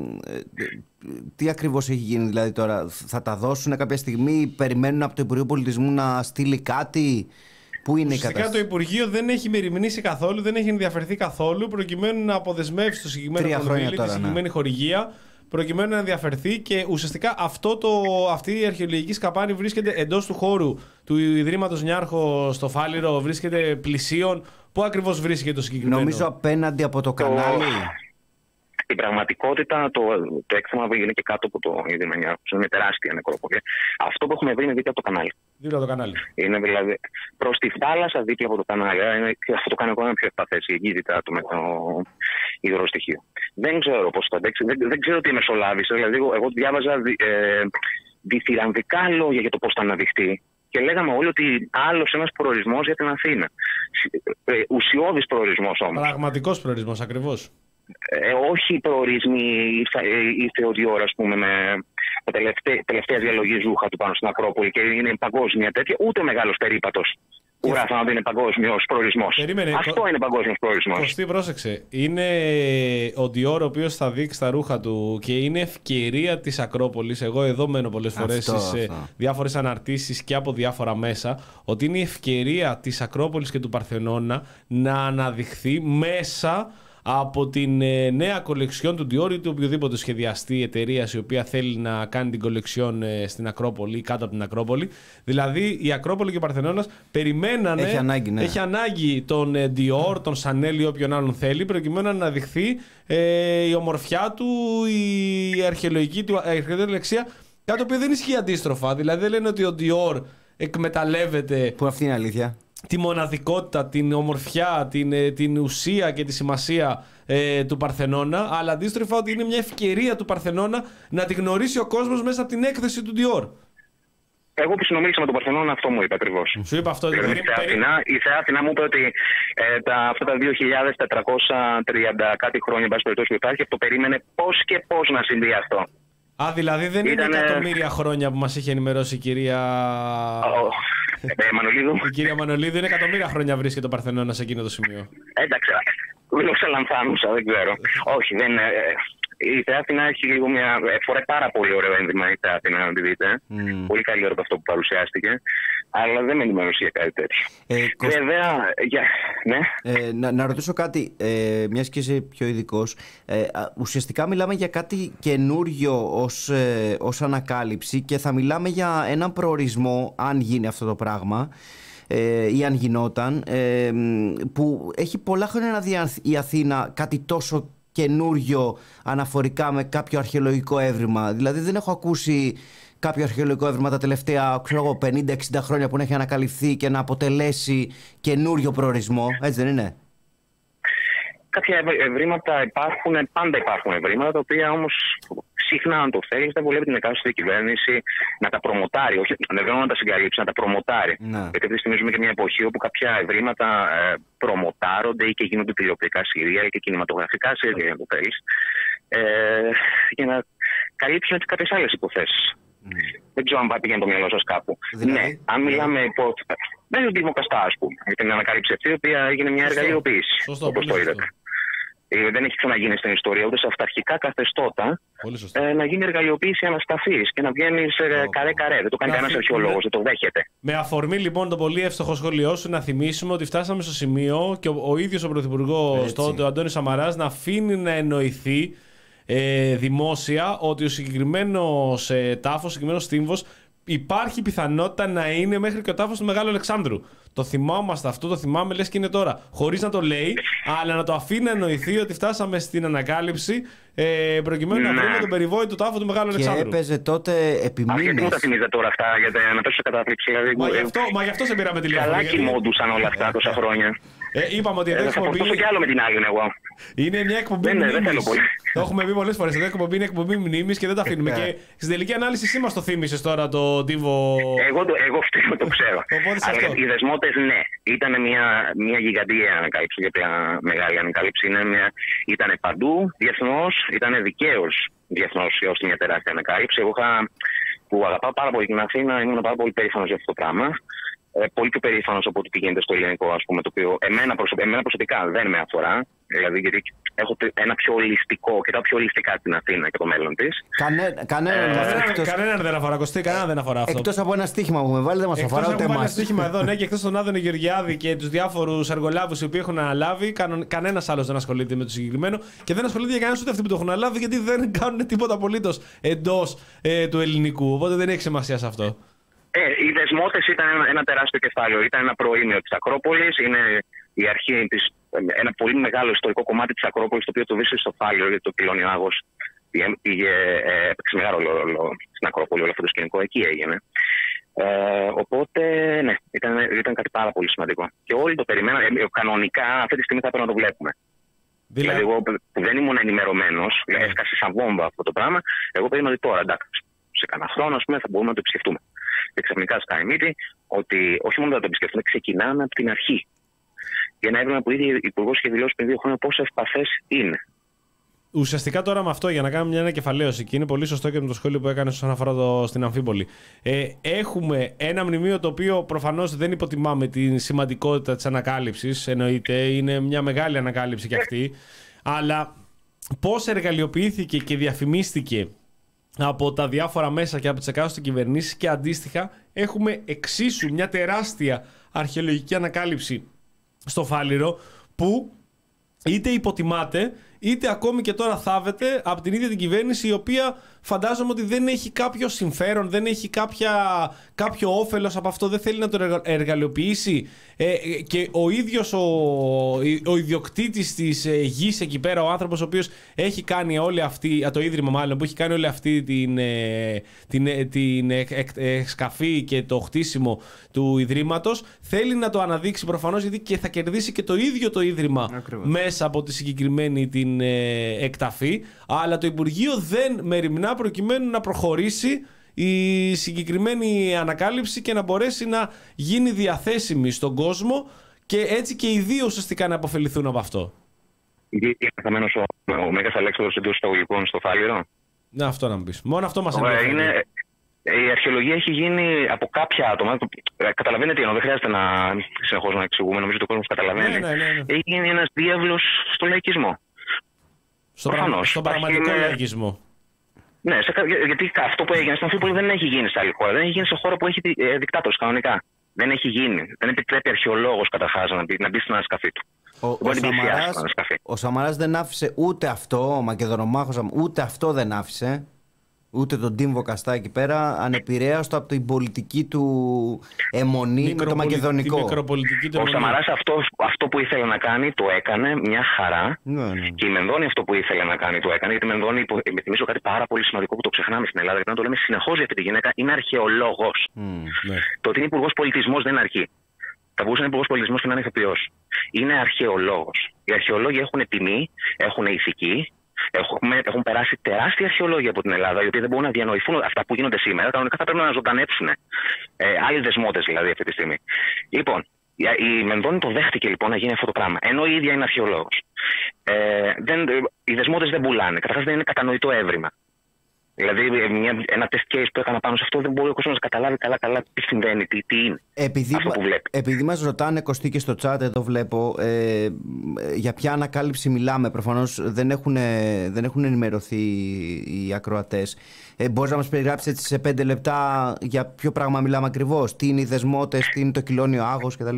τι ακριβώς έχει γίνει δηλαδή τώρα? Θα τα δώσουν κάποια στιγμή, περιμένουν από το Υπουργείο Πολιτισμού να στείλει κάτι? Πού είναι η κατάσταση? Φυσικά το Υπουργείο δεν έχει μεριμνήσει καθόλου, δεν έχει ενδιαφερθεί καθόλου προκειμένου να αποδεσμεύσει το συγκεκριμένο κονδύλι, τη συγκεκριμένη ναι. χορηγία, προκειμένου να ενδιαφερθεί, και ουσιαστικά αυτό το, αυτή η αρχαιολογική σκαπάνη βρίσκεται εντός του χώρου του Ιδρύματος Νιάρχο στο Φάληρο, βρίσκεται πλησίον. Πού ακριβώς βρίσκεται το συγκεκριμένο? Νομίζω απέναντι από το κανάλι. Στην πραγματικότητα το, το έκτημα είναι και κάτω από το Ίδρυμα Νιάρχο. Είναι τεράστια νεκρόπολη. Αυτό που έχουμε βρει είναι δίπλα από το κανάλι. Δίπλα από το κανάλι. Είναι δηλαδή προς τη θάλασσα δίπλα από το κανάλι. Είναι, αυτό το κάνει ακόμα πιο ευπαθές η εγκύτητά του με το υδροστοιχείο. Δεν ξέρω πώς θα αντέξει. Δεν, δεν ξέρω τι μεσολάβησε. Δηλαδή, εγώ, εγώ διάβαζα ε, διθυρανδικά λόγια για το πώς θα αναδειχθεί. Και λέγαμε όλοι ότι άλλος ένας προορισμός για την Αθήνα. Ε, ουσιώδης προορισμός όμως. Πραγματικός προορισμός, ακριβώς. Ε, όχι προορισμοί η Θεοδιόρα, ας πούμε, με τα τελευταία, τελευταία διαλογή ζούχα του πάνω στην Ακρόπολη και είναι παγκόσμια τέτοια, ούτε ο μεγάλος περίπατος Γράφαν ότι είναι παγκόσμιος προορισμός. Περίμενε, Αυτό κο... είναι παγκόσμιος προορισμός. Κωστή, πρόσεξε. Είναι ο Dior ο οποίος θα δείξει τα ρούχα του και είναι ευκαιρία της Ακρόπολης. Εγώ εδώ μένω πολλές φορές σε διάφορες αναρτήσεις και από διάφορα μέσα. Ότι είναι η ευκαιρία της Ακρόπολης και του Παρθενώνα να αναδειχθεί μέσα από την ε, νέα κολεξιόν του Dior ή του οποιοδήποτε σχεδιαστή εταιρεία η οποία θέλει να κάνει την κολεξιόν ε, στην Ακρόπολη ή κάτω από την Ακρόπολη. Δηλαδή η Ακρόπολη και ο Παρθενώνας περιμένανε. Έχει ανάγκη, ναι. Έχει ανάγκη τον ε, Dior, τον Chanel ή όποιον άλλον θέλει, προκειμένου να αναδειχθεί ε, η ομορφιά του, η αρχαιολογική του αρχαιολογική λεξία. Κάτι το οποίο δεν ισχύει αντίστροφα. Δηλαδή δεν λένε ότι ο Dior εκμεταλλεύεται. Που αυτή είναι αλήθεια. Τη μοναδικότητα, την ομορφιά, την, την ουσία και τη σημασία ε, του Παρθενώνα, αλλά αντίστροφα ότι είναι μια ευκαιρία του Παρθενώνα να τη γνωρίσει ο κόσμος μέσα από την έκθεση του Dior. Εγώ που συνομίλησα με τον Παρθενώνα αυτό μου είπε ακριβώς. Σου είπα αυτό. Δηλαδή, περί... η, Θεά Αθηνά, η Θεά Αθηνά μου είπε ότι ε, τα, αυτά τα δύο χιλιάδες τετρακόσια τριάντα κάτι χρόνια εν πάση περιπτώσει που υπάρχει, αυτό περίμενε πώς και πώς να συμβεί αυτό. Α, δηλαδή δεν Ήτανε... είναι εκατομμύρια χρόνια που μας είχε ενημερώσει η κυρία... Oh. Ε, Μανολίδου. Η κυρία Μανολίδου είναι εκατομμύρια χρόνια βρίσκεται το Παρθενώνα σε εκείνο το σημείο. Εντάξει, γλώσσα λανθάνουσα, δεν ξέρω. Όχι, δεν είναι. Η Θεά Αθηνά έχει λίγο μια. Φοράει πάρα πολύ ωραίο ένδυμα η Θεά Αθηνά, να τη δείτε. Mm. Πολύ καλύτερο από αυτό που παρουσιάστηκε. Αλλά δεν με ενημερώσει για κάτι τέτοιο. Ε, Βέβαια. Για... Ναι. Ε, να, να ρωτήσω κάτι, ε, μιας και είσαι πιο ειδικός. Ε, ουσιαστικά μιλάμε για κάτι καινούριο ως, ε, ως ανακάλυψη και θα μιλάμε για έναν προορισμό, αν γίνει αυτό το πράγμα. Ε, ή αν γινόταν, ε, που έχει πολλά χρόνια να δει η Αθήνα κάτι τόσο καινούριο αναφορικά με κάποιο αρχαιολογικό έβριμα. Δηλαδή δεν έχω ακούσει κάποιο αρχαιολογικό έβριμα τα τελευταία πενήντα εξήντα χρόνια που να έχει ανακαλυφθεί και να αποτελέσει καινούριο προορισμό. Έτσι δεν είναι? Κάποια ευρήματα υπάρχουν, πάντα υπάρχουν ευρήματα, τα οποία όμως συχνά, αν το θέλει, δεν βολεύει την εκάστοτε κυβέρνηση να τα προμοτάρει. Όχι δεν να τα συγκαλύψει, να τα προμοτάρει. Ναι. Γιατί αυτή τη στιγμή ζούμε και μια εποχή όπου κάποια ευρήματα ε, προμοτάρονται ή και γίνονται τηλεοπτικά σειρία ή και κινηματογραφικά σειρία, αν το θέλει, ε, για να καλύψουν κάποιες άλλες υποθέσεις. Mm. Δεν ξέρω αν πήγαινε το μυαλό σας κάπου. Δηλαδή, ναι, αν μιλάμε υπό. Δεν είναι δημοκαστά, α πούμε, για την ανακάλυψη αυτή, η οποία έγινε μια εργαλειοποίηση. Όπως το είδατε. Δεν έχει ξαναγίνει στην ιστορία ούτε σε αυταρχικά καθεστώτα ε, να γίνει εργαλειοποίηση ανασταφής και να βγαίνει σε oh. καρέ-καρέ. Δεν το κάνει κανένας αρχαιολόγος, δεν το δέχεται. Με αφορμή λοιπόν το πολύ εύστοχο σχόλιο σου, να θυμίσουμε ότι φτάσαμε στο σημείο και ο, ο ίδιος ο Πρωθυπουργός τότε, ο Αντώνης Σαμαράς, να αφήνει να εννοηθεί ε, δημόσια ότι ο συγκεκριμένος ε, τάφος, ο συγκεκριμένος τύμβος, υπάρχει πιθανότητα να είναι μέχρι και ο τάφος του Μεγάλου Αλεξάνδρου. Το θυμάμαστε αυτό, το θυμάμαι λες και είναι τώρα. Χωρίς να το λέει, αλλά να το αφήνει να εννοηθεί ότι φτάσαμε στην ανακάλυψη ε, προκειμένου ναι. να βρούμε τον περιβόητο τάφο του Μεγάλου Αλεξάνδρου. Και έπαιζε τότε επί μήνες. Γιατί μου τα θυμίζετε τώρα αυτά, για να πέσω σε κατάθλιψη. Δηλαδή, μα, γι αυτό, μα γι' αυτό σε πήραμε τηλέφωνο. Καλά κοιμόντουσαν όλα αυτά τόσα χρόνια. Ε, είπαμε ότι εδώ ε, εκπομπή. Θα προσπαθήσω κι άλλο με την άλλη, εγώ. Είναι μια εκπομπή μνήμης. Το έχουμε πει πολλές φορές. Εδώ η εκπομπή είναι εκπομπή μνήμης και δεν τα αφήνουμε. Και στην τελική ανάλυση εσύ μας το θύμισες τώρα το τύβο. Εγώ το, εγώ φταίω, το ξέρω. Αλλά οι δεσμότες, ναι. Ήταν μια, μια γιγαντία ανακάλυψη, γιατί μεγάλη ανακάλυψη. Ήταν παντού διεθνώς, ήταν δικαίως διεθνώς ώστε μια τεράστια ανακάλυψη. Εγώ είχα, που αγαπάω πάρα πολύ την Αθήνα, ήμουν πάρα πολύ περήφανος για αυτό το πράγμα. Ε, πολύ πιο περήφανος από ό,τι γίνεται στο ελληνικό, ας πούμε, το οποίο εμένα, προσωπ... εμένα προσωπικά δεν με αφορά. Δηλαδή, γιατί έχω ένα πιο ολιστικό και τα πιο ολιστικά στην Αθήνα και το μέλλον της. Κανέ... Κανέναν ε, εκτός... δεν αφορά, Κωστή, κανέναν δεν αφορά αυτό. Εκτός από ένα στίχημα που με βάλει, δεν μας αφορά ούτε εμάς. Ένα στίχημα εδώ, ναι, και εκτός τον Άδωνη Γεωργιάδη και τους διάφορους εργολάβους οι οποίοι έχουν αναλάβει, κανον... κανένας άλλος δεν ασχολείται με το συγκεκριμένο και δεν ασχολείται για κανένας ούτε αυτοί που το έχουν αναλάβει, γιατί δεν κάνουν τίποτα απολύτως εντός ε, του ελληνικού. Οπότε δεν έχει σημασία σε αυτό. Ε, οι δεσμότες ήταν ένα, ένα τεράστιο κεφάλαιο. Ήταν ένα προήμιο της Ακρόπολης. Είναι η αρχή της, ένα πολύ μεγάλο ιστορικό κομμάτι της Ακρόπολης, το οποίο το βρίσκεται στο Φάλιο, γιατί το Πυλώνιο Άγος πήγε, έπαιξε μεγάλο ρόλο στην Ακρόπολη. Όλο αυτό το σκηνικό εκεί έγινε. Ε, οπότε, ναι, ήταν, ήταν κάτι πάρα πολύ σημαντικό. Και όλοι το περιμέναν. Ε, κανονικά, αυτή τη στιγμή θα πρέπει να το βλέπουμε. Δηλαδή, δηλαδή εγώ που δεν ήμουν ενημερωμένος, yeah. έσκασε σαν βόμβα αυτό το πράγμα. Εγώ περίμενα ότι τώρα, εντάξει, σε κανένα χρόνο, ας πούμε, θα μπορούμε να το επισκεφτούμε. Και ξαφνικά σκάει μύτη ότι όχι μόνο θα το επισκεφτούμε, ξεκινάμε από την αρχή. Για ένα έβριμα που ήδη ο Υπουργός είχε δηλώσει πριν δύο χρόνια πόσο ευπαθές είναι. ουσιαστικά τώρα με αυτό, για να κάνουμε μια ανακεφαλαίωση, και είναι πολύ σωστό και με το σχόλιο που έκανε όσον αφορά το, στην Αμφίπολη. Ε, έχουμε ένα μνημείο το οποίο προφανώς δεν υποτιμάμε τη σημαντικότητα της ανακάλυψης, εννοείται, είναι μια μεγάλη ανακάλυψη κι αυτή, αλλά πώς εργαλειοποιήθηκε και διαφημίστηκε από τα διάφορα μέσα και από τις εκάστοτε κυβερνήσεις, και αντίστοιχα έχουμε εξίσου μια τεράστια αρχαιολογική ανακάλυψη στο Φάληρο που είτε υποτιμάται, είτε ακόμη και τώρα θάβεται από την ίδια την κυβέρνηση, η οποία φαντάζομαι ότι δεν έχει κάποιο συμφέρον, δεν έχει κάποια, κάποιο όφελος από αυτό, δεν θέλει να το εργαλειοποιήσει, ε, και ο ίδιος ο, ο ιδιοκτήτης της ε, γης εκεί πέρα, ο άνθρωπος ο οποίος έχει κάνει όλη αυτή, το ίδρυμα μάλλον, που έχει κάνει όλη αυτή την, ε, την, ε, την εξκαφή και το χτίσιμο του ιδρύματος, θέλει να το αναδείξει προφανώς, γιατί και θα κερδίσει και το ίδιο το ίδρυμα Ακριβώς. μέσα από τη συγκεκριμένη την ε, εκταφή, αλλά το Υπουργείο δεν μεριμνά προκειμένου να προχωρήσει η συγκεκριμένη ανακάλυψη και να μπορέσει να γίνει διαθέσιμη στον κόσμο, και έτσι και οι δύο ουσιαστικά να αποφεληθούν από αυτό. Είναι καθαμένος ο, ο Μέγας Αλέξανδρος εντός εισαγωγικών στο Φάληρο. Ναι, αυτό να μου πεις. Μόνο αυτό μας ενδιαφέρει. Είναι, η αρχαιολογία έχει γίνει από κάποια άτομα. Καταλαβαίνετε τι εννοώ, δεν χρειάζεται να συνεχώς να εξηγούμε, νομίζω ότι ο κόσμος καταλαβαίνει. Ναι, ναι, ναι, ναι. Έχει γίνει ένας διάβλος στο λαϊκισμό. Στο πρα... Στον πραγματικό είναι... λαϊκισμό. Ναι, σε, γιατί αυτό που έγινε στην Αμφίπολη δεν έχει γίνει σε άλλη χώρα. Δεν έχει γίνει σε χώρα που έχει ε, δικτάτορες κανονικά. Δεν έχει γίνει. Δεν επιτρέπει αρχαιολόγος καταρχάς να μπει, να μπει στην ανασκαφή του. Ο, ο, Σαμαράς, ο Σαμαράς δεν άφησε ούτε αυτό, ο Μακεδονομάχος, ούτε αυτό δεν άφησε. Ούτε τον Τίμβο Καστά εκεί πέρα, ανεπηρέαστο από την πολιτική του αιμονή με το μακεδονικό. Ο Σαμαράς αυτό, αυτό που ήθελε να κάνει το έκανε μια χαρά. Ναι, ναι. Και η Μενδώνη αυτό που ήθελε να κάνει το έκανε. Γιατί η Μενδώνη, με θυμίζω κάτι πάρα πολύ σημαντικό που το ξεχνάμε στην Ελλάδα, γιατί να το λέμε συνεχώς για αυτή τη γυναίκα, είναι αρχαιολόγος. Mm, ναι. Το ότι είναι υπουργός πολιτισμός δεν αρκεί. Θα μπορούσε να είναι υπουργός πολιτισμός και να είναι ηθοποιός. Είναι αρχαιολόγος. Οι αρχαιολόγοι έχουν τιμή, έχουν ηθική. Έχουμε, έχουν περάσει τεράστια αρχαιολόγια από την Ελλάδα, οι οποίοι δεν μπορούν να διανοηθούν αυτά που γίνονται σήμερα. Κανονικά θα πρέπει να ζωντανέψουν. Ε, άλλοι δεσμότες δηλαδή αυτή τη στιγμή. Λοιπόν, η Μενδώνη το δέχτηκε λοιπόν να γίνει αυτό το πράγμα. Ενώ η ίδια είναι αρχαιολόγος. Ε, δεν, οι δεσμότες δεν πουλάνε. Καταρχάς δεν είναι κατανοητό έβριμα. Δηλαδή, μια, ένα test case που έκανα πάνω σε αυτό δεν μπορεί ο κόσμος να καταλάβει καλά-καλά τι συμβαίνει, τι, τι είναι επειδή, αυτό που βλέπει. Επειδή μας ρωτάνε, Κωστή, και στο chat εδώ βλέπω, ε, για ποια ανακάλυψη μιλάμε. Προφανώς δεν έχουν, δεν έχουν ενημερωθεί οι ακροατές. Ε, μπορείς να μας περιγράψεις έτσι σε πέντε λεπτά για ποιο πράγμα μιλάμε ακριβώς? Τι είναι οι δεσμότες, τι είναι το κυλώνιο άγος κτλ.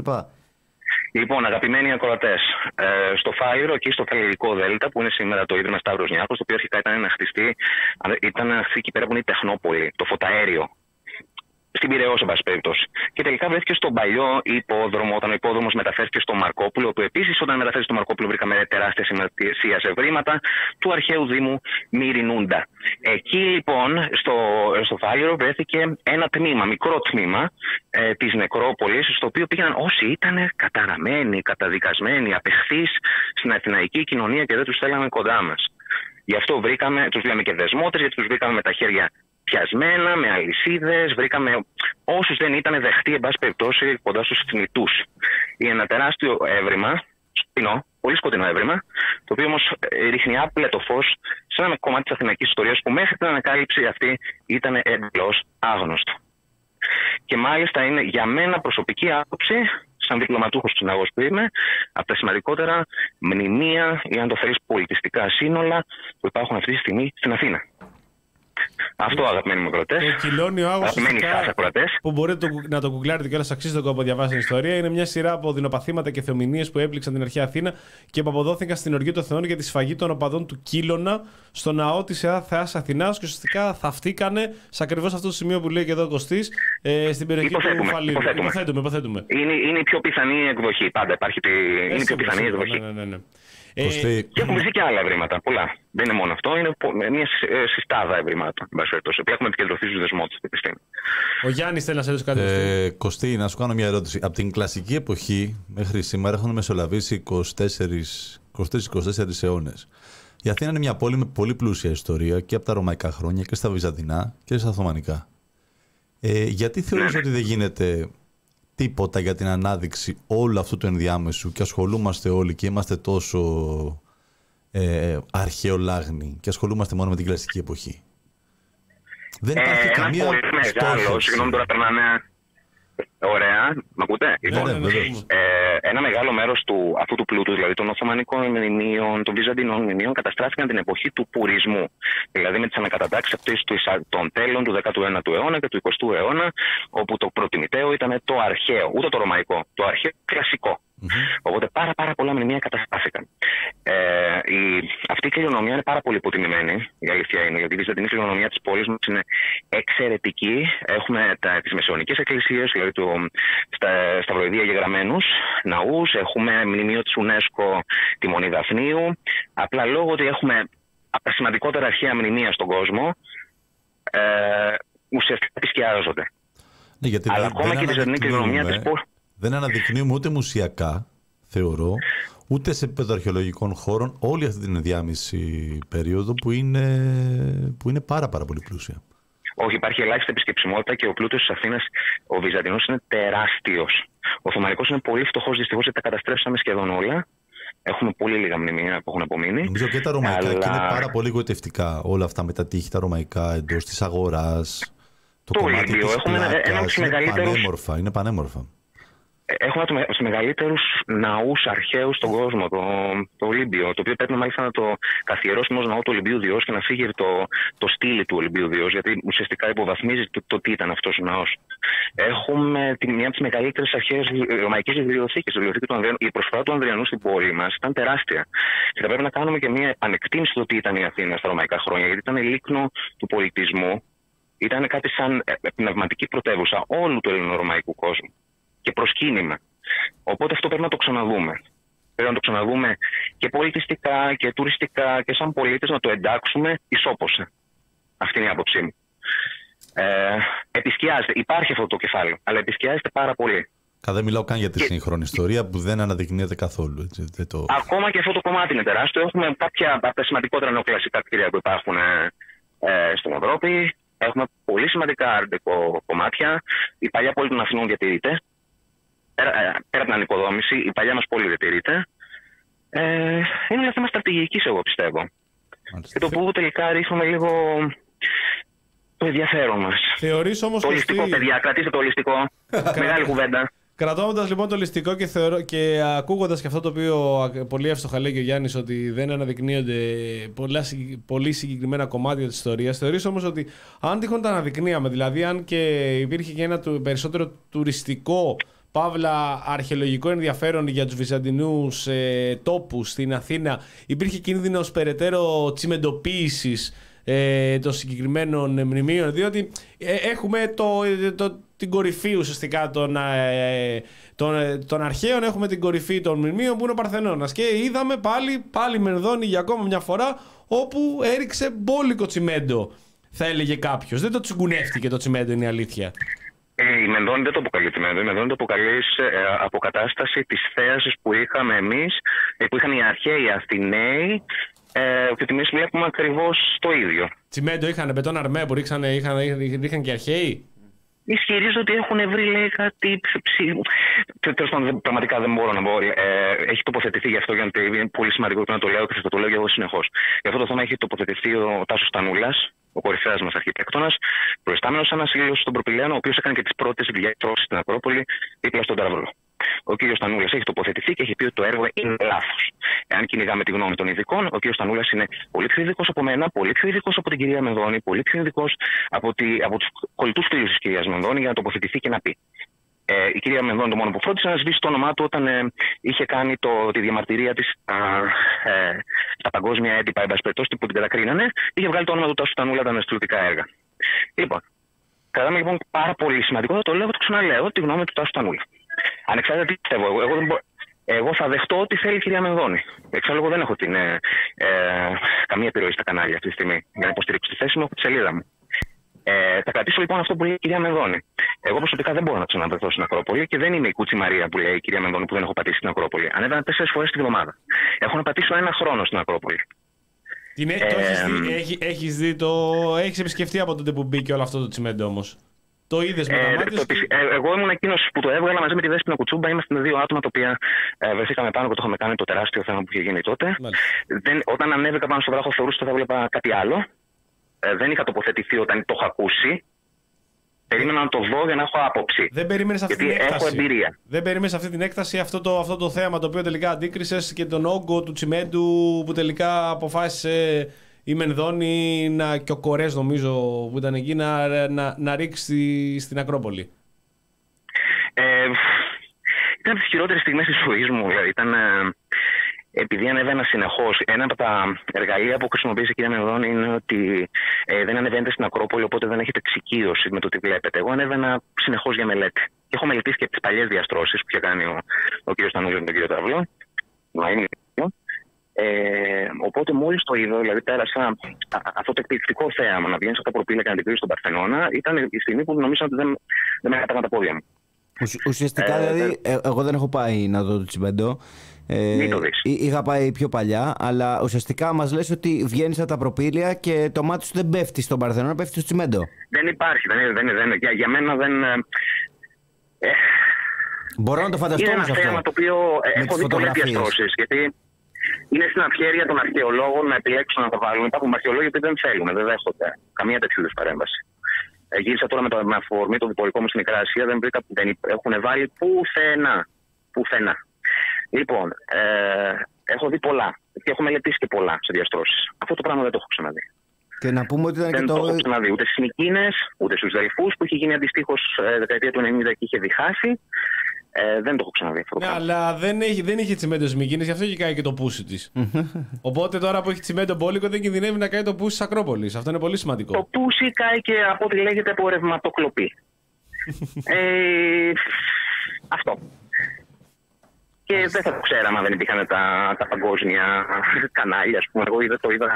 Λοιπόν, αγαπημένοι ακροατές, ε, στο Φάληρο, εκεί στο Φαληρικό Δέλτα, που είναι σήμερα το Ίδρυμα Σταύρος Νιάρχος, το οποίο αρχικά ήταν ένα χτιστή, ήταν ένα χτιστή εκεί πέρα που είναι η Τεχνόπολη, το φωταέριο. Στην Πειραιώ, σε πάση περιπτώσει. Και τελικά βρέθηκε στον παλιό υπόδρομο, όταν ο υπόδρομος μεταφέρθηκε στο Μαρκόπουλο, που επίσης όταν μεταφέρθηκε στο Μαρκόπουλο βρήκαμε τεράστια σημασία σε ευρήματα του αρχαίου Δήμου Μυρινούντα. Εκεί λοιπόν στο, στο Φάληρο βρέθηκε ένα τμήμα, μικρό τμήμα ε, της νεκρόπολης, στο οποίο πήγαιναν όσοι ήταν καταραμένοι, καταδικασμένοι, απεχθείς στην αθηναϊκή κοινωνία και δεν τους θέλαμε κοντά μας. Γι' αυτό βρήκαμε, τους λέμε και δεσμότες, γιατί τους βρήκαμε με τα χέρια πιασμένα, με αλυσίδες, βρήκαμε όσους δεν ήταν δεχτεί, εν πάση περιπτώσει, κοντά στους θνητούς. Είναι ένα τεράστιο έβριμα, σκοτεινό, πολύ σκοτεινό έβριμα, το οποίο όμως ρίχνει άπλετο φως σε ένα κομμάτι της αθηναϊκής ιστορίας που μέχρι την ανακάλυψη αυτή ήταν εντελώς άγνωστο. Και μάλιστα είναι για μένα προσωπική άποψη, σαν διπλωματούχος του Ναγός που είμαι, από τα σημαντικότερα μνημεία ή αν το θέλεις πολιτιστικά σύνολα που υπάρχουν αυτή τη στιγμή στην Αθήνα. Αυτό, αγαπημένοι μου ακροατές. Το κυλώνιο άγος, που μπορείτε να το γκουγκλάρετε και όλα αξίζει τον κόπο διαβάσει την ιστορία, είναι μια σειρά από δεινοπαθήματα και θεομηνίες που έπληξαν την αρχαία Αθήνα και που αποδόθηκαν στην οργή των θεών για τη σφαγή των οπαδών του Κύλωνα στο ναό της Θεάς Αθηνάς, και ουσιαστικά θαυτήκανε σε ακριβώς αυτό το σημείο που λέει και εδώ ο Κωστής, ε, στην περιοχή του Φαλήρου. Υποθέτουμε, υποθέτουμε. Είναι, είναι η πιο πιθανή εκδοχή. Πάντα υπάρχει. Είναι η πιο πιθανή εκδοχή. Ναι, ναι, ναι. Ε, και έχουμε βρει και άλλα ευρήματα. Πολλά. Δεν είναι μόνο αυτό. Είναι μια συστάδα ευρημάτων. Επειδή έχουμε επικεντρωθεί στους δεσμότες αυτή τη στιγμή. Ο Γιάννης θέλει να σε ρωτήσει κάτι. Ε, Κωστή, να σου κάνω μια ερώτηση. Από την κλασική εποχή μέχρι σήμερα έχουν μεσολαβήσει είκοσι τέσσερις είκοσι τέσσερις αιώνες. Η Αθήνα είναι μια πόλη με πολύ πλούσια ιστορία και από τα ρωμαϊκά χρόνια και στα βυζαντινά και στα οθωμανικά. Ε, γιατί θεωρείς ότι δεν γίνεται τίποτα για την ανάδειξη όλου αυτού του ενδιάμεσου και ασχολούμαστε όλοι και είμαστε τόσο ε, αρχαίο λάγνη και ασχολούμαστε μόνο με την κλασική εποχή. Δεν υπάρχει ε, καμία ένα πολύ μεγάλο, συγγνώμη τώρα περνάνε. Ωραία, μ' ακούτε? Λοιπόν, ναι, ναι, ε, ένα μεγάλο μέρος του, αυτού του πλούτου, δηλαδή των Οθωμανικών μνημείων, των Βυζαντινών μνημείων, καταστράφηκαν την εποχή του πουρισμού. Δηλαδή με τις ανακατατάξεις αυτές των τέλων του δέκατου ένατου αιώνα και του εικοστού αιώνα, όπου το προτιμητέο ήταν το αρχαίο, ούτε το ρωμαϊκό, το αρχαίο κλασικό. Mm-hmm. Οπότε πάρα, πάρα πολλά μνημεία καταστράφηκαν. Ε, η, αυτή η κληρονομιά είναι πάρα πολύ υποτιμημένη, η αλήθεια είναι, γιατί η βυζαντινή κληρονομιά της πόλης μας είναι εξαιρετική. Έχουμε τις μεσαιωνικές εκκλησίες, δηλαδή το, στα σταυροειδία γεγραμμένους ναούς, έχουμε μνημείο της UNESCO, τη Μονή Δαφνίου. Απλά λόγω ότι έχουμε από τα σημαντικότερα αρχαία μνημεία στον κόσμο, ε, ουσιαστικά επισκιάζονται. Ναι, γιατί αλλά δεν, ακόμα δεν και η βυζαντινή κληρονομιά της πόλης. Δεν αναδεικνύουμε ούτε μουσιακά, θεωρώ, ούτε σε επίπεδο αρχαιολογικών χώρων όλη αυτή την ενδιάμεση περίοδο που είναι, που είναι πάρα, πάρα πολύ πλούσια. Όχι, υπάρχει ελάχιστη επισκεψιμότητα και ο πλούτος της Αθήνας, ο Βυζαντινός, είναι τεράστιος. Ο Οθωμανικός είναι πολύ φτωχός, δυστυχώς, γιατί τα καταστρέψαμε σχεδόν όλα. Έχουμε πολύ λίγα μνημεία που έχουν απομείνει. Νομίζω και τα ρωμαϊκά αλλά... και είναι πάρα πολύ γοητευτικά όλα αυτά με τα τείχη τα ρωμαϊκά εντός της αγοράς. Το, το κομμάτι Ολύμπιο, της έχουμε πλάκας, ένα από τους είναι μεγαλύτερους... πανέμορφα, είναι πανέμορφα. Έχουμε από τους μεγαλύτερους ναούς αρχαίους στον κόσμο, το, το Ολύμπιο, το οποίο πρέπει μάλιστα να το καθιερώσουμε ως ναό του Ολυμπίου Διός και να φύγει το, το στήλι του Ολυμπίου Διός, γιατί ουσιαστικά υποβαθμίζει το, το τι ήταν αυτός ο ναός. Έχουμε τη, μια από τις μεγαλύτερες αρχαίες ρωμαϊκές βιβλιοθήκες. Η προσφορά του Ανδριανού στην πόλη μας ήταν τεράστια. Και θα πρέπει να κάνουμε και μια επανεκτίμηση του τι ήταν η Αθήνα στα ρωμαϊκά χρόνια, γιατί ήταν λίκνο του πολιτισμού, ήταν κάτι σαν πνευματική πρωτεύουσα όλου του ελληνορωμαϊκού κόσμου. Και προσκύνημα. Οπότε αυτό πρέπει να το ξαναδούμε. Πρέπει να το ξαναδούμε και πολιτιστικά και τουριστικά και σαν πολίτες να το εντάξουμε ισόποσα. Αυτή είναι η άποψή μου. Ε, επισκιάζεται. Υπάρχει αυτό το κεφάλαιο, αλλά επισκιάζεται πάρα πολύ. Κα, δεν μιλάω καν για τη και... σύγχρονη ιστορία που δεν αναδεικνύεται καθόλου. Έτσι, δεν το... Ακόμα και αυτό το κομμάτι είναι τεράστιο. Έχουμε κάποια από τα σημαντικότερα νεοκλασικά κτίρια που υπάρχουν ε, στην Ευρώπη. Έχουμε πολύ σημαντικά αρντικό κομμάτια. Η παλιά πόλη των Αθηνών διατηρείται. Πέρα, πέρα από την ανοικοδόμηση, η παλιά μας πόλη διατηρείται. Ε, είναι ένα θέμα στρατηγικής, εγώ πιστεύω. Μάλιστα. Και το που τελικά ρίχνουμε λίγο το ενδιαφέρον μας. Θεωρείς όμως το ολιστικό, Κωστή... παιδιά, κρατήστε το ολιστικό. Μεγάλη κουβέντα. Κρατώντας λοιπόν το ολιστικό και, θεωρώ, και ακούγοντας και αυτό το οποίο πολύ εύστοχα λέει και ο Γιάννης, ότι δεν αναδεικνύονται πολλά, πολύ συγκεκριμένα κομμάτια της ιστορίας, θεωρείς όμως ότι αν τυχόν τα αναδεικνύαμε, δηλαδή αν και υπήρχε και ένα περισσότερο τουριστικό, παύλα αρχαιολογικό ενδιαφέρον για τους βυζαντινούς ε, τόπους στην Αθήνα, υπήρχε κίνδυνος περαιτέρω τσιμεντοποίησης ε, των συγκεκριμένων μνημείων, διότι ε, έχουμε το, το, την κορυφή ουσιαστικά των, ε, των, των αρχαίων, έχουμε την κορυφή των μνημείων που είναι ο Παρθενώνας, και είδαμε πάλι, πάλι Μενδώνη για ακόμα μια φορά, όπου έριξε μπόλικο τσιμέντο, θα έλεγε κάποιος. Δεν το τσιγκουνεύτηκε το τσιμέντο, είναι η αλήθεια. Η Μενδώνη δεν το αποκαλεί τσιμέντο. Η Μενδώνη το αποκαλεί ε, αποκατάσταση της θέασης που είχαμε εμείς, ε, που είχαν οι αρχαίοι Αθηναίοι, ε, και εμείς βλέπουμε ακριβώς το ίδιο. Τσιμέντο είχαν, μπετόν αρμέ που ρίξαν, είχαν, είχαν και οι αρχαίοι. Ισχυρίζω ότι έχουν βρει, λέει, κάτι ψηλό. Τέλος πάντων, πραγματικά δεν μπορώ να πω. Ε, έχει τοποθετηθεί γι' αυτό, γιατί είναι πολύ σημαντικό να το λέω και θα το λέω και εγώ συνεχώς. Για αυτό το θέμα έχει τοποθετηθεί ο Τάσος Στανούλας, ο κορυφαίος μας αρχιτέκτονας, προϊστάμενος σαν ασύλλογος στον Προπηλιάνο, ο οποίος έκανε και τις πρώτες διαρθρώσεις στην Ακρόπολη δίπλα στον Ταραβρό. Ο κ. Στανούλας έχει τοποθετηθεί και έχει πει ότι το έργο είναι λάθος. Εάν κυνηγάμε τη γνώμη των ειδικών, ο κ. Στανούλας είναι πολύ πιο ειδικός από μένα, πολύ πιο ειδικός από την κυρία Μενδώνη, πολύ πιο ειδικός από, τη, από τους κολλητούς φίλους της κυρίας Μενδώνη για να τοποθετηθεί και να πει. Ε, η κυρία Μενδώνη το μόνο που φρόντισε να σβήσει το όνομά του όταν ε, είχε κάνει το, τη διαμαρτυρία της α, ε, στα παγκόσμια έντυπα, εν πάση περιπτώσει, που την κατακρίνανε, είχε βγάλει το όνομα του Τάσου Στανούλα τα αναστηλωτικά έργα. Λοιπόν, κρατάμε λοιπόν πάρα πολύ σημαντικό, θα το λέω, το ξαναλέω, τη γνώμη του Τάσου Στανούλα. Ανεξάρτητα τι πιστεύω, εγώ, εγώ, δεν μπο... εγώ θα δεχτώ ό,τι θέλει η κυρία Μενδώνη. Εξάλλου, εγώ δεν έχω την, ε, ε, καμία επιρροή στα κανάλια αυτή τη στιγμή για να υποστηρίξω τη θέση μου, έχω τη σελίδα μου. Ε, θα κρατήσω λοιπόν αυτό που λέει η κυρία Μενδώνη. Εγώ προσωπικά δεν μπορώ να ξαναβρεθώ στην Ακρόπολη και δεν είμαι η Κούτσι Μαρία που λέει η κυρία Μενδώνη που δεν έχω πατήσει στην Ακρόπολη. Ανέβαινα τέσσερις φορές τη βδομάδα. Έχω να πατήσω ένα χρόνο στην Ακρόπολη. Την, ε, το έχεις, δει, έχει, έχεις, δει το, έχεις επισκεφτεί από τότε που μπήκε όλο αυτό το τσιμέντο όμως? Το είδες με τα Ε, μάτια το, σου. και- ε, εγώ ήμουν εκείνο που το έβγαλα μαζί με τη Δέσποινα Κουτσούμπα. Είμαστε δύο άτομα τα οποία ε, βρεθήκαμε πάνω και το είχαμε κάνει το τεράστιο θέμα που είχε γίνει τότε. Μάλιστα. Δεν, όταν ανέβηκα πάνω στο βράχο, θεωρούσα ότι θα βλέπα κάτι άλλο. Ε, δεν είχα τοποθετηθεί όταν το είχα ακούσει. Περίμενα να το δω για να έχω άποψη. Δεν περίμενες αυτή Γιατί την έχω έκταση. εμπειρία. Δεν περίμενες αυτή την έκταση, αυτό το, αυτό το θέαμα το οποίο τελικά αντίκρισες και τον όγκο του τσιμέντου που τελικά αποφάσισε η Μενδώνη να, και ο Κορές νομίζω που ήταν εκεί να, να, να ρίξει στην Ακρόπολη. Ε, ήταν από τις χειρότερες στιγμές της ζωής μου. Δηλαδή, ήταν, ε, επειδή ανέβαινα συνεχώς. Ένα από τα εργαλεία που χρησιμοποίησε η κυρία Μενδώνη είναι ότι ε, δεν ανεβαίνετε στην Ακρόπολη, οπότε δεν έχετε εξοικείωση με το τι βλέπετε. Εγώ ανέβαινα συνεχώς για μελέτη. Και έχω μελετήσει και τις παλιές διαστρώσεις που είχε κάνει ο, ο κ. Στανούλης με τον κ. Ταυλό. Να είναι Ε, οπότε μόλις το είδα, δηλαδή πέρασα α, αυτό το εκπληκτικό θέαμα να βγαίνει από τα προπύλα και να αντικρίσει τον Παρθενώνα, ήταν η στιγμή που νομίζω ότι δεν, δεν με έκαταγαν τα πόδια μου. Ουσ- Ουσιαστικά, Ε, δηλαδή, ε, εγώ δεν έχω πάει να δω το τσιμέντο. Ε, Μην το δεις. εί- Είχα πάει πιο παλιά, αλλά ουσιαστικά μας λες ότι βγαίνεις από τα προπήλαια και το μάτι σου δεν πέφτει στον Παρθενώνα, πέφτει στο τσιμέντο. Δεν υπάρχει, δεν είναι, δεν είναι, δεν είναι. Για, για μένα δεν. ε, ε, Μπορώ να το φανταστώ είναι ένα όμως αυτό. θέμα το οποίο ε, Με έχω τις δει πολλές φωτογραφίες. διαστρώσεις. Γιατί είναι στην ευχέρεια των αρχαιολόγων να επιλέξουν να το βάλουν. Υπάρχουν αρχαιολόγοι που δεν θέλουν, δεν δέχονται καμία τέτοιου είδους παρέμβαση. Ε, γύρισα τώρα με, το, με αφορμή το διπολικό μου στην Μικρά Ασία, δεν βρήκα, δεν έχουν βάλει πουθενά. Πουθενά. Λοιπόν, ε, έχω δει πολλά και έχω μελετήσει και πολλά σε διαστρώσεις. Αυτό το πράγμα δεν το έχω ξαναδεί. Και να πούμε ότι ήταν Δεν και το το. έχω ξαναδεί ούτε στις Νικίνες, ούτε στους Δελφούς που είχε γίνει αντιστοίχως ε, δεκαετία του ενενήντα και είχε διχάσει. Ε, δεν το έχω ξαναδεί αυτό το Ναι, πράγμα. αλλά δεν, έχει, δεν είχε τσιμέντο στις Μυκήνες, γι' αυτό έχει κάνει και το πούσι της. Οπότε τώρα που έχει τσιμέντο μπόλικο δεν κινδυνεύει να κάνει το πούσι της Ακρόπολης. Αυτό είναι πολύ σημαντικό. Το πούσι κάει και από ό,τι λέγεται από ρευματοκλοπή. ε, αυτό. Και δεν θα το ξέραμε αν δεν υπήρχαν τα, τα παγκόσμια κανάλια, ας πούμε. Εγώ είδα, το είδα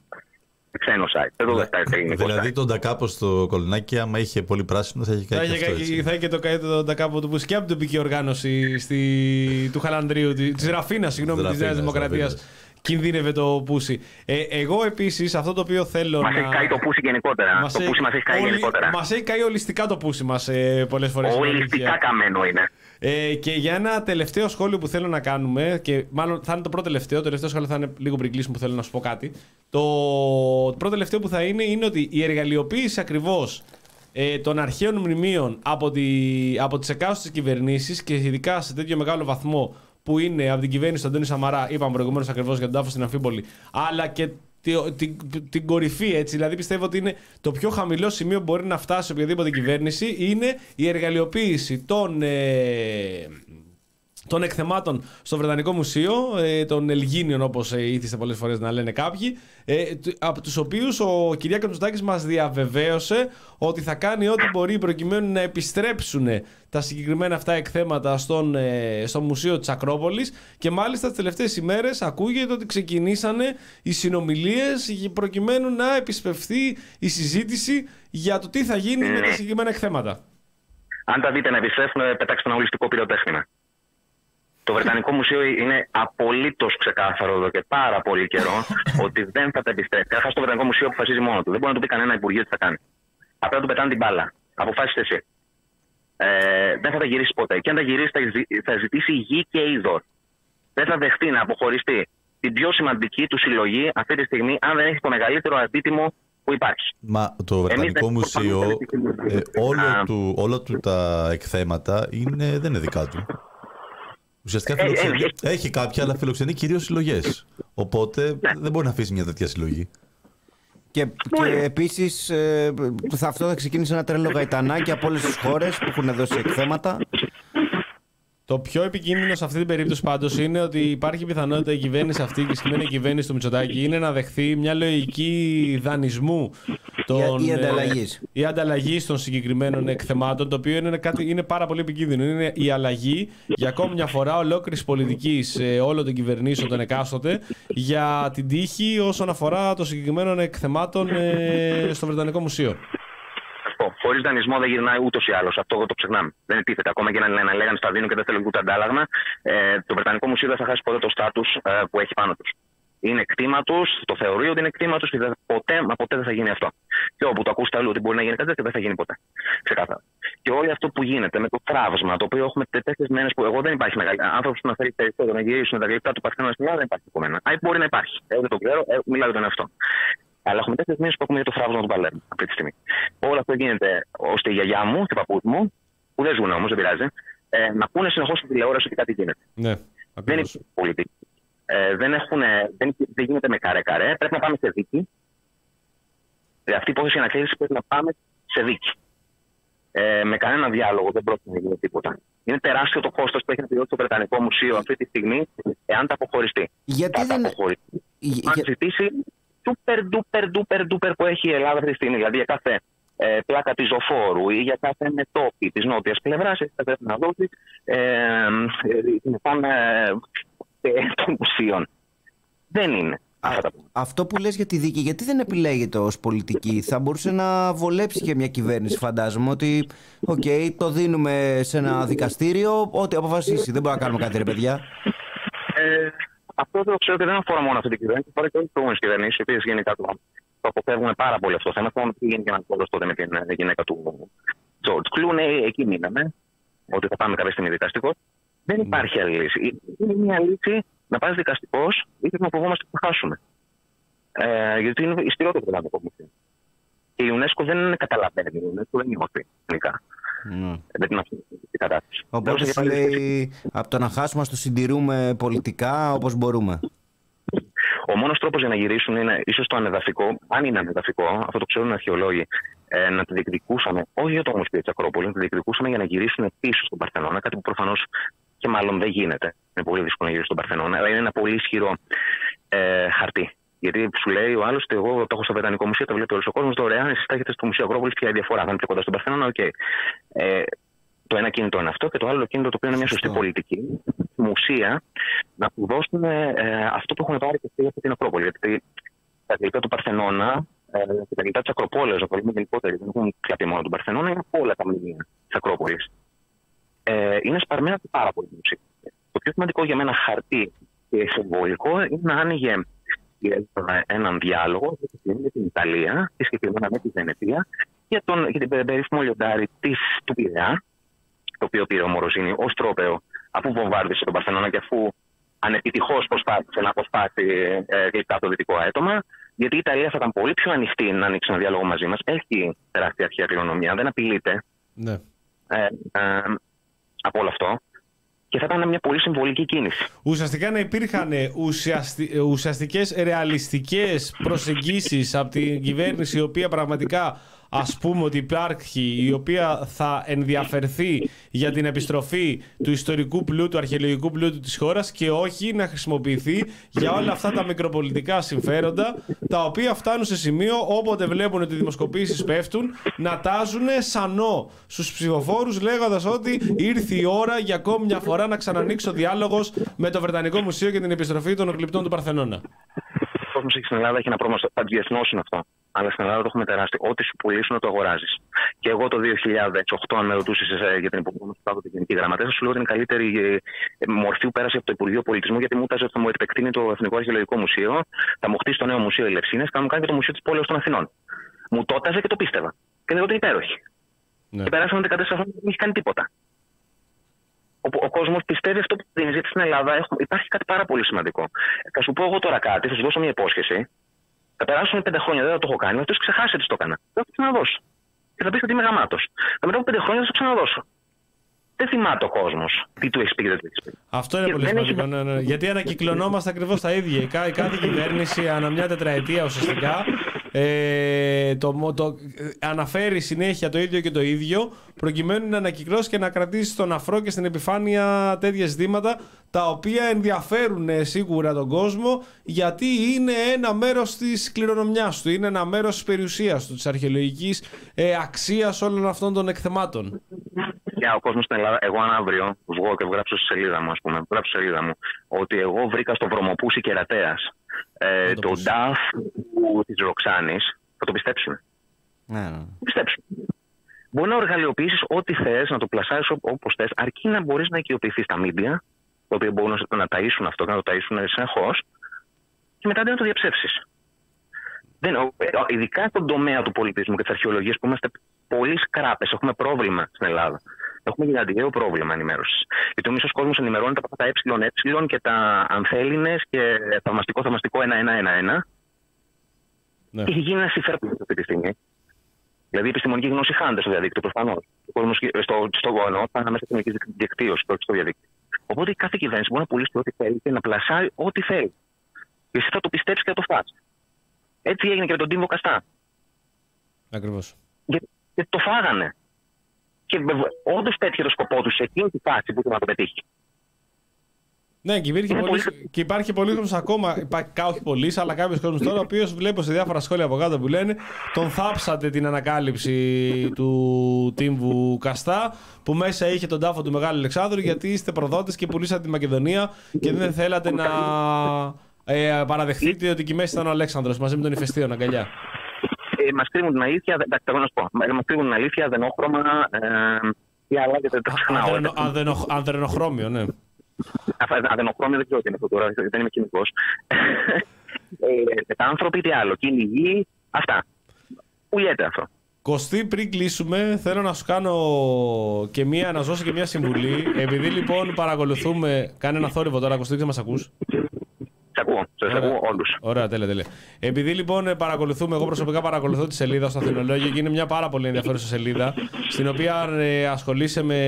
ξένο site. Δεν το είδα στα ελληνικό Δηλαδή site. τον Ντακάπο στο Κολονάκι, άμα είχε πολύ πράσινο, θα είχε Θα κάνει και είχε, αυτό. κα- έτσι. θα είχε το καεί το τακάπο του Πούσι και από την τοπική οργάνωση στη, του Χαλανδρίου, τη της Ραφίνας, συγγνώμη, της Νέας Ραφίνας, Δημοκρατίας. Ραφίνας. Κινδύνευε το Πούσι. Ε, εγώ επίσης αυτό το οποίο θέλω Μας να. έχει καεί το πούσι γενικότερα. Μας Το έχει- πούσι μας έχει καεί ολι- γενικότερα. Μας έχει καεί ολιστικά το Πούσι μας ε, πολλές φορές. είναι Ολιστικά αλήθεια. καμένο είναι. Ε, και για ένα τελευταίο σχόλιο που θέλω να κάνουμε, και μάλλον θα είναι το πρώτο τελευταίο, το τελευταίο σχόλιο θα είναι λίγο πριν κλείσουμε που θέλω να σου πω κάτι. Το, το πρώτο τελευταίο που θα είναι είναι ότι η εργαλειοποίηση ακριβώς ε, των αρχαίων μνημείων από, τη, από τις εκάστοτε κυβερνήσεις και ειδικά σε τέτοιο μεγάλο βαθμό που είναι από την κυβέρνηση του Αντώνη Σαμαρά, είπαμε προηγουμένως ακριβώς για τον τάφο στην Αμφίπολη, αλλά και την, την, την κορυφή, έτσι. Δηλαδή πιστεύω ότι είναι το πιο χαμηλό σημείο που μπορεί να φτάσει οποιαδήποτε κυβέρνηση είναι η εργαλειοποίηση των, ε, των εκθεμάτων στο Βρετανικό Μουσείο, ε, των Ελγίνιων όπως ε, ήθιστε πολλές φορές να λένε κάποιοι, ε, τ- από τους οποίους ο Κυριάκος Μητσοτάκης μας διαβεβαίωσε ότι θα κάνει ό,τι μπορεί προκειμένου να επιστρέψουν τα συγκεκριμένα αυτά εκθέματα στον, ε, στο Μουσείο της Ακρόπολης και μάλιστα τις τελευταίες ημέρες ακούγεται ότι ξεκινήσανε οι συνομιλίες προκειμένου να επισπευθεί η συζήτηση για το τι θα γίνει με τα συγκεκριμένα εκθέματα. Αν τα δείτε να επιστρέφουν, πετάξτε ένα ολιστικό πυροτέχνημα. Το Βρετανικό Μουσείο είναι απολύτως ξεκάθαρο εδώ και πάρα πολύ καιρό ότι δεν θα τα επιστρέψει. Καταρχάς το Βρετανικό Μουσείο αποφασίζει μόνο του. Δεν μπορεί να του πει κανένα Υπουργείο τι θα κάνει. Απλά του πετάνε την μπάλα. Αποφάσισε εσύ. Ε, δεν θα τα γυρίσει ποτέ. Και αν τα γυρίσει, θα, ζη- θα ζητήσει γη και είδωρ. Δεν θα δεχτεί να αποχωριστεί την πιο σημαντική του συλλογή αυτή τη στιγμή, αν δεν έχει το μεγαλύτερο αντίτιμο που υπάρχει. Μα το Βρετανικό δεν Μουσείο, προσπαθούμε- ε, όλο Α. του, όλα του τα εκθέματα είναι, δεν είναι δικά του. Ουσιαστικά Ε, ε, φιλοξενεί, ε, έχει κάποια, αλλά φιλοξενεί κυρίως συλλογές. Οπότε δεν μπορεί να αφήσει μια τέτοια συλλογή. Και, και επίσης ε, θα, αυτό θα ξεκίνησε ένα τρελό γαϊτανάκι από όλες τις χώρες που έχουν δώσει εκθέματα. Το πιο επικίνδυνο σε αυτή την περίπτωση πάντως είναι ότι υπάρχει πιθανότητα η κυβέρνηση αυτή και η συγκεκριμένη κυβέρνηση του Μητσοτάκη είναι να δεχθεί μια λογική δανεισμού των, Ή- ή ανταλλαγής. ε, ή ανταλλαγής των συγκεκριμένων εκθεμάτων, το οποίο είναι, κάτι, είναι πάρα πολύ επικίνδυνο. Είναι η αλλαγή για ακόμη μια φορά ολόκληρης πολιτικής ε, όλων των κυβερνήσεων των εκάστοτε για την τύχη όσον αφορά των συγκεκριμένων εκθεμάτων ε, στο Βρετανικό Μουσείο. Χωρίς δανεισμό δεν γυρνάει ούτως ή άλλως. Αυτό το ξεχνάμε. Δεν ετίθεται. Ακόμα και να, να λέγανε στα δίνουν και δεν θέλουν ούτε αντάλλαγμα, ε, το Βρετανικό Μουσείο δεν θα χάσει ποτέ το στάτους ε, που έχει πάνω τους. Είναι κτήμα τους, το θεωρεί ότι είναι κτήμα τους και δεν, ποτέ, μα ποτέ δεν θα γίνει αυτό. Και όπου το ακούστε αλλού ότι μπορεί να γίνει κάτι τέτοιο, δεν θα γίνει ποτέ. Ξεκάθαρα. Και όλο αυτό που γίνεται με το τραύσμα, το οποίο έχουμε τέτοιες μέρες που εγώ δεν υπάρχει μεγάλη. Άνθρωπος που να θέλει περισσότερο να γυρίσουν τα γλυπτά του Παρθενώνα στην Ελλάδα δεν υπάρχει από μένα. Α, μπορεί να υπάρχει. Εγώ δεν το ξέρω, εγώ μιλάω για τον εαυτό. Αλλά έχουμε τέτοιες μέρες που έχουμε για το θραύσμα του Παλέρμου αυτή τη στιγμή. Όλο αυτό γίνεται ώστε η γιαγιά μου και ο παππούς μου, που δεν ζουν όμως, δεν πειράζει, ε, να πούνε συνεχώς στην τηλεόραση ότι κάτι γίνεται. Ναι, δεν είναι πολιτική. Ε, δεν, έχουν, δεν, δεν γίνεται με καρέ-καρέ. Πρέπει να πάμε σε δίκη. Ε, αυτή η υπόθεση ανακλήρηση πρέπει να πάμε σε δίκη. Ε, με κανένα διάλογο δεν πρόκειται να γίνει τίποτα. Είναι τεράστιο το κόστος που έχει να πληρώσει το Βρετανικό Μουσείο αυτή τη στιγμή, εάν τα αποχωριστεί. Γιατί θα δεν. τα αποχωριστεί. Για... Αν ζητήσει super duper duper duper που έχει η Ελλάδα αυτή τη στιγμή. Δηλαδή για κάθε ε, πλάκα τη ζωφόρου ή για κάθε μετόπι τη νότια πλευρά, θα πρέπει να δώσει ε, ε, των μουσείων. Δεν είναι. Α, αυτό που λες για τη δίκη, γιατί δεν επιλέγεται ως πολιτική? Θα μπορούσε να βολέψει και μια κυβέρνηση, φαντάζομαι, ότι οκ, okay, το δίνουμε σε ένα δικαστήριο, ό,τι αποφασίσει. Δεν μπορούμε να κάνουμε κάτι, ρε παιδιά. Ε, αυτό το ξέρω ότι δεν αφορά μόνο αυτή την κυβέρνηση, αφορά και όλες τις προηγούμενες κυβερνήσεις, οι οποίες γενικά το, το αποφεύγουν πάρα πολύ αυτό το θέμα. Θυμάμαι ότι έγινε και ένα κόλλος τότε με την γυναίκα του George Clooney, εκεί μείναμε, ότι θα πάμε κάποια στιγμή δικαστικό. Δεν υπάρχει άλλη λύση. Είναι μια λύση να πας δικαστικός ή να φοβόμαστε ότι θα χάσουμε. Ε, γιατί είναι ισχυρό το Βρετανικό Μουσείο. Και η UNESCO δεν καταλαβαίνει, η UNESCO δεν νιώθει γενικά. Mm. Με την αυτή την κατάσταση. Οπότε σου λέει, από το να χάσουμε, το συντηρούμε πολιτικά όπως μπορούμε. Ο μόνος τρόπος για να γυρίσουν είναι ίσως το ανεδαφικό, αν είναι ανεδαφικό, αυτό το ξέρουν οι αρχαιολόγοι, ε, να το διεκδικούσαμε, όχι για το Μουσείο της Ακρόπολης, να το διεκδικούσαμε για να γυρίσουν πίσω στον Παρθενώνα, κάτι που προφανώς και μάλλον δεν γίνεται. Είναι πολύ δύσκολο να γυρίσει στον Παρθενώνα, αλλά είναι ένα πολύ ισχυρό ε, χαρτί. Γιατί σου λέει ο άλλος ότι εγώ το έχω στο Βρετανικό Μουσείο, το βλέπει όλος ο κόσμος, δωρεάν, εσείς θα έχετε στο Μουσείο Ακρόπολης, ποια η διαφορά, θα είναι πιο κοντά στον Παρθενώνα, οκ. Okay. Ε, το ένα κίνητο είναι αυτό και το άλλο κίνητο το οποίο είναι μια σωστή πολιτική. Μουσεία να του δώσουν ε, αυτό που έχουν πάρει και αυτοί από την Ακρόπολη. Γιατί τα γλυπτά του Παρθενώνα ε, και τα γλυπτά τη Ακροπόλεως, να το λέμε γενικότερα, δεν έχουν κλαπεί μόνο τον Παρθενώνα, είναι από όλα τα μνημεία τη Ακρόπολης. Ε, είναι σπαρμένα από πάρα πολύ μουσεία. Το πιο σημαντικό για μένα χαρτί και συμβολικό είναι να άνοιγε έναν διάλογο με την Ιταλία και συγκεκριμένα με τη Βενετία για, τον, για την περίφημο λιοντάρι της, του Πειραιά, το οποίο πήρε ο Μοροζίνη ως τρόπαιο αφού βομβάρδισε τον Παρθενώνα και αφού ανεπιτυχώς προσπάθησε να αποσπάσει ε, γλυπτά το δυτικό αέτομα, γιατί η Ιταλία θα ήταν πολύ πιο ανοιχτή να ανοίξει ένα διάλογο μαζί μας. Έχει τεράστια αρχαία κληρονομιά, δεν απειλείται ναι. ε, ε, από όλο αυτό. Και θα ήταν μια πολύ συμβολική κίνηση. Ουσιαστικά να υπήρχαν ουσιαστι... ουσιαστικές ρεαλιστικές προσεγγίσεις από την κυβέρνηση, η οποία πραγματικά ας πούμε ότι υπάρχει, η οποία θα ενδιαφερθεί για την επιστροφή του ιστορικού πλούτου, αρχαιολογικού πλούτου της χώρας και όχι να χρησιμοποιηθεί για όλα αυτά τα μικροπολιτικά συμφέροντα, τα οποία φτάνουν σε σημείο όποτε βλέπουν ότι οι δημοσκοπήσεις πέφτουν να τάζουν σανό στους ψηφοφόρους λέγοντας ότι ήρθε η ώρα για ακόμη μια φορά να ξανανοίξει ο διάλογος με το Βρετανικό Μουσείο και την επιστροφή των γλυπτών του Παρθενώνα. Ο κόσμος έχει στην Ελλάδα έχει ένα πρόβλημα. Παντιεθνώς είναι αυτό. Αλλά στην Ελλάδα το έχουμε τεράστιο. Ό,τι σου πουλήσουν να το αγοράζεις. Και εγώ το δύο χιλιάδες οκτώ, αν με ρωτούσες για την υπομονή του Πάγου, την Γενική Γραμματέα, θα σου λέω ότι είναι η καλύτερη μορφή που πέρασε από το Υπουργείο Πολιτισμού, γιατί μου τάζει ότι θα μου επεκτείνει το Εθνικό Αρχαιολογικό Μουσείο, θα μου χτίσει το νέο Μουσείο Ελευσίνες και θα μου κάνει και το Μουσείο της Πόλεως των Αθηνών. Μου το έταζε και το πίστευα. Και λέγω ότι είναι υπέροχη. Ναι. Και περάσαμε δεκατέσσερα χρόνια και δεν έχει κάνει τίποτα. Ο, ο κόσμος πιστεύει αυτό που δίνει. Γιατί στην Ελλάδα έχουμε, υπάρχει κάτι πάρα πολύ σημαντικό. Θα σου πω εγώ τώρα κάτι, θα σου δώσω μια υπόσχεση. Θα περάσουν πέντε χρόνια, δεν θα το έχω κάνει. Αυτό ξεχάσει τι το έκανα. Θα το ξαναδώσω. Και θα πει ότι είμαι γαμάτος. Θα μετά από πέντε χρόνια θα το ξαναδώσω. Δεν θυμάται ο κόσμος τι του έχει πει και δεν του έχει πει. Αυτό είναι και πολύ σημαντικό. Έχει... Ναι, ναι. Γιατί ανακυκλωνόμαστε ακριβώς τα ίδια. Η κάθε κυβέρνηση ανά μια τετραετία ουσιαστικά ε, το, το, αναφέρει συνέχεια το ίδιο και το ίδιο, προκειμένου να ανακυκλώσει και να κρατήσει στον αφρό και στην επιφάνεια τέτοια ζητήματα, τα οποία ενδιαφέρουν σίγουρα τον κόσμο, γιατί είναι ένα μέρος της κληρονομιάς του, είναι ένα μέρος της περιουσίας του, της αρχαιολογικής ε, αξίας όλων αυτών των εκθεμάτων. Για ο κόσμος στην Ελλάδα, εγώ αν αύριο βγω και γράψω στη σελίδα μου, ας πούμε, γράψω στη σελίδα μου, ότι εγώ βρήκα στο Βρωμοπούσι Κερατέας ε, το νταφ της Ροξάνης, θα το πιστέψουν. Ναι, ναι. Το πιστέψουν. Μπορεί να εργαλειοποιήσεις ό,τι θες, να το πλασάρεις όπως θες, αρκεί να μπορείς να οικειοποιηθείς τα μίντια, τα οποία μπορούν να ταΐσουν αυτό και να το ταΐσουν συνεχώς, και μετά δεν το διαψεύσεις. Δεν, ειδικά στον τομέα του πολιτισμού και της αρχαιολογίας που είμαστε πολύ σκράπες, έχουμε πρόβλημα στην Ελλάδα. Έχουμε γιγαντιαίο πρόβλημα ενημέρωσης. Γιατί ο μισός κόσμος ενημερώνεται από τα ε, ε και τα ανθέλινες και θαυμαστικό, θαυμαστικό ένα ένα ένα ένα. Ναι. Και έχει γίνει ένα συμφέρον αυτή τη στιγμή. Δηλαδή η επιστημονική γνώση χάνεται στο διαδίκτυο προφανώς. Στο, στο γόνο, πάνω μέσα στην κοινωνική δικτύωση, όχι στο διαδίκτυο. Οπότε κάθε κυβέρνηση μπορεί να πουλήσει ό,τι θέλει και να πλασάρει ό,τι θέλει. Και εσύ θα το πιστέψεις και θα το φας. Έτσι έγινε και με τον Τίμβο Καστά. Ακριβώς. Και, και το φάγανε. Και όντως πέτυχε το σκοπό του σε εκείνη τη φάση που ήθελε να το πετύχει. Ναι, και, πολύ... Πολύ... και υπάρχει πολλοί κόσμος ακόμα, υπάρχει, όχι πολλοί, αλλά κάποιος κόσμος τώρα, ο οποίος βλέπω σε διάφορα σχόλια από κάτω που λένε τον θάψατε την ανακάλυψη του Τίμβου Καστά, που μέσα είχε τον τάφο του Μεγάλου Αλεξάνδρου, γιατί είστε προδότες και πουλήσατε τη Μακεδονία και δεν θέλατε να ε, παραδεχτείτε ότι εκεί μέσα ήταν ο Αλέξανδρος μαζί με τον Ηφαιστίον αγκαλιά. Ε, μας κρύβουν την αλήθεια, εντάξει, θα να σου πω. Μας κρύβουν την αλήθεια, αδενόχρωμα, ή άλλα και τα ξεχνάω. Αδενοχρώμιο, ναι. Αδενοχρώμιο δεν ξέρω τι είναι αυτό τώρα, δεν είμαι χημικός. Τα άνθρωποι, τι άλλο, εκείνη η γη, αυτά. Πουλιέται αυτό. Κωστή, πριν κλείσουμε, θέλω να σου κάνω και μία, να σου δώσω και μία συμβουλή. Επειδή λοιπόν παρακολουθούμε, κάνε ένα θόρυβο τώρα, Κωστή, δεν μας ακούς. Σε ακούω, σε ακούω όλους. Ωραία, τέλεια, τέλεια. Επειδή λοιπόν παρακολουθούμε, εγώ προσωπικά παρακολουθώ τη σελίδα στο Αθηνολόγιο και είναι μια πάρα πολύ ενδιαφέρουσα σελίδα, στην οποία ε, ασχολείσαι με,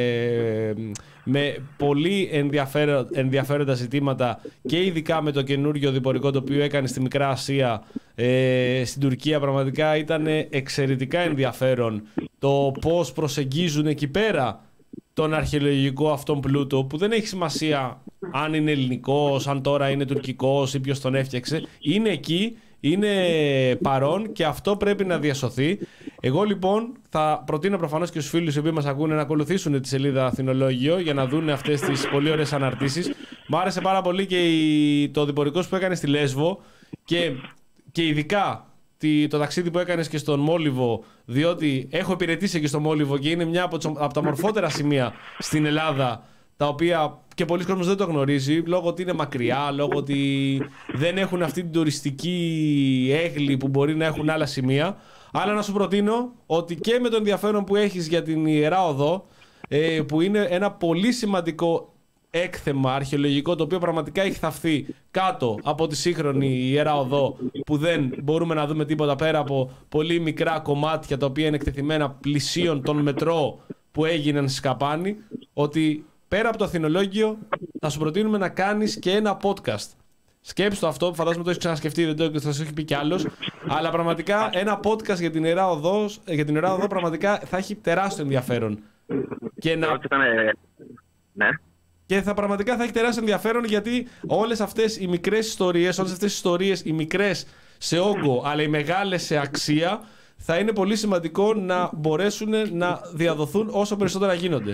με πολύ ενδιαφέροντα ζητήματα και ειδικά με το καινούριο διπορικό το οποίο έκανε στη Μικρά Ασία, ε, στην Τουρκία. Πραγματικά ήταν εξαιρετικά ενδιαφέρον το πώς προσεγγίζουν εκεί πέρα τον αρχαιολογικό αυτόν πλούτο, που δεν έχει σημασία αν είναι ελληνικός, αν τώρα είναι τουρκικός ή ποιος τον έφτιαξε. Είναι εκεί, είναι παρόν και αυτό πρέπει να διασωθεί. Εγώ λοιπόν θα προτείνω προφανώς και στους φίλους οι οποίοι μας ακούνε να ακολουθήσουν τη σελίδα Αθηνολόγιο για να δουν αυτές τις πολύ ωραίες αναρτήσεις. Μου άρεσε πάρα πολύ και το διπορικός που έκανε στη Λέσβο και, και ειδικά το ταξίδι που έκανες και στον Μόλιβο, διότι έχω υπηρετήσει και στο Μόλιβο και είναι μια από, από τα μορφότερα σημεία στην Ελλάδα, τα οποία και πολλοί κόσμος δεν το γνωρίζει, λόγω ότι είναι μακριά, λόγω ότι δεν έχουν αυτή την τουριστική έγκλη που μπορεί να έχουν άλλα σημεία. Αλλά να σου προτείνω ότι και με το ενδιαφέρον που έχεις για την Ιερά Οδό, ε, που είναι ένα πολύ σημαντικό έκθεμα αρχαιολογικό, το οποίο πραγματικά έχει θαυθεί κάτω από τη σύγχρονη Ιερά Οδό, που δεν μπορούμε να δούμε τίποτα πέρα από πολύ μικρά κομμάτια τα οποία είναι εκτεθειμένα πλησίων των μετρό που έγιναν στη Σκαπάνη, ότι πέρα από το Αθηνολόγιο θα σου προτείνουμε να κάνεις και ένα podcast. Σκέψου το αυτό, φαντάζομαι το έχεις ξανασκεφτεί, δεν το θα σου έχει πει κι άλλος, αλλά πραγματικά ένα podcast για την Ιερά Οδό, για την Ιερά Οδό πραγματικά θα έχει τεράστιο ενδιαφέρον. Και να... Ναι. Και θα πραγματικά θα έχει τεράστιο ενδιαφέρον, γιατί όλες αυτές οι μικρές ιστορίες, όλες αυτές οι ιστορίες, οι μικρές σε όγκο, αλλά οι μεγάλες σε αξία, θα είναι πολύ σημαντικό να μπορέσουν να διαδοθούν όσο περισσότερα γίνονται.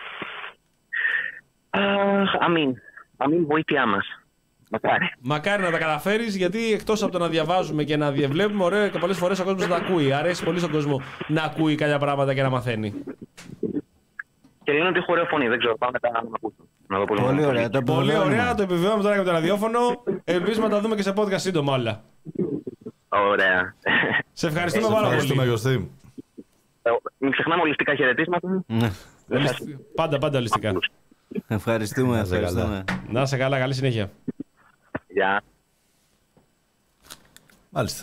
Αχ, αμήν. Αμήν, βοήθειά μας. Μακάρι. Μακάρι να τα καταφέρεις, γιατί εκτός από το να διαβάζουμε και να διαβλέπουμε, ωραία, και πολλές φορές ο κόσμος τα ακούει. Αρέσει πολύ στον κόσμο να ακούει κάποια πράγματα και να μαθαίνει. Και λένε ότι έχω ωραία φωνή, δεν ξέρω, πάμε μετά να ακούσουμε. Πολύ, πολύ ωραία, το πολύ ωραία, το επιβεβαιώνουμε τώρα και με το ραδιόφωνο. Ελπίζουμε να τα δούμε και σε podcast σύντομα όλα. Ωραία. Σε ευχαριστούμε πάρα πολύ. Μην ξεχνάμε ολιστικά χαιρετίσματα. Πάντα, πάντα ολιστικά. Ευχαριστούμε, ευχαριστούμε. Να σε καλά, καλή συνέχεια. Γεια. Μάλιστα.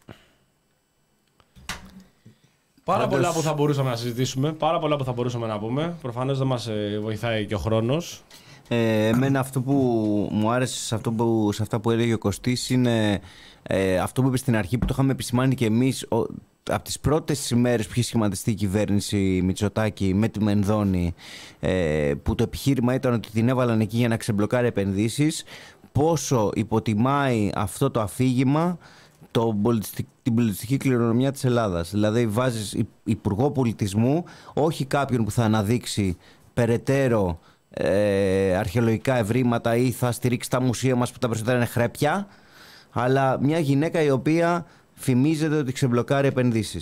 Πάρα Πάντως... πολλά που θα μπορούσαμε να συζητήσουμε, πάρα πολλά που θα μπορούσαμε να πούμε. Προφανώς δεν μας ε, βοηθάει και ο χρόνος. Ε, εμένα αυτό που μου άρεσε σε, αυτό που, σε αυτά που έλεγε ο Κωστής είναι ε, αυτό που είπε στην αρχή, που το είχαμε επισημάνει και εμείς ο, από τις πρώτες ημέρες που είχε σχηματιστεί η κυβέρνηση Μητσοτάκη με τη Μενδώνη, ε, που το επιχείρημα ήταν ότι την έβαλαν εκεί για να ξεμπλοκάρει επενδύσεις, πόσο υποτιμάει αυτό το αφήγημα το πολιτιστικ, την πολιτιστική κληρονομιά της Ελλάδας. Δηλαδή βάζεις υπουργό πολιτισμού, όχι κάποιον που θα αναδείξει περαιτέρω ε, αρχαιολογικά ευρήματα ή θα στηρίξει τα μουσεία μας που τα περισσότερα είναι χρέπια, αλλά μια γυναίκα η οποία φημίζεται ότι ξεμπλοκάρει επενδύσεις.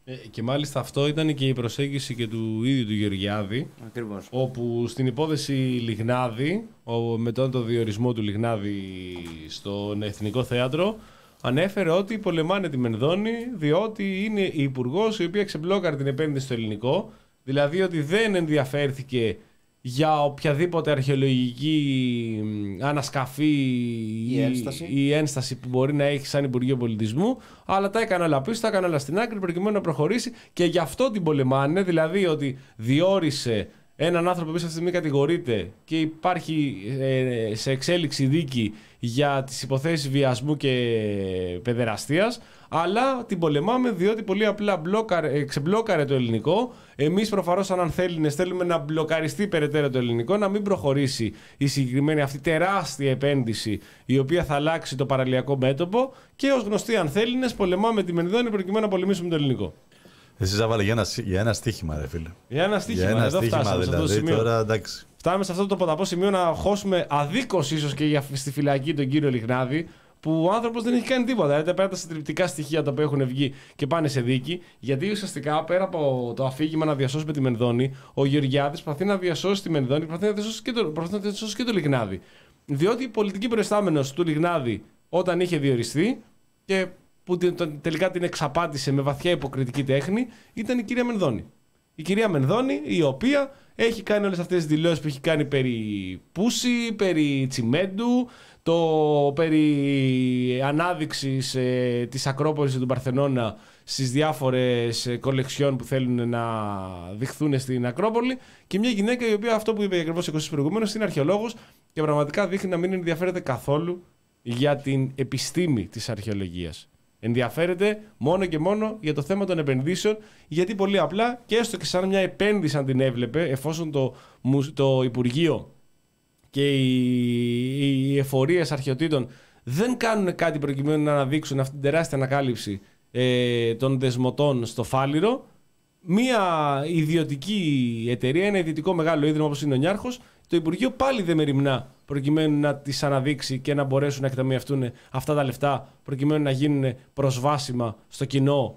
Ε, και μάλιστα αυτό ήταν και η προσέγγιση και του ίδιου του Γεωργιάδη. Ακριβώς. Όπου στην υπόθεση Λιγνάδη, ο, μετά το διορισμό του Λιγνάδη στον Εθνικό Θέατρο, ανέφερε ότι πολεμάνε τη Μενδώνη διότι είναι η υπουργός η οποία ξεμπλόκαρε την επένδυση στο ελληνικό, δηλαδή ότι δεν ενδιαφέρθηκε για οποιαδήποτε αρχαιολογική ανασκαφή η ένσταση. ή, ή ένσταση που μπορεί να έχει σαν Υπουργείο Πολιτισμού, αλλά τα έκανε όλα πίσω, τα έκανε όλα στην άκρη προκειμένου να προχωρήσει και γι' αυτό την πολεμάνε, δηλαδή ότι διόρισε έναν άνθρωπο που αυτή τη στιγμή κατηγορείται και υπάρχει ε, σε εξέλιξη δίκη για τις υποθέσεις βιασμού και παιδεραστίας, αλλά την πολεμάμε διότι πολύ απλά μπλόκαρε, ξεμπλόκαρε το ελληνικό. Εμείς προφανώς αν θέλει θέλουμε να μπλοκαριστεί περαιτέρω το ελληνικό, να μην προχωρήσει η συγκεκριμένη αυτή τεράστια επένδυση η οποία θα αλλάξει το παραλιακό μέτωπο και ως γνωστοί αν θέλει πολεμάμε τη Μενδώνη προκειμένου να πολεμήσουμε το ελληνικό. Εσύ θα βάλε για ένα, για ένα στοίχημα, ρε φίλε. Για ένα στοίχημα, για ένα εδώ στοίχημα, φτάσαμε δηλαδή, σε αυτό το σημείο. τώρα, εντάξει. Φτάνουμε σε αυτό το ποταπό σημείο να χώσουμε αδίκως ίσως και για, στη φυλακή τον κύριο Λιγνάδη, που ο άνθρωπος δεν έχει κάνει τίποτα. Δηλαδή πέρα τα συντριπτικά στοιχεία τα οποία έχουν βγει και πάνε σε δίκη, γιατί ουσιαστικά πέρα από το αφήγημα να διασώσουμε τη Μενδώνη, ο Γεωργιάδης προσπαθεί να διασώσει τη Μενδώνη, προσπαθεί να διασώσει και το, προσπαθεί να διασώσει και το Λιγνάδη. Διότι η πολιτική προϊστάμενος του Λιγνάδη όταν είχε διοριστεί και που τελικά την εξαπάτησε με βαθιά υποκριτική τέχνη, ήταν η κυρία Μενδώνη. Η κυρία Μενδώνη, η οποία έχει κάνει όλες αυτές τις δηλώσεις που έχει κάνει περί πούση, περί τσιμέντου, το περί ανάδειξης ε, της Ακρόπολης του Παρθενώνα στις διάφορες ε, κολεξιόν που θέλουν να δειχθούν στην Ακρόπολη, και μια γυναίκα η οποία, αυτό που είπε ακριβώς ο Κωστής προηγουμένως, είναι αρχαιολόγος και πραγματικά δείχνει να μην ενδιαφέρεται καθόλου για την επιστήμη της αρχαιολογίας. Ενδιαφέρεται μόνο και μόνο για το θέμα των επενδύσεων, γιατί πολύ απλά και έστω και σαν μια επένδυση αν την έβλεπε, εφόσον το, το Υπουργείο και οι, οι εφορίες αρχαιοτήτων δεν κάνουν κάτι προκειμένου να αναδείξουν αυτή την τεράστια ανακάλυψη ε, των δεσμοτών στο Φάληρο, μια ιδιωτική εταιρεία, ένα ιδιωτικό μεγάλο ίδρυμα όπως είναι ο Νιάρχος, το Υπουργείο πάλι δεν μεριμνά προκειμένου να τις αναδείξει και να μπορέσουν να εκταμιευτούν αυτά τα λεφτά προκειμένου να γίνουν προσβάσιμα στο κοινό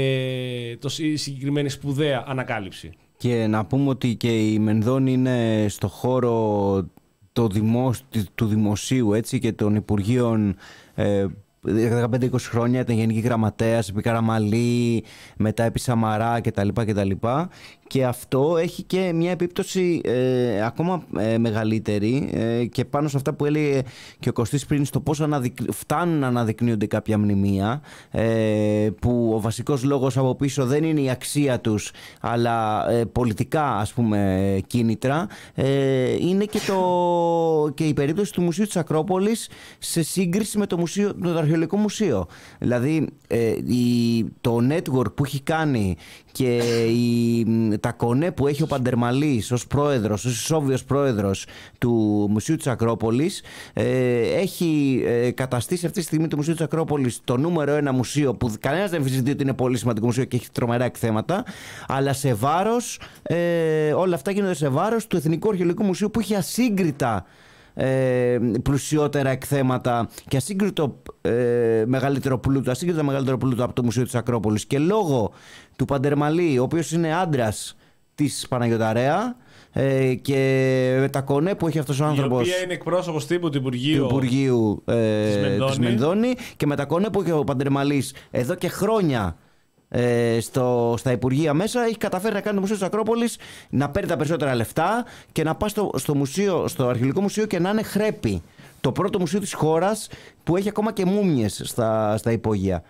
ε, το, η συγκεκριμένη σπουδαία ανακάλυψη. Και να πούμε ότι και η Μενδώνη είναι στο χώρο το δημόσ, του δημοσίου, έτσι, και των Υπουργείων ε, δεκαπέντε είκοσι χρόνια ήταν γενική γραμματέας επί Καραμαλή, μετά επί Σαμαρά κτλ. κτλ. Και αυτό έχει και μια επίπτωση ε, ακόμα ε, μεγαλύτερη ε, και πάνω σε αυτά που έλεγε και ο Κωστής πριν, στο πώς αναδεικ... φτάνουν να αναδεικνύονται κάποια μνημεία, ε, που ο βασικός λόγος από πίσω δεν είναι η αξία τους, αλλά ε, πολιτικά, ας πούμε, κίνητρα. Ε, είναι και, το... και η περίπτωση του Μουσείου της Ακρόπολης σε σύγκριση με το, μουσείο... το Αρχαιολογικό Μουσείο. Δηλαδή ε, η... το network που έχει κάνει και η, τα κονέ που έχει ο Παντερμαλής ως πρόεδρος, ως ισόβιος πρόεδρος του Μουσείου της Ακρόπολης, ε, έχει ε, καταστήσει αυτή τη στιγμή το Μουσείο της Ακρόπολης το νούμερο ένα μουσείο, που κανένας δεν αμφισβητεί ότι είναι πολύ σημαντικό μουσείο και έχει τρομερά εκθέματα, αλλά σε βάρος, ε, όλα αυτά γίνονται σε βάρος του Εθνικού Αρχαιολογικού Μουσείου, που έχει ασύγκριτα Ε, πλουσιότερα εκθέματα και ασύγκριτο ε, μεγαλύτερο πλούτο, ασύγκριτα μεγαλύτερο πλούτο από το Μουσείο της Ακρόπολης, και λόγω του Παντερμαλή, ο οποίος είναι άντρας της Παναγιωταρέα, ε, και με τα κονέ που έχει αυτός ο άνθρωπος, η οποία είναι εκπρόσωπος τύπου του Υπουργείου, του Υπουργείου ε, της, Μενδώνη. της Μενδώνη, και με τα κονέ που έχει ο Παντερμαλής εδώ και χρόνια Ε, στο, στα Υπουργεία μέσα, έχει καταφέρει να κάνει το Μουσείο της Ακρόπολης να παίρνει τα περισσότερα λεφτά και να πάει στο, στο, μουσείο, στο Αρχαιολογικό Μουσείο και να είναι χρέπη. Το πρώτο μουσείο της χώρας που έχει ακόμα και μούμιες στα, στα υπόγεια.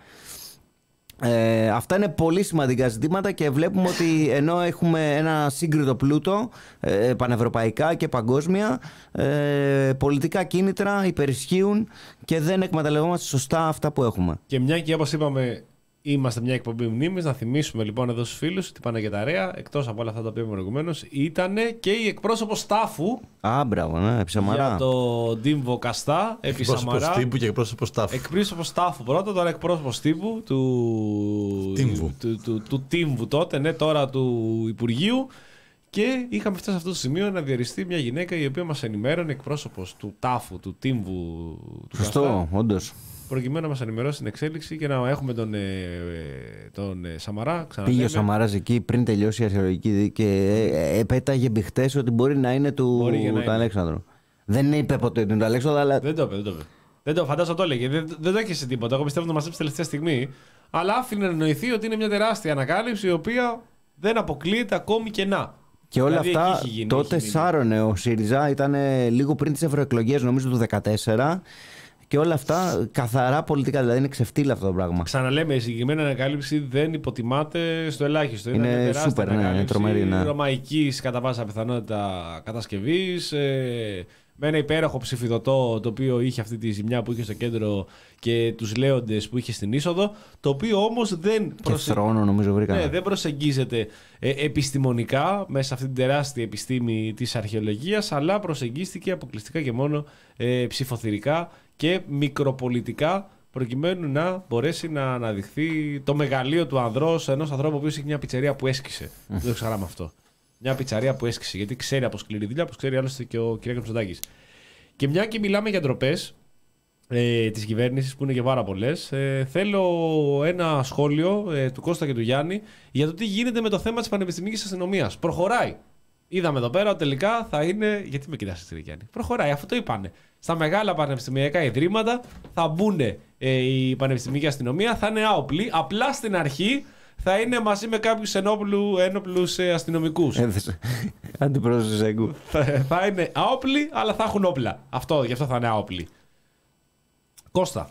Ε, αυτά είναι πολύ σημαντικά ζητήματα και βλέπουμε ότι ενώ έχουμε ένα σύγκριτο πλούτο ε, πανευρωπαϊκά και παγκόσμια, ε, πολιτικά κίνητρα υπερισχύουν και δεν εκμεταλλευόμαστε σωστά αυτά που έχουμε. Και μια και όπως είπαμε, είμαστε μια εκπομπή μνήμης, να θυμίσουμε λοιπόν εδώ στους φίλους ότι η Παναγιωταρέα, εκτός από όλα αυτά τα οποία είπαμε προηγουμένως, ήταν και η εκπρόσωπος τάφου. Α, μπράβο, ναι, επί Σαμαρά. Για το Ντίμβο Καστά, επί Σαμαρά. Εκπρόσωπος τύπου και εκπρόσωπος τάφου. Εκπρόσωπος τάφου πρώτα, τώρα εκπρόσωπος τύπου του Τίμβου. Του, του, του Τίμβου τότε, ναι, τώρα του Υπουργείου. Και είχαμε φτάσει σε αυτό το σημείο να διοριστεί μια γυναίκα η οποία μας ενημέρωνε, εκπρόσωπος του τάφου, του Τίμβου. Του Σωστό, όντως. προκειμένου να μας ενημερώσει την εξέλιξη και να έχουμε τον, ε, τον ε, Σαμαρά. Πήγε ο Σαμαράς εκεί πριν τελειώσει η αρχαιολογική και ε, ε, πέταγε μπιχτές ότι μπορεί να είναι του, του Αλέξανδρου. Δεν είπε ποτέ ότι είναι του Αλέξανδρου, αλλά. Δεν το είπε, δεν το είπε. Δεν το φαντάζομαι το έλεγε. Δεν, δεν το έκυσε τίποτα. Εγώ πιστεύω ότι το μαζέψει τελευταία στιγμή. Αλλά άφηνε να εννοηθεί ότι είναι μια τεράστια ανακάλυψη η οποία δεν αποκλείεται ακόμη κενά. Και όλα δηλαδή, αυτά γίνει, τότε σάρωνε ο ΣΥΡΙΖΑ, ήταν λίγο πριν τις ευρωεκλογές, νομίζω του δύο χιλιάδες δεκατέσσερα. Και όλα αυτά καθαρά πολιτικά, δηλαδή είναι ξεφτύλα αυτό το πράγμα. Ξαναλέμε, η συγκεκριμένη ανακάλυψη δεν υποτιμάται στο ελάχιστο. Είναι, είναι σούπερ, ναι, είναι τρομερή. Ναι. Ρωμαϊκής κατά πάσα πιθανότητα κατασκευής. Ε, με ένα υπέροχο ψηφιδωτό το οποίο είχε αυτή τη ζημιά που είχε στο κέντρο και τους λέοντες που είχε στην είσοδο, το οποίο όμως δεν, προσε... θρόνο, νομίζω, ναι, δεν προσεγγίζεται ε, επιστημονικά μέσα σε αυτή την τεράστια επιστήμη της αρχαιολογίας, αλλά προσεγγίστηκε αποκλειστικά και μόνο ε, ψηφοθυρικά και μικροπολιτικά, προκειμένου να μπορέσει να αναδειχθεί το μεγαλείο του ανδρός, ενός ανθρώπου που είχε μια πιτσερία που έσκησε. Δεν το ξεχνάμε αυτό. Μια πιτσαρία που έσκησε, γιατί ξέρει από σκληρή δουλειά, όπως ξέρει άλλωστε και ο κ. Μητσοτάκης. Και μια και μιλάμε για ντροπές ε, της κυβέρνησης, που είναι και πάρα πολλές, ε, θέλω ένα σχόλιο ε, του Κώστα και του Γιάννη για το τι γίνεται με το θέμα της πανεπιστημιακής αστυνομίας. Προχωράει. Είδαμε εδώ πέρα ότι τελικά θα είναι. Γιατί με κοιτάς έτσι, Γιάννη? Προχωράει, αυτό το είπανε. Στα μεγάλα πανεπιστημιακά ιδρύματα θα μπουν ε, η πανεπιστημιακή αστυνομία, θα είναι άοπλοι. Απλά στην αρχή θα είναι μαζί με κάποιους ένοπλους αστυνομικούς. Αντιπρόεδρος της ΕΚΟΥ. Θα είναι άοπλοι, αλλά θα έχουν όπλα. Αυτό, γι' αυτό θα είναι άοπλοι. Κώστα.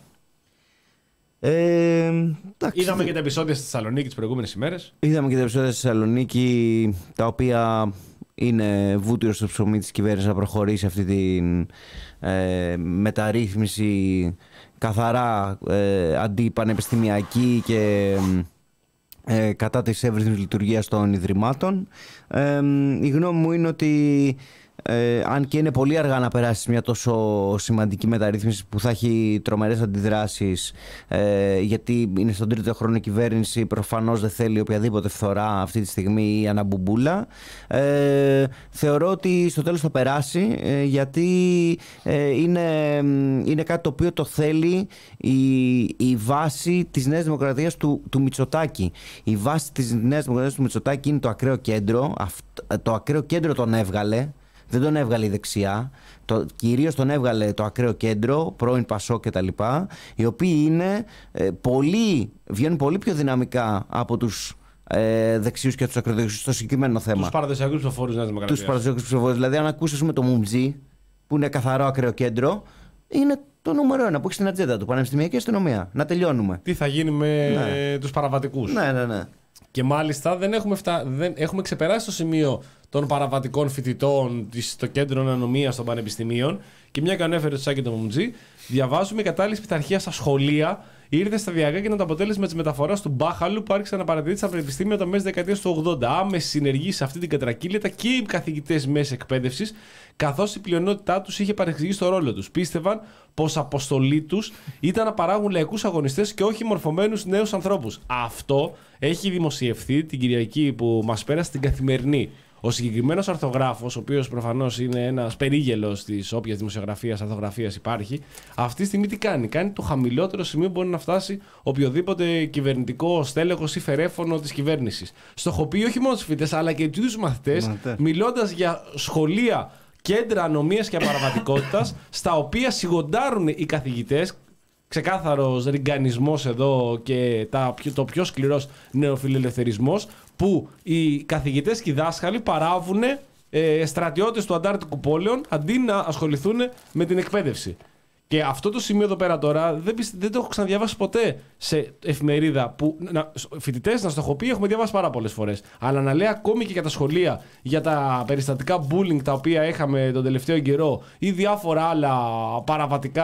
Ε, είδαμε και τα επεισόδια στη Θεσσαλονίκη τις προηγούμενες ημέρες. Είδαμε και τα επεισόδια στη Θεσσαλονίκη, τα οποία είναι βούτυρο στο ψωμί της κυβέρνησης να προχωρήσει αυτή τη ε, μεταρρύθμιση καθαρά ε, αντιπανεπιστημιακή και ε, κατά της εύρυθμης λειτουργίας των ιδρυμάτων. Ε, η γνώμη μου είναι ότι Ε, αν και είναι πολύ αργά να περάσει μια τόσο σημαντική μεταρρύθμιση που θα έχει τρομερές αντιδράσεις, ε, γιατί είναι στον τρίτο χρόνο η κυβέρνηση, προφανώς δεν θέλει οποιαδήποτε φθορά αυτή τη στιγμή ή αναμπουμπούλα, ε, θεωρώ ότι στο τέλος θα περάσει, ε, γιατί ε, είναι, είναι κάτι το οποίο το θέλει η, η βάση της Νέας Δημοκρατίας του, του Μητσοτάκη. Η βάση της Νέας Δημοκρατίας του Μητσοτάκη είναι το ακραίο κέντρο. Το ακραίο κέντρο τον έβγαλε. Δεν τον έβγαλε η δεξιά, το, κυρίως τον έβγαλε το ακραίο κέντρο, πρώην Πασόκ κτλ. Οι οποίοι είναι, ε, πολύ, βγαίνουν πολύ πιο δυναμικά από τους ε, δεξιούς και τους ακροδεξιούς στο συγκεκριμένο θέμα. Τους παραδοσιακούς ψηφοφόρους Νέας Δημοκρατίας. Τους παραδοσιακούς ψηφοφόρους. Δηλαδή, αν ακούσεις το Μουμτζή, που είναι καθαρό ακραίο κέντρο, είναι το νούμερο ένα που έχει στην ατζέντα του, πανεπιστημιακή αστυνομία. Να τελειώνουμε. Τι θα γίνει με ναι. τους παραβατικούς. Ναι, ναι, ναι. Και μάλιστα δεν έχουμε, φτα... δεν έχουμε ξεπεράσει το σημείο των παραβατικών φοιτητών στο κέντρο ανομίας των πανεπιστημίων. Και μια και ανέφερε το Σάκη το Μουμτζή, διαβάζουμε η κατάλληλη πειθαρχία στα σχολεία ήρθε σταδιακά και είναι το αποτέλεσμα τη μεταφορά του μπάχαλου που άρχισε να παρατηρείται στα πανεπιστήμια το μέσα δεκαετία του ογδόντα. Άμεση συνεργή σε αυτή την κατρακύλητα και οι καθηγητές μέση εκπαίδευση, καθώς η πλειονότητά του είχε παρεξηγήσει το ρόλο του. Πίστευαν πως αποστολή του ήταν να παράγουν λαϊκούς αγωνιστές και όχι μορφωμένους νέους ανθρώπους. Αυτό έχει δημοσιευθεί την Κυριακή που μας πέρασε στην Καθημερινή. Ο συγκεκριμένος αρθογράφος, ο οποίος προφανώς είναι ένας περίγελος της όποιας δημοσιογραφίας, αρθογραφίας υπάρχει, αυτή τη στιγμή τι κάνει? Κάνει το χαμηλότερο σημείο που μπορεί να φτάσει οποιοδήποτε κυβερνητικό στέλεχος ή φερέφωνο της κυβέρνησης. Στοχοποιεί όχι μόνο τους φοιτητές, αλλά και τους μαθητές, μιλώντας για σχολεία, κέντρα ανομίας και απαραβατικότητας, στα οποία σιγοντάρουν οι καθηγητές. Ξεκάθαρος ριγκανισμός εδώ και τα, το πιο σκληρός νεοφιλελευθερισμός, που οι καθηγητές και οι δάσκαλοι παράβουν ε, στρατιώτες του Αντάρτικου πόλεων αντί να ασχοληθούν με την εκπαίδευση. Και αυτό το σημείο εδώ πέρα τώρα δεν, δεν το έχω ξαναδιαβάσει ποτέ σε εφημερίδα που φοιτητές να στοχοποιεί, έχουμε διαβάσει πάρα πολλές φορές. Αλλά να λέει ακόμη και για τα σχολεία, για τα περιστατικά bullying τα οποία είχαμε τον τελευταίο καιρό ή διάφορα άλλα παραβατικά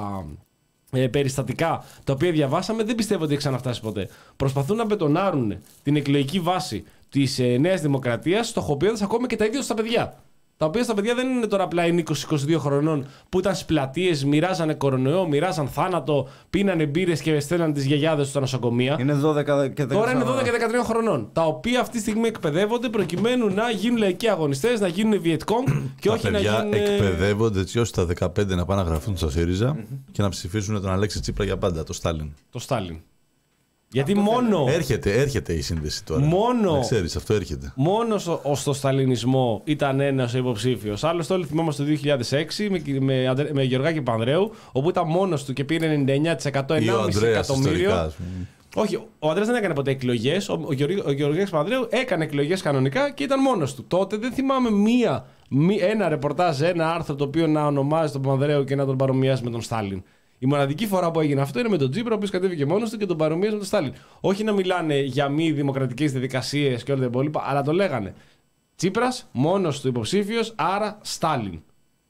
Ε, περιστατικά τα οποία διαβάσαμε, δεν πιστεύω ότι έχει ξαναφτάσει ποτέ. Προσπαθούν να μπετονάρουν την εκλογική βάση της ε, Νέας Δημοκρατίας, στοχοποιώντας ακόμα και τα ίδια τους τα παιδιά. Τα οποία στα παιδιά δεν είναι τώρα απλά είναι είκοσι είκοσι δύο χρονών που ήταν στις πλατείες, μοιράζανε κορονοϊό, μοιράζαν θάνατο, πίνανε μπύρες και στέλνανε τις γιαγιάδες στα νοσοκομεία. Είναι δώδεκα και δεκατρία. Τώρα είναι δώδεκα και δεκατρία χρονών. Τα οποία αυτή τη στιγμή εκπαιδεύονται προκειμένου να γίνουν λαϊκοί αγωνιστές, να γίνουν Vietcong και τα όχι να παιδιά γίνουν. εκπαιδεύονται έτσι ώστε τα δεκαπέντε να πάνε να γραφούν στο ΣΥΡΙΖΑ και να ψηφίσουν τον Αλέξη Τσίπρα για πάντα, το Στάλιν. Το Στάλιν. Γιατί μόνο. Έρχεται, έρχεται η σύνδεση τώρα. Μόνο. Να ξέρεις, αυτό έρχεται. Μόνο στο, στο σταλινισμό ήταν ένας υποψήφιος. Άλλωστε, όλοι θυμόμαστε το δύο χιλιάδες έξι με, με, Αντρέ, με Γεωργάκη Πανδρέου, όπου ήταν μόνος του και πήρε ενενήντα εννέα τοις εκατό, ενάμιση εκατομμύριο. Όχι, ο Ανδρέας δεν έκανε ποτέ εκλογές. Ο, ο, Γεωργ, ο Γεωργάκης Πανδρέου έκανε εκλογές κανονικά και ήταν μόνος του. Τότε δεν θυμάμαι μία, μí, ένα ρεπορτάζ, ένα άρθρο το οποίο να ονομάζει τον Πανδρέου και να τον παρομοιάζει με τον Στάλιν. Η μοναδική φορά που έγινε αυτό είναι με τον Τσίπρα, ο οποίος κατέβηκε μόνος του και τον παρομοίασε με τον Στάλιν. Όχι να μιλάνε για μη δημοκρατικές διαδικασίες και όλα τα υπόλοιπα, αλλά το λέγανε. Τσίπρας, μόνος του υποψήφιος, άρα Στάλιν.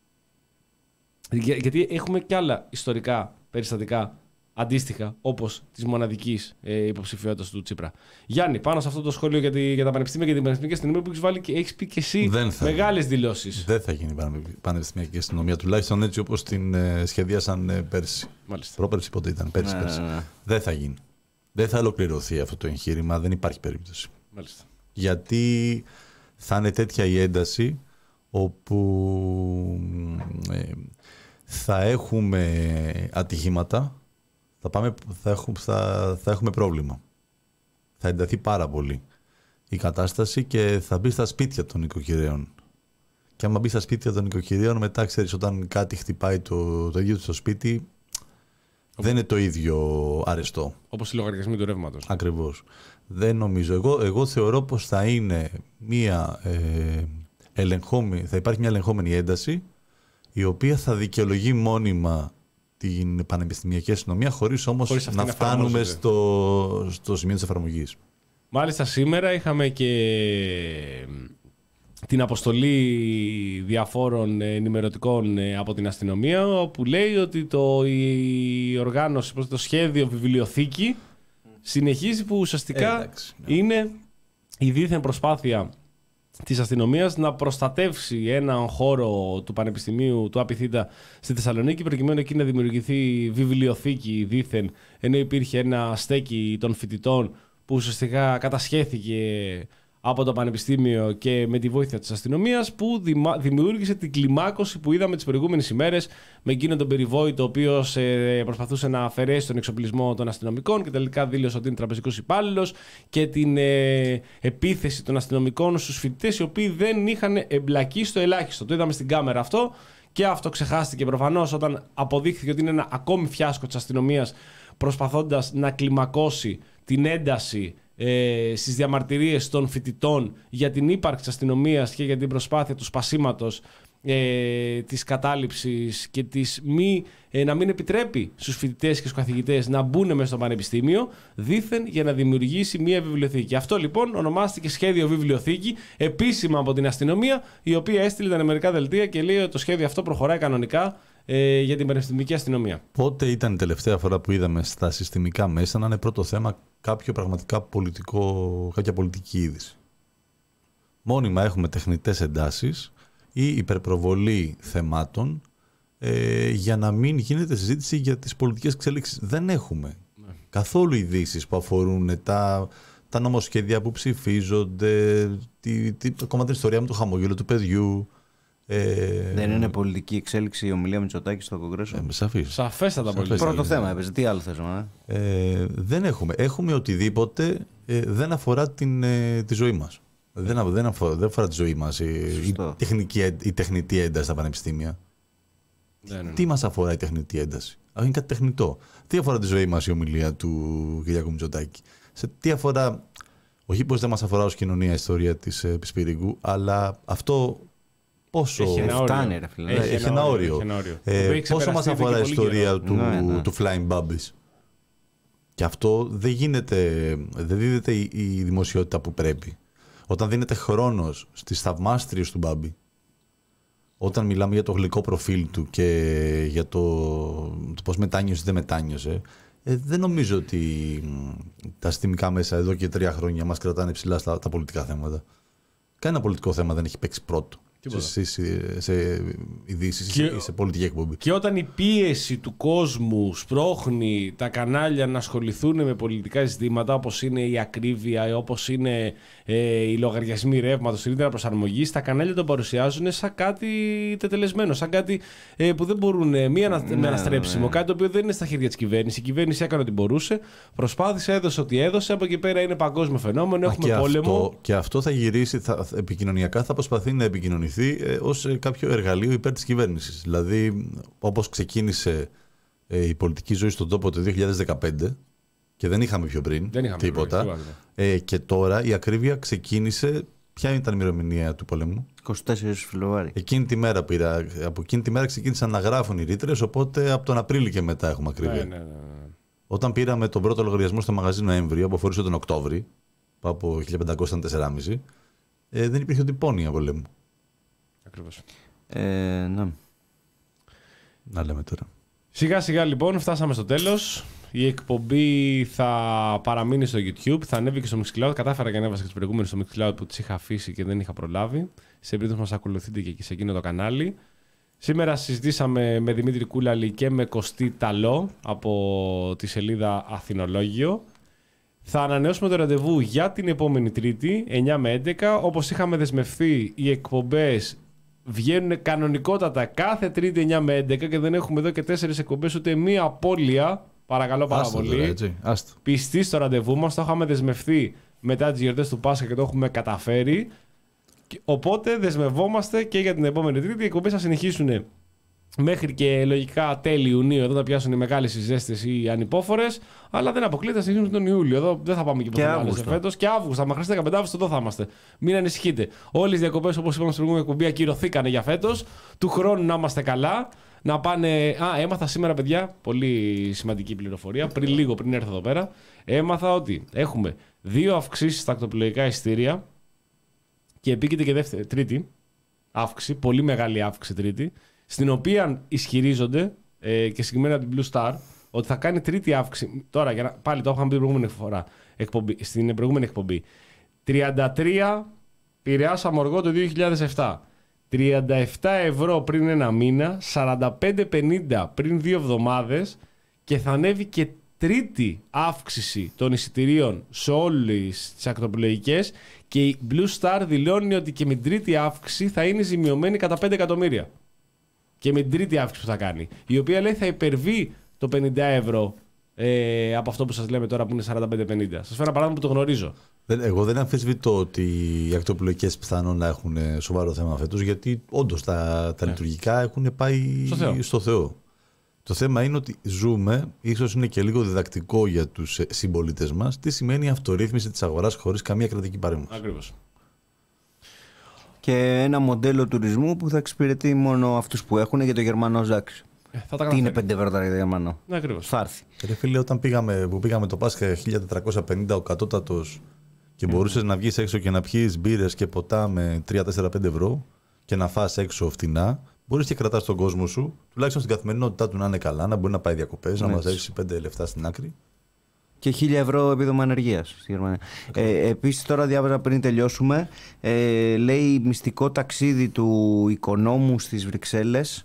Για, γιατί έχουμε και άλλα ιστορικά περιστατικά αντίστοιχα, όπως της μοναδικής ε, υποψηφιότητας του Τσίπρα. Γιάννη, πάνω σε αυτό το σχόλιο για, τη, για τα πανεπιστήμια και την πανεπιστημιακή αστυνομία που έχεις βάλει και έχεις πει και εσύ μεγάλες δηλώσεις. Δεν θα γίνει πανεπιστημιακή αστυνομία, τουλάχιστον έτσι όπως την ε, σχεδίασαν ε, πέρσι. Μάλιστα. Πρόπερσι πότε ήταν, πέρσι, Ναι, πέρσι. ναι, ναι. Δεν θα γίνει. Δεν θα ολοκληρωθεί αυτό το εγχείρημα, δεν υπάρχει περίπτωση. Μάλιστα. Γιατί θα είναι τέτοια η ένταση όπου ε, θα έχουμε ατυχήματα. Θα, πάμε, θα, έχουμε, θα, θα έχουμε πρόβλημα. Θα ενταθεί πάρα πολύ η κατάσταση και θα μπει στα σπίτια των νοικοκυρέων. Και άμα μπει στα σπίτια των νοικοκυρέων, μετά ξέρεις όταν κάτι χτυπάει το, το ίδιο του στο σπίτι, δεν είναι το ίδιο αρεστό. Όπως οι λογαριασμοί του ρεύματος. Ακριβώς. Δεν νομίζω. Εγώ, εγώ θεωρώ πως θα είναι μια ε, ελεγχόμενη, θα υπάρχει μια ελεγχόμενη ένταση η οποία θα δικαιολογεί μόνιμα την πανεπιστημιακή αστυνομία, χωρίς όμως χωρίς να, να φτάνουμε στο, στο σημείο της εφαρμογής. Μάλιστα σήμερα είχαμε και την αποστολή διαφόρων ενημερωτικών από την αστυνομία, όπου λέει ότι το, η οργάνωση, το σχέδιο βιβλιοθήκη συνεχίζει, που ουσιαστικά ε, εντάξει, ναι. είναι η δίθεν προσπάθεια της αστυνομίας να προστατεύσει έναν χώρο του Πανεπιστημίου του Απιθύτα στη Θεσσαλονίκη, προκειμένου εκεί να δημιουργηθεί βιβλιοθήκη δίθεν, ενώ υπήρχε ένα στέκι των φοιτητών που ουσιαστικά κατασχέθηκε από το Πανεπιστήμιο και με τη βοήθεια της αστυνομίας, που δημιούργησε την κλιμάκωση που είδαμε τις προηγούμενες ημέρες με εκείνον τον περιβόητο ο οποίος ε, προσπαθούσε να αφαιρέσει τον εξοπλισμό των αστυνομικών και τελικά δήλωσε ότι είναι τραπεζικός υπάλληλος, και την ε, επίθεση των αστυνομικών στους φοιτητές οι οποίοι δεν είχαν εμπλακεί στο ελάχιστο. Το είδαμε στην κάμερα αυτό και αυτό ξεχάστηκε προφανώς όταν αποδείχθηκε ότι είναι ένα ακόμη φιάσκο της αστυνομίας, προσπαθώντας να κλιμακώσει την ένταση ε, στις διαμαρτυρίες των φοιτητών για την ύπαρξη της αστυνομίας και για την προσπάθεια του σπασίματος ε, της κατάληψης και της μη, ε, να μην επιτρέπει στους φοιτητές και στους καθηγητές να μπουν μέσα στο πανεπιστήμιο, δήθεν για να δημιουργήσει μια βιβλιοθήκη. Αυτό λοιπόν ονομάστηκε σχέδιο βιβλιοθήκη, επίσημα από την αστυνομία, η οποία έστειλε τα ενημερικά δελτία και λέει ότι το σχέδιο αυτό προχωράει κανονικά ε, για την πανεπιστημιακή αστυνομία. Πότε ήταν η τελευταία φορά που είδαμε στα συστημικά μέσα να είναι πρώτο θέμα κάποιο πραγματικά πολιτικό, κάποια πολιτική είδηση? Μόνιμα έχουμε τεχνητές εντάσεις ή υπερπροβολή θεμάτων ε, για να μην γίνεται συζήτηση για τις πολιτικές εξέλιξεις. Δεν έχουμε ναι. καθόλου ειδήσεις που αφορούν τα, τα νομοσχέδια που ψηφίζονται, τη, τη, το κομμάτι της ιστορία με το χαμόγελο του παιδιού. Ε, δεν είναι πολιτική εξέλιξη η ομιλία Μητσοτάκη στο Κογκρέσο? Ε, σαφής. Σαφέστατα πολιτική. Πρώτο θέμα έπαιζε. Τι άλλο θες να ε, Δεν έχουμε. Έχουμε οτιδήποτε ε, δεν αφορά την, ε, τη ζωή μας. Δεν, δεν, αφορά, δεν αφορά τη ζωή μας η, η, τεχνική, η τεχνητή ένταση στα πανεπιστήμια. Ναι, ναι, ναι. Τι μας αφορά η τεχνητή ένταση? Αυτό είναι κάτι τεχνητό. Τι αφορά τη ζωή μας η ομιλία του Κυριάκου Μητσοτάκη? Σε τι αφορά, όχι πως δεν μας αφορά ως κοινωνία η ιστορία της ε, Πισπυρίγκου, αλλά αυτό πόσο έχει ένα όριο. Ρε, φίλε. Έχει, έχει ένα όριο. Έχει ένα όριο. Ε, πόσο μας αφορά η ιστορία του, ναι, ναι. του Flying Bubbies. Και αυτό δεν γίνεται, δεν δίδεται η, η δημοσιότητα που πρέπει. Όταν δίνεται χρόνος στις θαυμάστριες του Μπάμπη, όταν μιλάμε για το γλυκό προφίλ του και για το, το πώς μετάνιωσε ή δεν μετάνιωσε, ε, δεν νομίζω ότι τα συστημικά μέσα εδώ και τρία χρόνια μας κρατάνε ψηλά στα τα πολιτικά θέματα. Κανένα πολιτικό θέμα δεν έχει παίξει πρώτο. σε, σε, σε ειδήσεις ή σε πολιτική εκπομπή. Και όταν η πίεση του κόσμου σπρώχνει τα κανάλια να ασχοληθούν με πολιτικά ζητήματα, όπως είναι η ακρίβεια, όπως είναι ε, οι λογαριασμοί ρεύματος, η ρήτρα προσαρμογής, τα κανάλια το παρουσιάζουν σαν κάτι τετελεσμένο, σαν κάτι ε, που δεν μπορούν ε, μία να, ναι, με αναστρέψιμο, ναι. Κάτι το οποίο δεν είναι στα χέρια της κυβέρνησης. Η κυβέρνηση έκανε ό,τι μπορούσε, προσπάθησε, έδωσε ό,τι έδωσε. Από εκεί πέρα είναι παγκόσμιο φαινόμενο, έχουμε και πόλεμο. Αυτό, και αυτό θα γυρίσει, θα, επικοινωνιακά θα προσπαθεί να επικοινωνηθεί ως κάποιο εργαλείο υπέρ της κυβέρνησης. Δηλαδή, όπως ξεκίνησε ε, η πολιτική ζωή στον τόπο το δύο χιλιάδες δεκαπέντε και δεν είχαμε πιο πριν δεν είχαμε τίποτα. Πριν, ε, και τώρα η ακρίβεια ξεκίνησε. Ποια ήταν η ημερομηνία του πολέμου? είκοσι τέσσερις Φλεβάρι. Εκείνη τη μέρα πήρα. Από εκείνη τη μέρα ξεκίνησαν να γράφουν οι ρήτρες, οπότε από τον Απρίλιο και μετά έχουμε ακρίβεια. Ναι, ναι, ναι. Όταν πήραμε τον πρώτο λογαριασμό στο μαγαζί Νοέμβριο, που αφορούσε τον Οκτώβρη, που από χίλια πεντακόσια ήταν τέσσερα κόμμα πέντε, ε, δεν υπήρχε ούτε πόνοια πολέμου. Ακριβώς. Ε, ναι. Να λέμε τώρα. Σιγά σιγά λοιπόν φτάσαμε στο τέλος. Η εκπομπή θα παραμείνει στο YouTube, θα ανέβει και στο Mixcloud. Κατάφερα και ανέβασα και τις προηγούμενες στο Mixcloud που τις είχα αφήσει και δεν είχα προλάβει. Σε περίπτωση μας ακολουθείτε και εκεί σε εκείνο το κανάλι. Σήμερα συζητήσαμε με Δημήτρη Κούλαλη και με Κωστή Ταλό από τη σελίδα Αθηνολόγιο. Θα ανανεώσουμε το ραντεβού για την επόμενη Τρίτη, εννιά με έντεκα. Όπως είχαμε δεσμευθεί, οι εκπομπές βγαίνουν κανονικότατα κάθε Τρίτη εννιά με έντεκα και δεν έχουμε εδώ και τέσσερις εκπομπές ούτε μία απώλεια. Παρακαλώ πάρα Άστο πολύ. Τώρα, έτσι. Άστο. Πιστοί στο ραντεβού μας, το είχαμε δεσμευθεί μετά τις γιορτές του Πάσχα και το έχουμε καταφέρει. Οπότε δεσμευόμαστε και για την επόμενη Τρίτη. Οι εκπομπές θα συνεχίσουν μέχρι και λογικά τέλη Ιουνίου. Εδώ θα πιάσουν οι μεγάλες ζέστες ή ανυπόφορες. Αλλά δεν αποκλείεται να συνεχίσουν τον Ιούλιο. Εδώ δεν θα πάμε και πουθενά φέτος. Και Αύγουστο. Μα χρειάζεται δεκαπέντε Αύγουστο, εδώ θα είμαστε. Μην ανησυχείτε. Όλες οι διακοπές, όπως είπαμε στην προηγούμενη εκπομπή, ακυρωθήκανε για φέτος. Του χρόνου να είμαστε καλά. Να πάνε. Α, έμαθα σήμερα, παιδιά, πολύ σημαντική πληροφορία. Πριν λίγο, πριν έρθω εδώ πέρα, έμαθα ότι έχουμε δύο αυξήσεις στα ακτοπλοϊκά εισιτήρια. Και επίκειται και δεύτερη, τρίτη αύξηση, πολύ μεγάλη αύξηση τρίτη, στην οποία ισχυρίζονται ε, και συγκεκριμένα από την Blue Star ότι θα κάνει τρίτη αύξηση. Τώρα, για να, πάλι το είχαμε πει την προηγούμενη φορά, εκπομπή, στην προηγούμενη εκπομπή. τριάντα τρία Πειραιάς Αμοργό το δύο χιλιάδες επτά. τριάντα επτά ευρώ πριν ένα μήνα, σαράντα πέντε πενήντα πριν δύο εβδομάδες και θα ανέβει και τρίτη αύξηση των εισιτηρίων σε όλες τις ακτοπλοϊκές και η Blue Star δηλώνει ότι και με την τρίτη αύξηση θα είναι ζημιωμένη κατά πέντε εκατομμύρια. Και με την τρίτη αύξηση που θα κάνει, η οποία λέει θα υπερβεί το πενήντα ευρώ ε, από αυτό που σας λέμε τώρα που είναι σαράντα πέντε πενήντα. Σας φέρω ένα παράδειγμα που το γνωρίζω. Εγώ δεν αμφισβητώ ότι οι ακτοπλοϊκές πιθανόν να έχουν σοβαρό θέμα φέτος, γιατί όντως τα, τα yeah. λειτουργικά έχουν πάει στο Θεό. στο Θεό. Το θέμα είναι ότι ζούμε, ίσως είναι και λίγο διδακτικό για τους συμπολίτες μας, τι σημαίνει η αυτορύθμιση της αγοράς χωρίς καμία κρατική παρέμβαση. Ακριβώς. Και ένα μοντέλο τουρισμού που θα εξυπηρετεί μόνο αυτούς που έχουν για το Γερμανό Ζάξ. Ε, τι είναι πέντε ευρώ για το Γερμανό. Ναι, ακριβώς. Θα έρθει. Ρε φίλε, όταν πήγαμε, που πήγαμε το Πάσχα χίλια τετρακόσια πενήντα ο κατώτατος και mm. μπορούσες να βγεις έξω και να πιείς μπύρες και ποτά με τρία τέσσερα πέντε ευρώ και να φας έξω φτηνά, μπορείς και κρατάς τον κόσμο σου, τουλάχιστον στην καθημερινότητά του να είναι καλά, να μπορεί να πάει διακοπές, να μαζέψει πέντε λεφτά στην άκρη. Και χίλια ευρώ επίδομα ενεργείας στη Γερμανία. Ε, επίσης, τώρα διάβαζα πριν τελειώσουμε, ε, λέει μυστικό ταξίδι του οικονόμου στις Βρυξέλλες.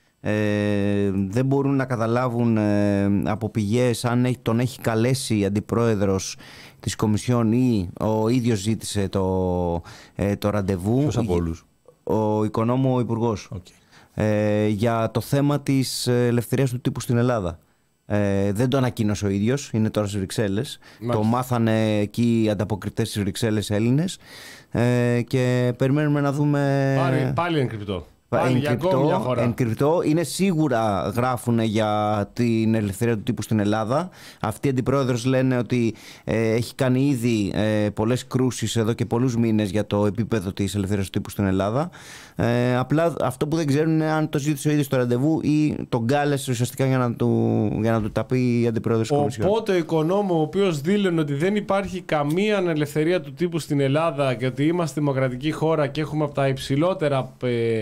Ε, δεν μπορούν να καταλάβουν ε, από πηγές αν τον έχει καλέσει η αντιπρόεδρος της Κομισιόν ή ο ίδιος ζήτησε το, ε, το ραντεβού. Ποιος από όλους? Ο οικονόμου ο υπουργός. Okay. Ε, για το θέμα της ελευθερίας του τύπου στην Ελλάδα. Ε, δεν το ανακοίνωσε ο ίδιος, είναι τώρα στις Βρυξέλλες. Μάλιστα. Το μάθανε εκεί οι ανταποκριτές στις Βρυξέλλες Έλληνες ε, και περιμένουμε να δούμε. Πάλι, πάλι είναι κρυπτό. Ενκρυπτό. Είναι σίγουρα γράφουν για την ελευθερία του τύπου στην Ελλάδα. Αυτοί οι αντιπρόεδρος λένε ότι ε, έχει κάνει ήδη ε, πολλές κρούσεις εδώ και πολλούς μήνες για το επίπεδο της ελευθερίας του τύπου στην Ελλάδα. Ε, απλά αυτό που δεν ξέρουν είναι αν το ζήτησε ο ίδιος το ραντεβού ή τον κάλεσε ουσιαστικά για να του, για να του τα πει η αντιπρόεδρος της Κομισιόν. Οπότε ο οικονόμο, ο οποίος δήλωνε ότι δεν υπάρχει καμία ελευθερία του τύπου στην Ελλάδα και ότι είμαστε δημοκρατική χώρα και έχουμε από τα υψηλότερα δείγματα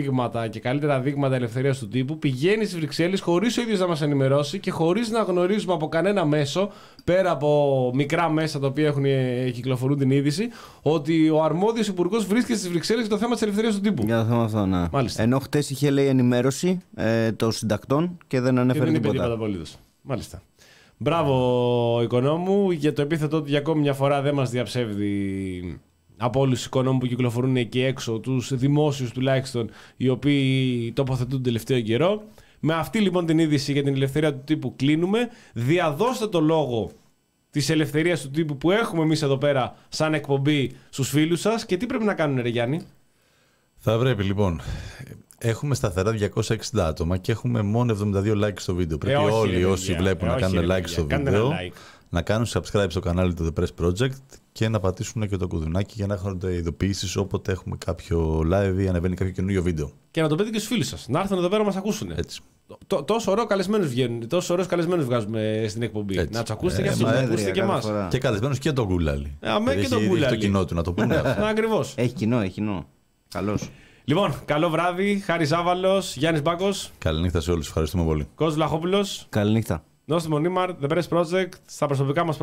παραδείγματα και καλύτερα δείγματα ελευθερίας του τύπου, πηγαίνει στις Βρυξέλλες χωρίς ο ίδιος να μας ενημερώσει και χωρίς να γνωρίζουμε από κανένα μέσο, πέρα από μικρά μέσα τα οποία έχουν, κυκλοφορούν την είδηση, ότι ο αρμόδιος υπουργός βρίσκεται στις Βρυξέλλες για το θέμα της ελευθερίας του τύπου. Για το θέμα αυτό, ναι. Μάλιστα. Ενώ χτες είχε λέει ενημέρωση ε, των συντακτών και δεν ανέφερε και δεν είπε τίποτα. τίποτα απολύτως. Μάλιστα. Μπράβο, οικονόμου, για το επίθετο ότι για ακόμη μια φορά δεν μας διαψεύδει από όλους τους οικονόμους που κυκλοφορούν εκεί έξω, τους δημόσιους τουλάχιστον, οι οποίοι τοποθετούν τελευταίο καιρό. Με αυτή λοιπόν την είδηση για την ελευθερία του τύπου κλείνουμε. Διαδώστε το λόγο της ελευθερίας του τύπου που έχουμε εμείς εδώ πέρα σαν εκπομπή στους φίλους σας. Και τι πρέπει να κάνουν, ρε Γιάννη? Θα πρέπει λοιπόν. Έχουμε σταθερά διακόσια εξήντα άτομα και έχουμε μόνο εβδομήντα δύο likes στο βίντεο. Πρέπει όχι, όλοι ρε, όσοι παιδιά. βλέπουν Ε, να όχι, κάνουν ρε, like παιδιά. στο Κάντε βίντεο, ένα like. να κάνουν subscribe στο κανάλι του The Press Project και να πατήσουν και το κουδουνάκι για να έχετε ειδοποιήσεις όποτε έχουμε κάποιο live ή ανεβαίνει κάποιο καινούριο βίντεο. Και να το πείτε και στους φίλους σας. Να έρθουν εδώ πέρα να μας ακούσουν. Έτσι. Τ- τόσο ωραίο καλεσμένους βγαίνουν. Τόσο ωραίους καλεσμένους βγάζουμε στην εκπομπή. Έτσι. Να τους ακούσετε Ε, και αυτούς, μα να έδρια ακούσετε και κάθε εμάς. φορά. Και καλεσμένος και τον Γκούλαλη. Ε, αμέ και Έχει- τον έχει Γκούλαλη. το κοινό του, να το πούμε αυτό. Ναι, ακριβώς. Έχει κοινό, έχει κοινό. Καλώς. Λοιπόν, καλό βράδυ. Χάρης Ζάβαλος, Γιάννης Μπάκος, Καληνύχτα σε όλους. Ευχαριστούμε πολύ. Κώστας Βλαχόπουλος, Καληνύχτα. Νόστιμο Νίμαρ, The Press Project, στα προσωπικά μας